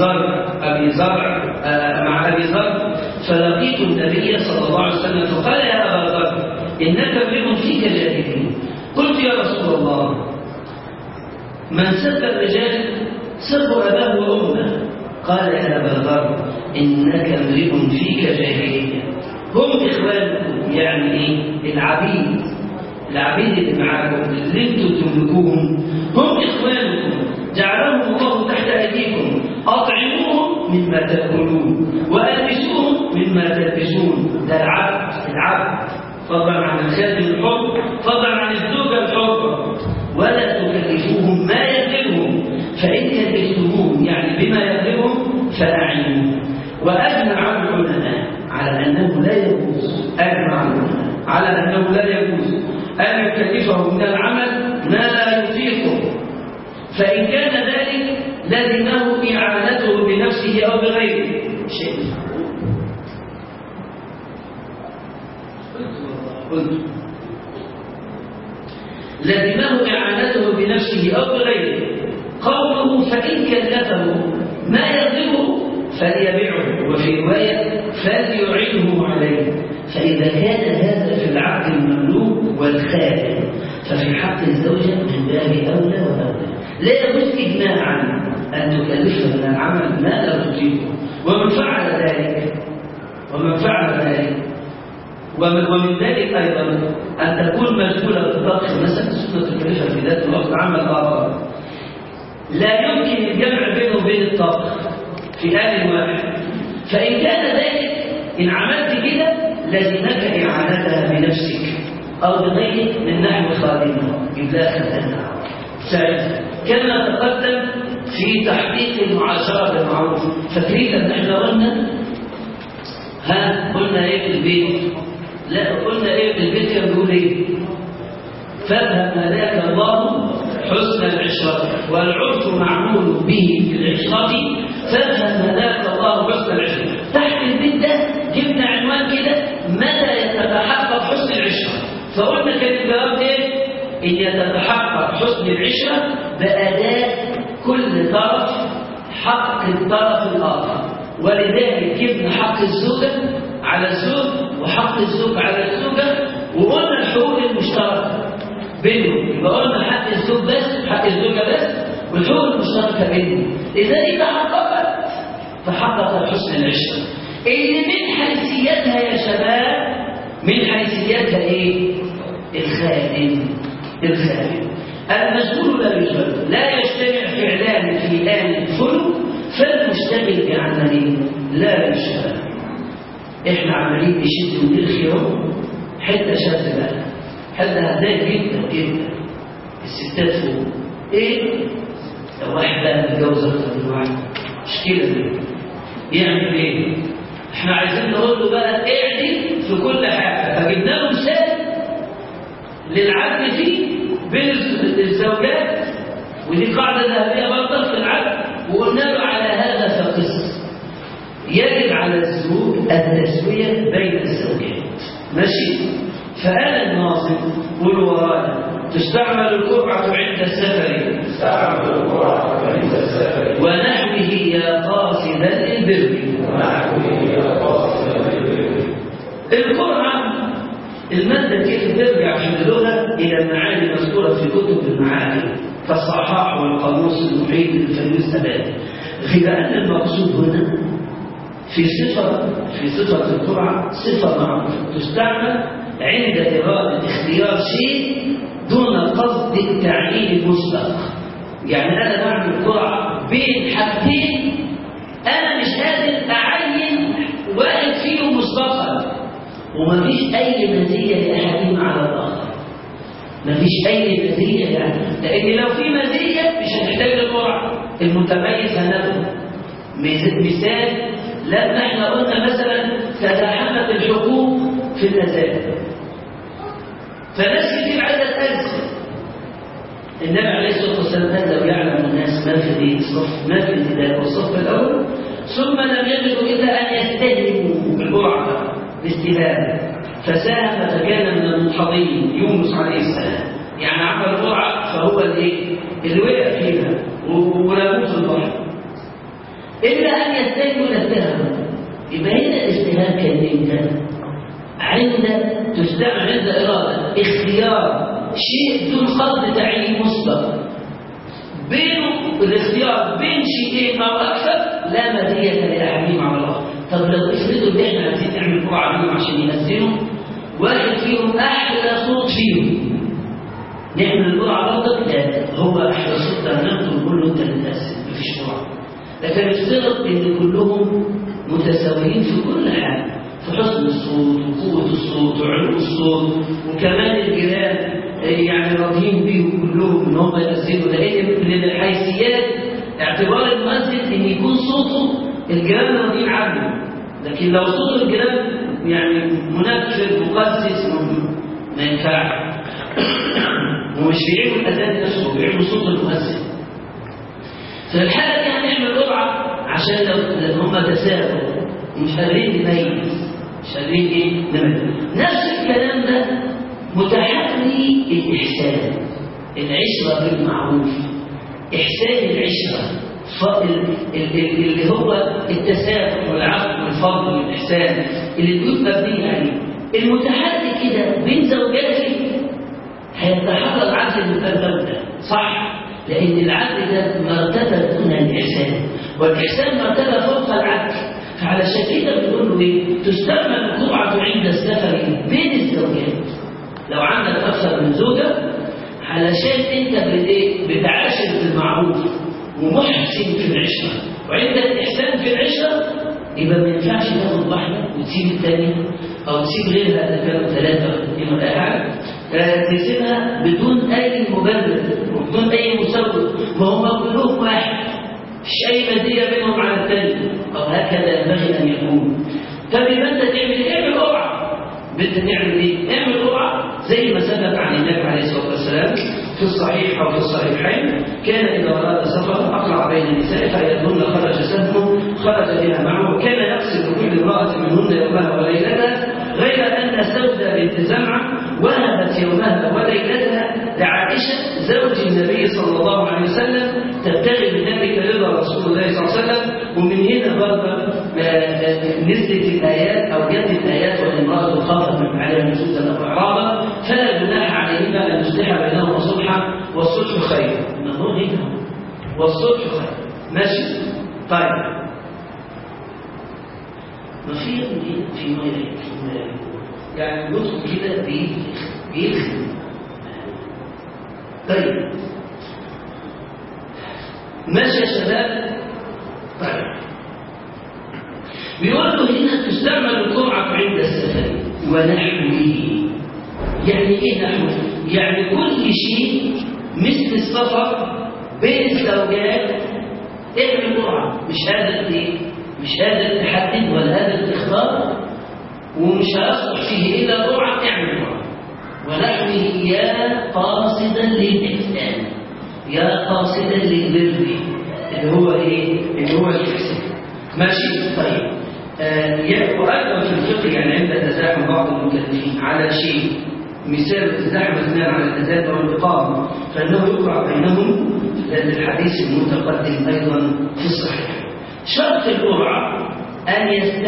ذر فلقيت النبي صلى الله عليه وسلم فقال: يا أبا ذر إنك امرئ فيك جاهلية. قلت: يا رسول الله من سب الرجال سب أباه وأمه. قال: يا أبا ذر إنك امرئ فيك جاهلية. هم إخوانكم، يعني العبيد اللي معاكم اللي انتم تملكوهم هم إخوانكم جعلهم الله تحت أيديكم، أطعموهم مما تأكلون وألبسوهم مما تلبسون. ده العبد فضلا عن الخادم الحر، فضلا عن الزوجة الحرة. ولا تكلفوهم ما يغلبهم، فإن كلفتموهم يعني بما يغلبهم فأعينوهم. وأجمع العلماء على أنه لا يجوز أن يكلفه من العمل ما لا يطيقه، فإن كان ذلك لزمه إعانته بنفسه أو بغيره. لزمه إعانته بنفسه أو بغيره. قوله فإن كلفه ما يغلبه فليبيعه، وفي رواية فليعينه عليه. فإذا كان هذا في العبد المملوك والخادم ففي حق الزوجة من باب أولى وأولى. لا يجوز إجماعا أن تكلفها من العمل ما لا تطيقه. ومن فعل ذلك ومن ذلك أيضا أن تكون مشغولة بالطبخ مثلا سنة تكلفها في ذات الوقت عمل آخر لا يمكن الجمع بينه وبين الطبخ في آن واحد. فإن كان ذلك إن عملت كده لزمك إعانتها بنفسك أو بغيرك من نحو خادمها إذا أخذتها. كما تقدم في تحقيق المعاشرة بالمعروف. فاكرين أن احنا قلنا ايه في البيت؟ لا قلنا ايه في البيت؟ كان بيقول ايه؟ فافهم هداك الله حسن العشرة، والعرف معمول به في العشرة. فافهم هداك الله حسن العشرة. تحت البيت ده جبنا عنوان كده: متى يتحقق حسن العشرة؟ فقلنا كان الجواب ايه؟ ان يتحقق حسن العشره باداء كل طرف حق الطرف الاخر، ولذلك جبنا حق الزوجه على الزوج وحق الزوج على الزوجه، وقلنا الحقوق المشتركه بينهم، يبقى قلنا حق الزوج بس حق الزوجه بس والحقوق المشتركه بينهم. اذا تحققت حسن العشره اللي من حيثيتها يا شباب، من حيثيتها ايه؟ الخادم المشغول لا يشغل، لا يجتمع فعلان في آن الفلك، فالمشتغل بعمله لا يشغل. احنا عمالين نشد ونرخي اهو حته شد بقى، حد هتضايق جدا جدا الستات فوق. ايه؟ لو واحد بقى متجوز اكتر من واحد مشكله دي يعمل ايه؟ احنا عايزين نقول له بقى اعدل في كل حاجه، فجبنا له مثال للعدل فيه بين الزوجات، ودي قاعده ذهبيه برضه في العدل، وقلنا له على هذا فقس يجب على الزوج التسويه بين الزوجات. ماشي؟ فقال الناظم قل ورايا تستعمل القرعه عند السفر، ونحوه يا قاصدا البر. القرعه المادة كيف ترجع في اللغة إلى المعاني المذكورة في كتب المعاني كالصحاح والقاموس المحيط للفيروز أباد، غير أن المقصود هنا في صفة القرعة صفة معروفة تستعمل عند إرادة اختيار شيء دون قصد التعيين المسبق. يعني أنا بعمل قرعة بين حاجتين أنا مش قادر أعين واحد فيهم مسبقا، ومفيش أي مزية لأحدهما على الآخر، مفيش أي مزية يعني، لأن لو في مزية مش هنحتاج للقرعة، المتميز هناخده. مثال لما احنا قلنا مثلا تزاحمت الحقوق في النزاهة، فناس كتير عايزة تأذن. النبي عليه الصلاة والسلام قال لو يعلم الناس ما في الصف ما في النداء والصف الأول ثم لم يجدوا إلا أن يستهلكوا بالقرعة باستهانة، فساهم فكان من المنحضين يونس عليه السلام، يعني عمل قرعة فهو اللي وقع فيها ورموه في البحر، إلا أن يستهلكوا الاتهام. يبقى هنا الاستهانة كان عند تستعمل عند إرادة اختيار شيء دون قصد تعيين مسبق، بينه الاختيار بين شيئين أو أكثر لا مزية لأحدهما على الآخر. طب لو افرضوا ان احنا عايزين نعمل قرعه بيهم عشان يأذنوا، واحد فيهم احلى صوت فيهم، نعمل القرعه برضه؟ لا، هو احلى صوت ده هناخده ونقول له انت اللي تأذن، مفيش قرعه. لكن افترض ان كلهم متساويين في كل حاجه، في حسن الصوت وقوه الصوت وعلو الصوت، وكمان الجيران يعني راضيين بيهم كلهم ان هم يأذنوا، لان من الحيثيات اعتبار المؤذن ان يكون صوته الجيران راضيين عنه، لكن لو صوت الجيران يعني منفر مقزز ما ينفعش. ومش بيعيبوا الاذان نفسه، بيعيبوا صوت المؤذن. في الحاله دي هنعمل قرعه عشان لو هم تساهلوا ومش قادرين نميز، مش قادرين نميز. نفس الكلام ده متحري الإحسان، العشرة بالمعروف، إحسان العشرة اللي هو التسامح والعفو والفضل والإحسان اللي البيوت مبنية عليه. المتحري كده بين زوجاتي هيتحقق عدل المتبادل ده، صح؟ لأن العدل ده مرتبة دون الإحسان، والإحسان مرتبة فوق العدل. فعلشان كده بنقول له إيه؟ تستعمل القرعة عند السفر بين الزوجات. لو عندك أكثر من زوجة علشان أنت بتعاشر بالمعروف ومحسن في العشرة وعندك إحسان في العشرة، يبقى ما ينفعش تاخد واحدة وتسيب الثانية أو تسيب غيرها إذا كانوا ثلاثة يبقى حاجة تسيبها بدون أي مبرر وبدون أي مسبب، ما هم كلهم واحد، مفيش أي مزية بينهم عن الثاني، أو هكذا ينبغي أن يكون. طب يبقى أنت تعمل قرعة. بدنا نعمل ايه؟ نعمل قرعه زي ما ثبت عن النبي عليه الصلاه والسلام في الصحيح او في الصحيحين، كان اذا اراد سفرا اقرع بين النساء فايتهن خرج سهمه خرج بها معه، وكان يقصد كل امراه منهن يومها وليلتها، غير ان سودة بنت زمعه وهبت وهبت يومها وليلتها لعائشة زوج النبي صلى الله عليه وسلم تبتغي بذلك رضا رسول الله صلى الله عليه وسلم. ومن هنا برضه نزلت الآيات أو جت الآيات والامرأة خافت من عليها نشوزا أو إعراضا فلا جناح عليهما أن يصلح بينهما صلحا والصلح خير. ما هو هنا والصلح خير ماشي. طيب ما في مية يعني النطق كده بيلخم. طيب ماشي يا شباب. طيب بيقولوا هنا تستعمل القرعة عند السفر ونحوه. يعني ايه نحوه؟ يعني كل شيء مثل السفر بين الزوجات اعمل قرعة. مش قادر تحدد ولا قادر تختار ومش هيصلح فيه الا قرعة اعمل قرعة. ونحوه يا قاصدا للإحسان يا قاصدا للبر اللي هو ايه؟ اللي هو الإحسان ماشي. طيب وأيضا في الفقه يعني عند تزاحم بعض المكلفين على شيء مثال تزاحم اثنان على الأذان والإقامة فإنه يقرأ بينهم الحديث المتقدم أيضا في الصحيح. شرط القرعة أن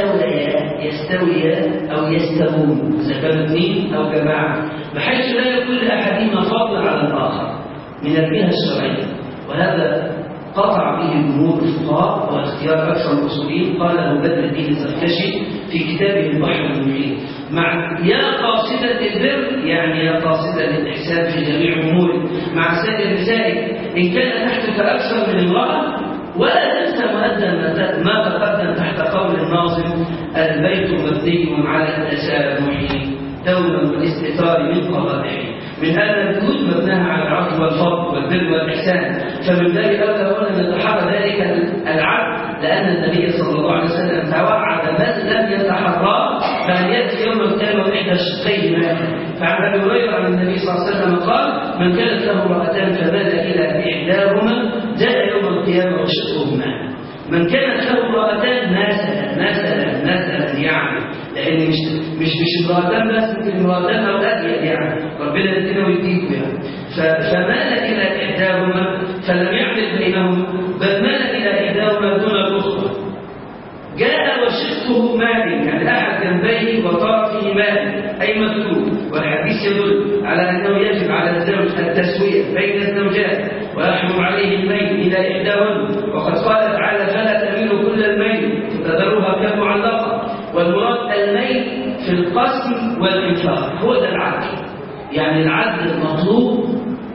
يستويا أو يستوون إذا كانوا اثنين أو جماعة بحيث لا يكون لأحدهما فضل على الآخر من الجهة الشرعية. وهذا قطع به جمهور الفقهاء واختيار أكثر الأصوليين قاله بدر الدين الزركشي في كتابه البحر المحيط. مع يا قاصدا للبر يعني يا قاصدا للإحسان في جميع أموره مع سائر نسائك إن كان تحتك أكثر من امرأة. ولا تنسى مؤدى ما تقدم تحت قول الناظم البيت مبني على التسامح دوما والاستتار من قبائحه من أن البيوت مبناها على العدل والفضل والبر والإحسان. فمن ذلك أولا أن يتحرى ذلك العدل لأن النبي صلى الله عليه وسلم توعد من لم يتحرى فأن يأتي يوم القيامة وإحدى الشقين مات. فعن أبي هريرة عن النبي صلى الله عليه وسلم قال من كانت له امرأتان فمال إلى إحداهما جاء يوم القيامة وشقهما. من كانت له امرأتان مثلا يعني لأن مش امرأتان بس امرأتان أو أزيد يعني ربنا يدينا ويديكم يعني. فمال إلى إحداهما فلم يعمل بينهم بل مال إلى إحداهما دون الأخرى جاء وشقه مال يعني أحد جنبيه وطرفه مال أي مكتوب. والحديث يدل على أنه يجب على الزوج التسوية بين الزوجات ويحرم عليه الميل إلى إحداهن. وقد قال تعالى فلا تميلوا كل الميل فتذروها كالمعلقة. والمراد الميل في القسم والإنفاق هو ده العدل. يعني العدل المطلوب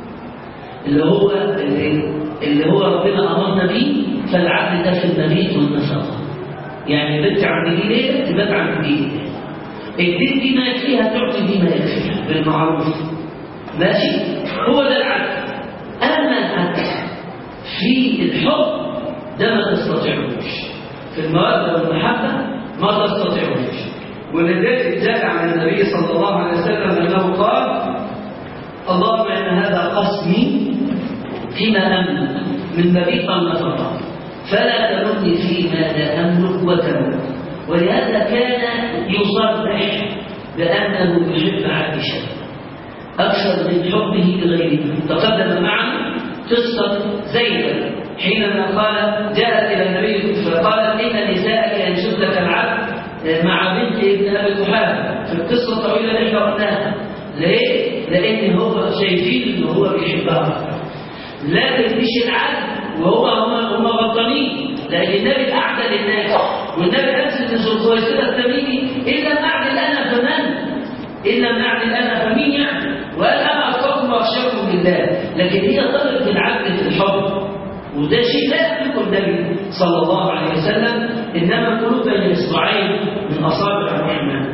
اللي هو ربنا أمرنا به. فالعدل ده في المبيت والنفقة يعني بنت عند دي ليه تبات عند دي الدين دي ما يكفيها تعطي دي ما يكفيها بالمعروف ماشي. هو ده العدل. أما العدل في الحب ده ما تستطيعوش في المودة والمحبة ما تستطيعوش. ولذلك جاء عن النبي صلى الله عليه وسلم أنه قال اللهم إن هذا قسمي فيما أملك من مبيت النفقة فلا تمني فيما لا أملك وتملك. ولهذا كان يصرح بأنه يحب عائشة أكثر من حبه لغيره. تقدم معنا قصة زينب حينما قال جاءت إلى النبي فقالت إن نسائك ينشد لك العبد مع بنت ابن أبي قحافة في القصة الطويلة اللي قرأناها. ليه؟ لأن هو شايفين إنه هو بيحبها لكن مش العدل هم غلطانين لأن النبي أعدل الناس والنبي أنزل من سلطويسرة التميمي إن لم أعدل أنا فمن؟ إن لم أعدل أنا فمين يعني؟ وقال أنا أتقاكم وأخشاكم بالله. لكن هي طلبت العدل في الحب وده شيء لا يملكه النبي صلى الله عليه وسلم إنما القلوب بين إصبعين من أصابع الرحمن.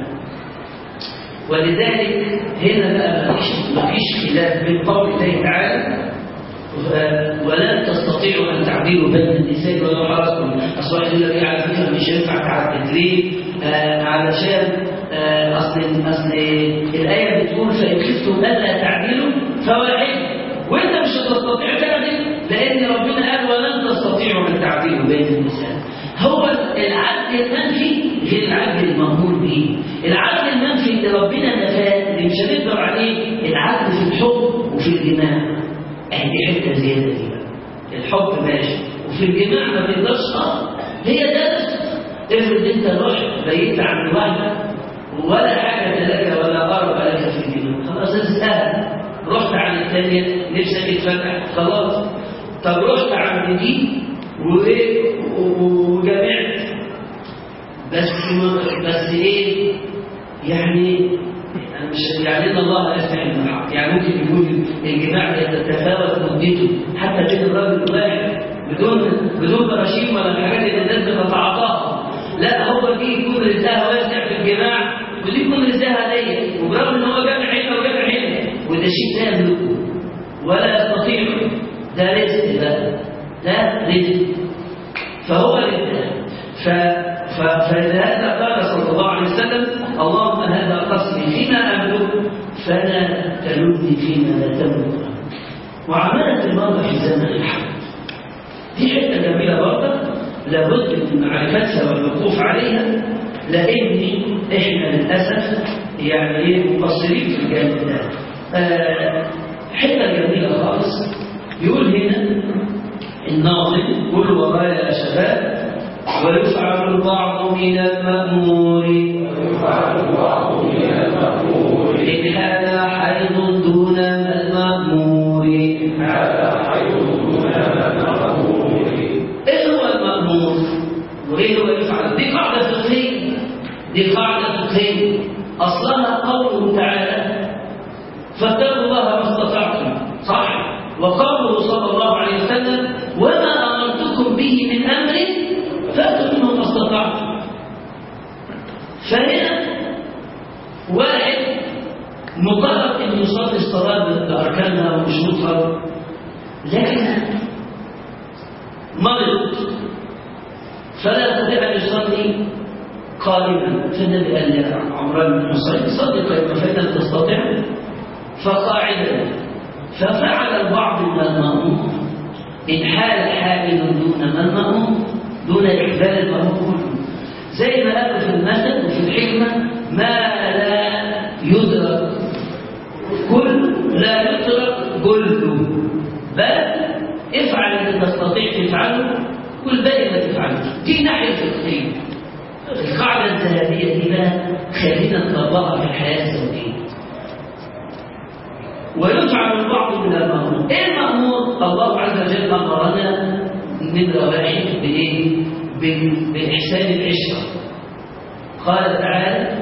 ولذلك هنا بقى مفيش خلاف بين قول الله تعالى ولن تستطيعوا أن تعدلوا بين النساء ولو حرصتم. أصل الذي على فكرة مش ينفع تعدل ليه؟ علشان أصل الآية بتقول فإن خفتم ألا تعدلوا فواحد وأنت مش هتستطيع تعدل لأن ربنا قال ولن تستطيعوا أن تعدلوا بين النساء. هو العدل المنفي غير العدل المأمور به. العدل المنفي اللي ربنا نفاه اللي مش هنقدر عليه وفي الجماع. دي حته زياده دي بقى. الحب ماشي وفي الجماع ما تقدرش. هي درس. افرض انت رحت بيت عند واحده ولا حاجه لك ولا قرب لك في الجماع، خلاص اسال. رحت عند الثانيه نفسك تتفتح، خلاص. طب رحت عند دي وجمعت بس ايه يعني، أنا مش يعني ان الله لا يستحي من الحق، يعني ممكن يكون الجماع يتفاوت مدته حتى بين الراجل الواحد بدون براشيم ولا الحاجات اللي الناس بتتعاطاها. لا، هو دي يكون رزقها واسع في الجماع ودي يكون رزقها ضيق، وبرغم ان هو جمع هنا وجمع هنا، وده شيء لا يملكه ولا يستطيع. ده رزق بقى، ده رزق. فهو رزق. فلهذا قال صلى الله عليه وسلم: اللهم هذا قسمي فيما املك فلا تلدني فيما لا تملك. وعملت المرأة في زمن الحرب. دي حته جميله برضه لابد من معرفتها والوقوف عليها، لان احنا للاسف يعني مقصرين في الجانب ده. حته جميله خالص يقول هنا الناظم: قل ورايا يا شباب ويفعل البعض من المأمور إن هذا حيض دون المأمور. إيه هو المأمور وإيه هو يفعل؟ دي قاعدة فقهية، دي قاعدة فقهية أصلها قوله تعالى: فاتقوا الله ما استطعتم، صح؟ وقوله صلى الله عليه وسلم: وما أمرتكم به من أمر فاتوا منه ما استطعتم. فهنا واحد مطالب ان يصلي الصلاه باركانها وشروطها، لكن مرض فلا يستطيع ان يصلي قائما. فالنبي قال لعمران بن حصين: صلي قائما فان لم تستطع فقاعدا. ففعل البعض من المأمور ان حال حائل دون من مأمور، دون إحلال المأمور، زي ما قالوا في المثل وفي الحكمة: ما لا يدرك لا يترك كله، بل افعل اللي تستطيع تفعله والباقي ما تفعله. دي ناحية فقهية. القاعدة الذهبية دي بقى خلينا نطبقها في الحياة الزوجية. ويفعل البعض من المأمور. ايه المأمور؟ الله عز وجل أمرنا نمرة واحد بإيه؟ بإحسان العشرة. قال تعالى: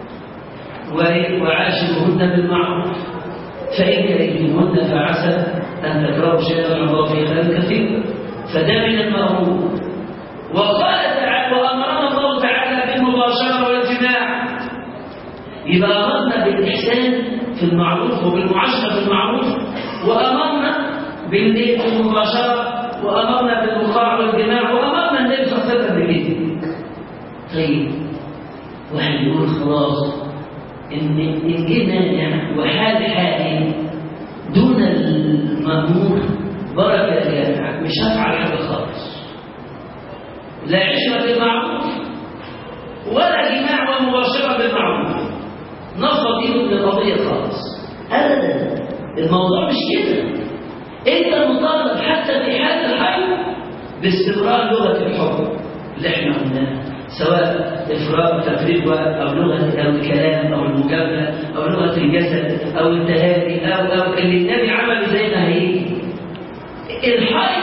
وعاشرهن بالمعروف فإن كرهتموهن فعسى أن تكرهوا شيئا والله فيه خير كثير. فده من المأمور. وقال تعالى: وأمرنا الله تعالى بالمباشرة والجماع. يبقى أمرنا بالإحسان في المعروف وبالمعاشرة بالمعروف، وأمرنا بالمباشرة، وأمرنا بالوقاع والجماع، وأمرنا النبي صلى الله عليه وسلم بكده. طيب واحد يقول خلاص إن جينا يعني وحال حالي دون المأمور بركة جامعة، مش هفعل حاجة خالص، لا عشرة بالمعروف ولا جماع ومباشرة بالمعروف، نفض دي من القضية خالص أبدا. الموضوع مش كده. انت مطالب حتى في حال الحي باستمرار لغه الحب اللي احنا قلناها، سواء افراط تفريط او لغه او الكلام او المكافاه او لغه الجسد او التهادي او اللي النبي عمل زي ما هيجي. الحي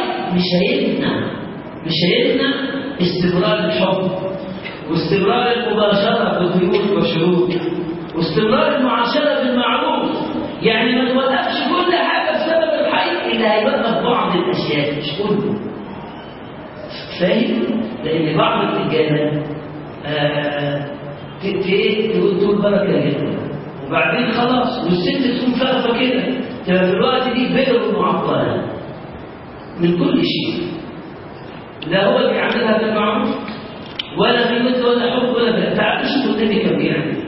مش هيمنع استمرار الحب واستمرار المباشره بقيود وشروط واستمرار المعاشره بالمعروف. يعني ما توقفش كل حاجه بسبب الحي، اللي هيوقف بعض الاشياء مش كله. فاهم؟ لان بعض الرجاله تقول بركه جدا وبعدين خلاص، والست تكون فاهمه كده، تبقى في الوقت دي بئر معطله من كل شيء، لا هو اللي بيعملها بالمعروف ولا في ود ولا حب ولا بلا. تعالوا شوفوا النبي كان بيعمل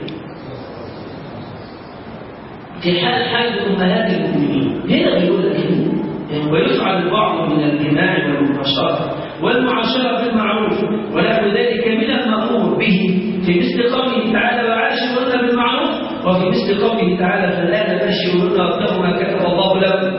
في حال حاجة أمهات المؤمنين. هنا بيقول لك ويفعل البعض من الجماع والمباشرة والمعاشرة بالمعروف ونحو ذلك من المأمور به، في مثل قوله تعالى: وعاشرهن بالمعروف، وفي مثل قوله تعالى: فالآن بشرهن وابتغوا ما كتب الله لكم.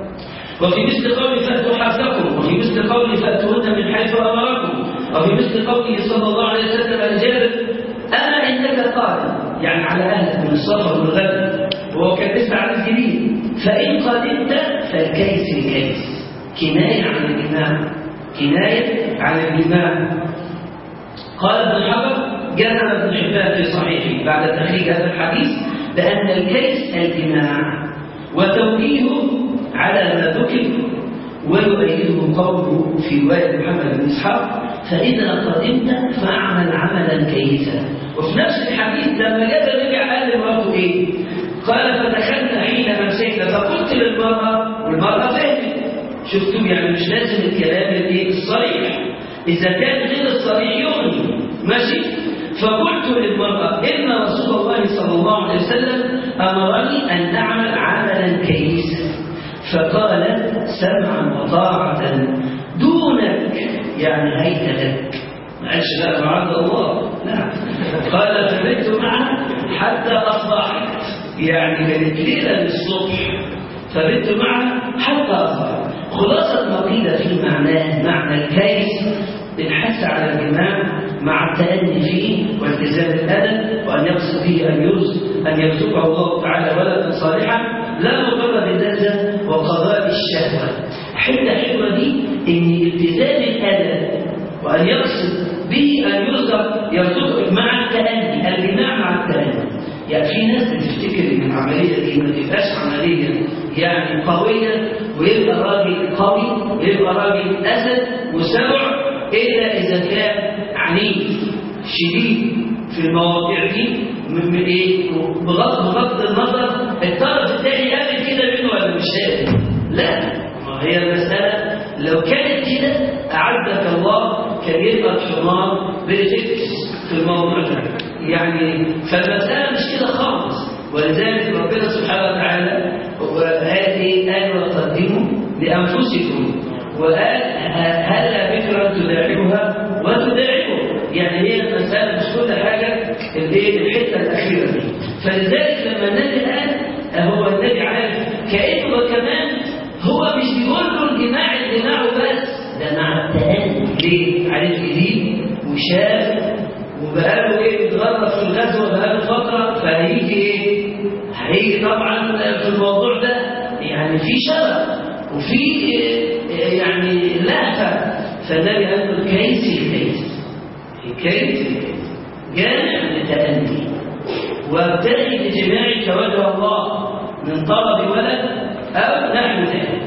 وفي مثل قوله فأتوا حرثكم، وفي مثل قوله فأتوهن من حيث أمركم، وفي مثل قوله صلى الله عليه وسلم عن جابر أما إنك قادم، يعني على أهلك من السفر والغد، وهو كان لسه عن جديد، فإن قدمت فالكيس الكيس، كناية عن الجماع، كناية عن الجماع. قال ابن حجر جزم ابن حبان في صحيحه بعد تخريج هذا الحديث بأن الكيس الجماع، وتوجيهه على ما ذكر، ويؤيده قوله في رواية محمد بن إسحاق فإذا قدمت فاعمل عملا كيسا. وفي نفس الحديث لما جاء رجع قال لمراته إيه؟ قال فدخلنا حين أمسينا فقلت للمرأة، والمرأة فهمت. شفتوا يعني مش لازم الكلام الصريح، إذا كان غير الصريح يغني ماشي. فقلت للمرأة إن رسول الله صلى الله عليه وسلم أمرني أن نعمل عملا كيسا، فقال سمعا وطاعة دونك، يعني هيت لك، ما قالش لا معاذ الله، لا. قال فبت معه حتى أصبحت، يعني كانت ليلة للصبح، فبت معه حتى أصبحت. خلاصة ما قيل في معناه معنى الكيس الحث على الجماع مع التأني فيه والتزام الأدب، وأن يقصد به أن يرزقه الله تعالى ولدا صالحا لا مجرد اللذة وقضاء الشهوة. حتى الحلوة دي إن التزام الأدب وأن يقصد به أن يرزقه مع التأني، الجماع مع التأني. يعني في ناس بتفتكر إن العملية دي ما تبقاش عملية يعني قوية ويبقى راجل قوي ويبقى راجل أسد وسبع، إلا إذا كان عنيف شديد في المواضيع دي من إيه؟ بغض النظر الطرف الثاني قابل كده منه ولا مش قابل. لا، ما هي المسألة لو كانت كده أعدك الله كان يبقى الحمار بالفكس في الموضوع ده. يعني فالمسألة مش كده خالص، ولذلك ربنا سبحانه وتعالى قال وقدموا لأنفسكم، وقال هلا بكرا تداعبها وتداعبه، يعني هي المسألة مش كل حاجة الحتة الأخيرة دي. فلذلك لما النبي قال هو النبي عارف كأنه كمان هو مش بيقول له الجماع بس، ده مع التأني. ليه؟ عارف جديد وشاب وبقاله بيتغرب في الغزوة بقاله فترة، هيجي طبعا في الموضوع ده يعني في شرف وفي يعني لهفة. فالنبي قال له الكيس جامع لتأني، وابتغي بجماعك وجه الله من طلب ولد أو نحو ذلك.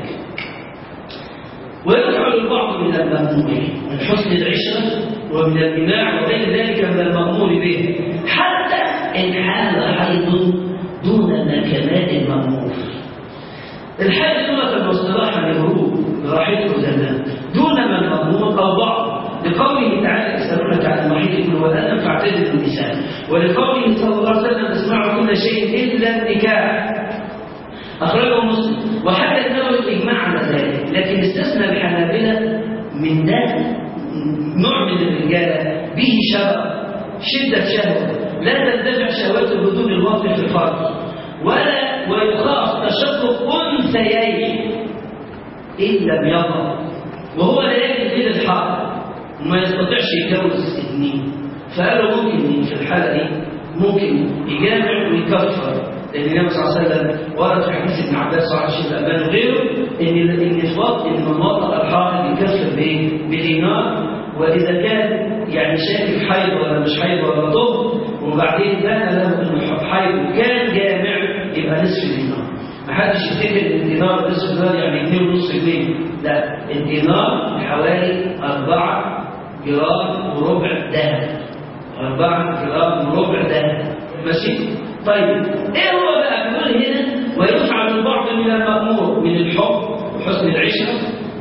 ويفعل البعض من المأمور من حسن العشرة ومن الجماع وغير ذلك من المأمور به، حتى إن حال حيض دون النكمات المأمور. الحال لغة المصطلح الهروب براحته زمان دون ما المأمور أو بعض، لقوله تعالى يسألونك عن المحيض قل هو أذى فاعتزلوا النساء، ولقوله صلى الله عليه وسلم اسمعوا كل شيء إلا النكاح، أخرجه مسلم. وحكى النووي الإجماع على ذلك، لكن استثنى الحنابلة من ده نوع من الرجالة به شدة شهوة لا تندفع شهوته بدون الوقت في الفرج، ويخاف تشقق أنثيين إن لم يقع، وهو لا يجد إلى الحق وما يستطيعش يتجوز اثنين. فقالوا ممكن في الحالة دي ممكن يجامع ويكفر، لأن النبي صلى الله عليه وسلم ورد في حديث ابن عباس صحيح الشيخ الألباني وغيره إن من وطأ الحائض يكفر بدينار، وإذا كان يعني شاكك حيض ولا مش حيض ولا طهر وبعدين بان له انه حيض وكان جامع يبقى نصف دينار. ما حدش يفتكر ان الدينار نصف دينار يعني 2.5 جنيه، لا، الدينار حوالي 4 جرام وربع ذهب، 4 جرام وربع ذهب، ماشي؟ طيب ايه هو بقى بيقول هنا ويفعل البعض من المأمور من الحب وحسن العشرة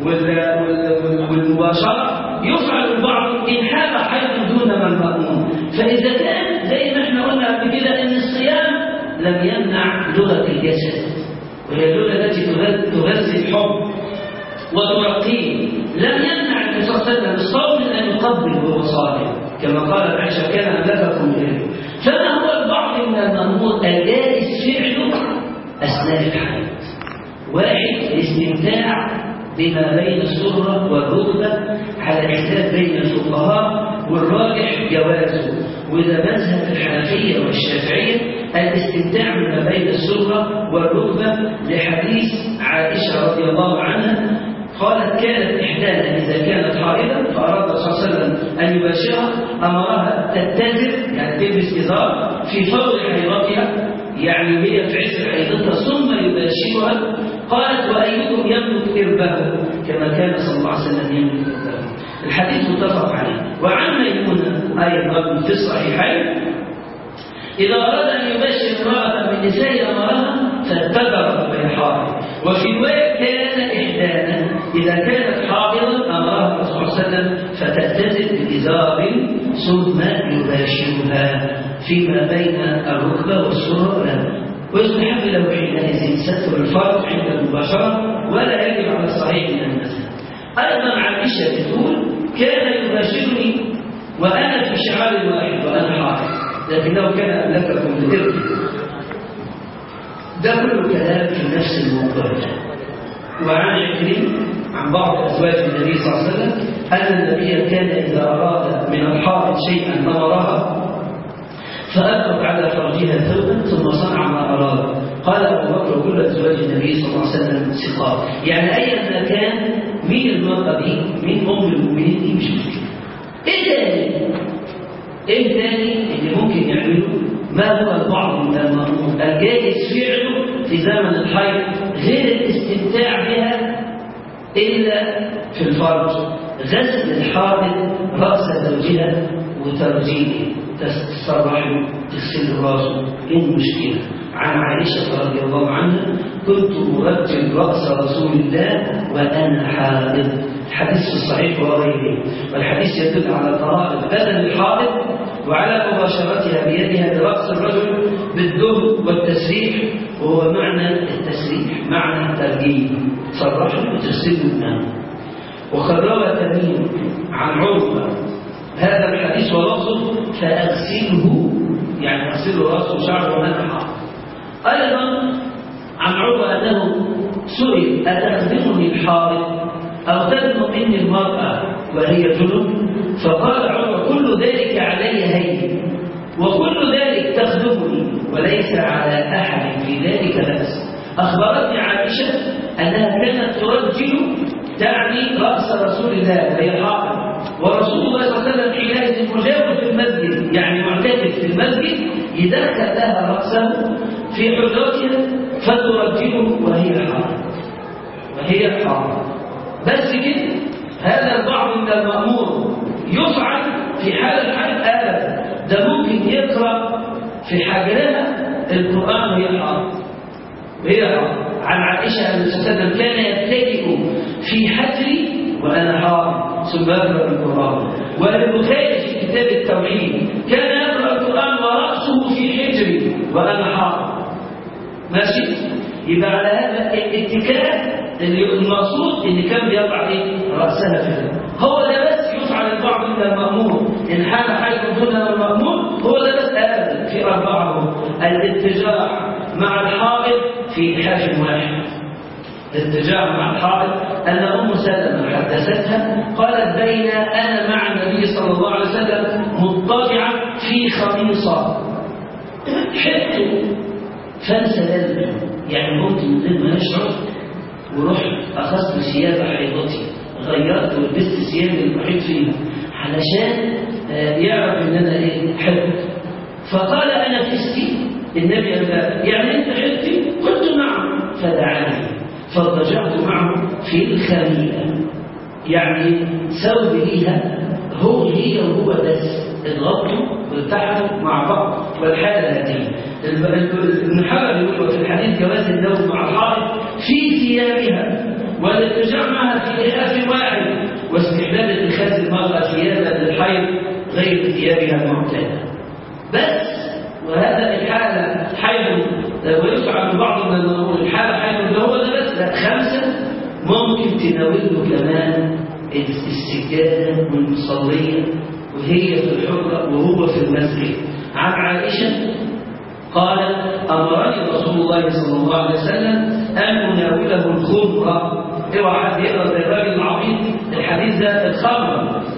والمباشرة، يفعل البعض إن حال حيض دون ما المأمور. فإذا كان زي ما احنا قلنا قبل كده ان الصيام لم يمنع لغة الجسد، وهي اللغة التي تغذي الحب وترقيه، لم يمنع النبي صلى الله عليه وسلم الصوم من ان يقبل وهو صائم كما قالت عائشة كان أملككم إليه. فما هو البعض من المأمور الجائز فعله أثناء الحيض واحد الاستمتاع بما بين السرة والركبة على خلاف بين الفقهاء، والراجح جوازه، وده مذهب الحنفية والشافعية الاستمتاع بما بين السرة والركبة، لحديث عائشة رضي الله عنها قالت كانت إحدانا إذا كانت حائضا فأراد صلى الله عليه وسلم أن يباشرها أمرها تتزر، يعني تلبس إزار في فور حيضتها، يعني هي في عز حيضتها، ثم يباشرها. قالت وأيكم يملك إربه كما كان صلى الله عليه وسلم يملك إربه. الحديث متفق عليه. وعن ميمونة أيضا في الصحيحين إذا أراد أن يباشر امرأة من نساء أمرها فاتبر وهي حائض. وفي رواية كان إحدانا إذا كانت حائضا أمرها الرسول صلى الله عليه وسلم فتأتزر بإزار ثم يباشرها فيما بين الركبة والسرة، ويستحب له حينئذ ستر الفرج عند المباشرة ولا يجب على الصحيح من المذهب. أيضا عائشة بتقول كان يباشرني وأنا في شعار واحد وأنا حائض، لكنه كان أملككم لإرث. ده كله كلام في نفس الموضوع. وعن عكرمة عن بعض أزواج النبي صلى الله عليه وسلم أن النبي كان إذا أراد من الحائض شيئا أمرها فألقت على فرجها ثوبا ثم صنع ما أراد. قال أبو بكر كل أزواج النبي صلى الله عليه وسلم ثقات، يعني أيا كان مين المرأة دي، مين أم المؤمنين دي، مش مشكلة. إيه تاني اللي ممكن يعمله؟ ما هو البعض من المأمور الجائز فعله في زمن الحيض غير الاستمتاع بها إلا في الفرج؟ غسل الحائض رأس زوجها وترجيله، تسرحه، تغسل راسه، إيه المشكلة؟ عن عائشة رضي الله عنها كنت مرجل رأس رسول الله وأنا حائض. الحديث الصحيح وغيره، والحديث يدل على طهارة بدن الحائض وعلى مباشرتها بيدها برأس الرجل بالدهن والتسريح، وهو معنى التسريح معنى الترجيل، تصرحه وتغسله الماء. وقد روى تميم عن عروة هذا الحديث ولفظه فأغسله، يعني أغسله رأسه وشعره وأنا حائض. أيضا عن عروة أنه سئل أتخدمني الحائض أو تدنو مني المرأة وهي جنب؟ فقال عروة كل ذلك علي هين وكل ذلك تخدمني وليس على أحد في ذلك بأس. أخبرتني عائشة أنها كانت ترجل، تعني رأس رسول الله وهي حائض، ورسول الله صلى الله عليه وسلم حينئذ مجاور في المسجد، يعني معتكف في المسجد، يدخل لها رأسه في حجرتها فترجله وهي حائض. بس كده؟ هذا البعض من المأمور يفعل في حال الحيض أبدا. ده ممكن يقرأ في حجرها القرآن وهي حائض. عن عائشة أن النبي كان يتكئ في حجري وأنا حائض ثم يقرأ القرآن. والبخاري في كتاب التوحيد كان يقرأ القرآن ورأسه في حجري وأنا حائض. ماشي؟ يبقى على هذا الاتكاء المقصود اللي كان بيضع رأسها في هو ده بس يفعل البعض من المأمور إن حال حيث دون المأمور، هو ده بس آدم في أربعه الاتجاع مع الحائض في حاجم واحد. الاتجاع مع الحائض أن أم سلمة حدثتها قالت بين أنا مع النبي صلى الله عليه وسلم مضطجعة في خميصة حته فانسللت، يعني قمت من غير ما يشعر ورحت أخذت ثياب حيضتي، غيرت ولبست ثياب المحيط فيها علشان يعرف ان انا حبت. فقال انا فستي، النبي قال يعني انت حبتي؟ قلت نعم، فدعاني فاضطجعت معه في الخميلة، يعني ثوب ليها هي وهو بس، اتغطوا وارتحلوا مع بعض. والحالة هذه ابن حجر يقول في الحديث جواز النوم مع الحائض في ثيابها والاتجاع معها في لحاف واحد، واستحباب اتخاذ المرأة ثيابا للحيض غير ثيابها المعتادة. بس وهذا الحالة حيض ويفعل بعض من المنظور الحالة حيض ده هو ده بس، لا 5 ممكن تناوله كمان السجادة والمصلية وهي في الحجرة وهو في المسجد. عن عائشة قال أمرني رسول الله صلى الله عليه وسلم أن أناوله الخمر. اوعى حد يقرأ زي الراجل العبيط الحديث ده الخمر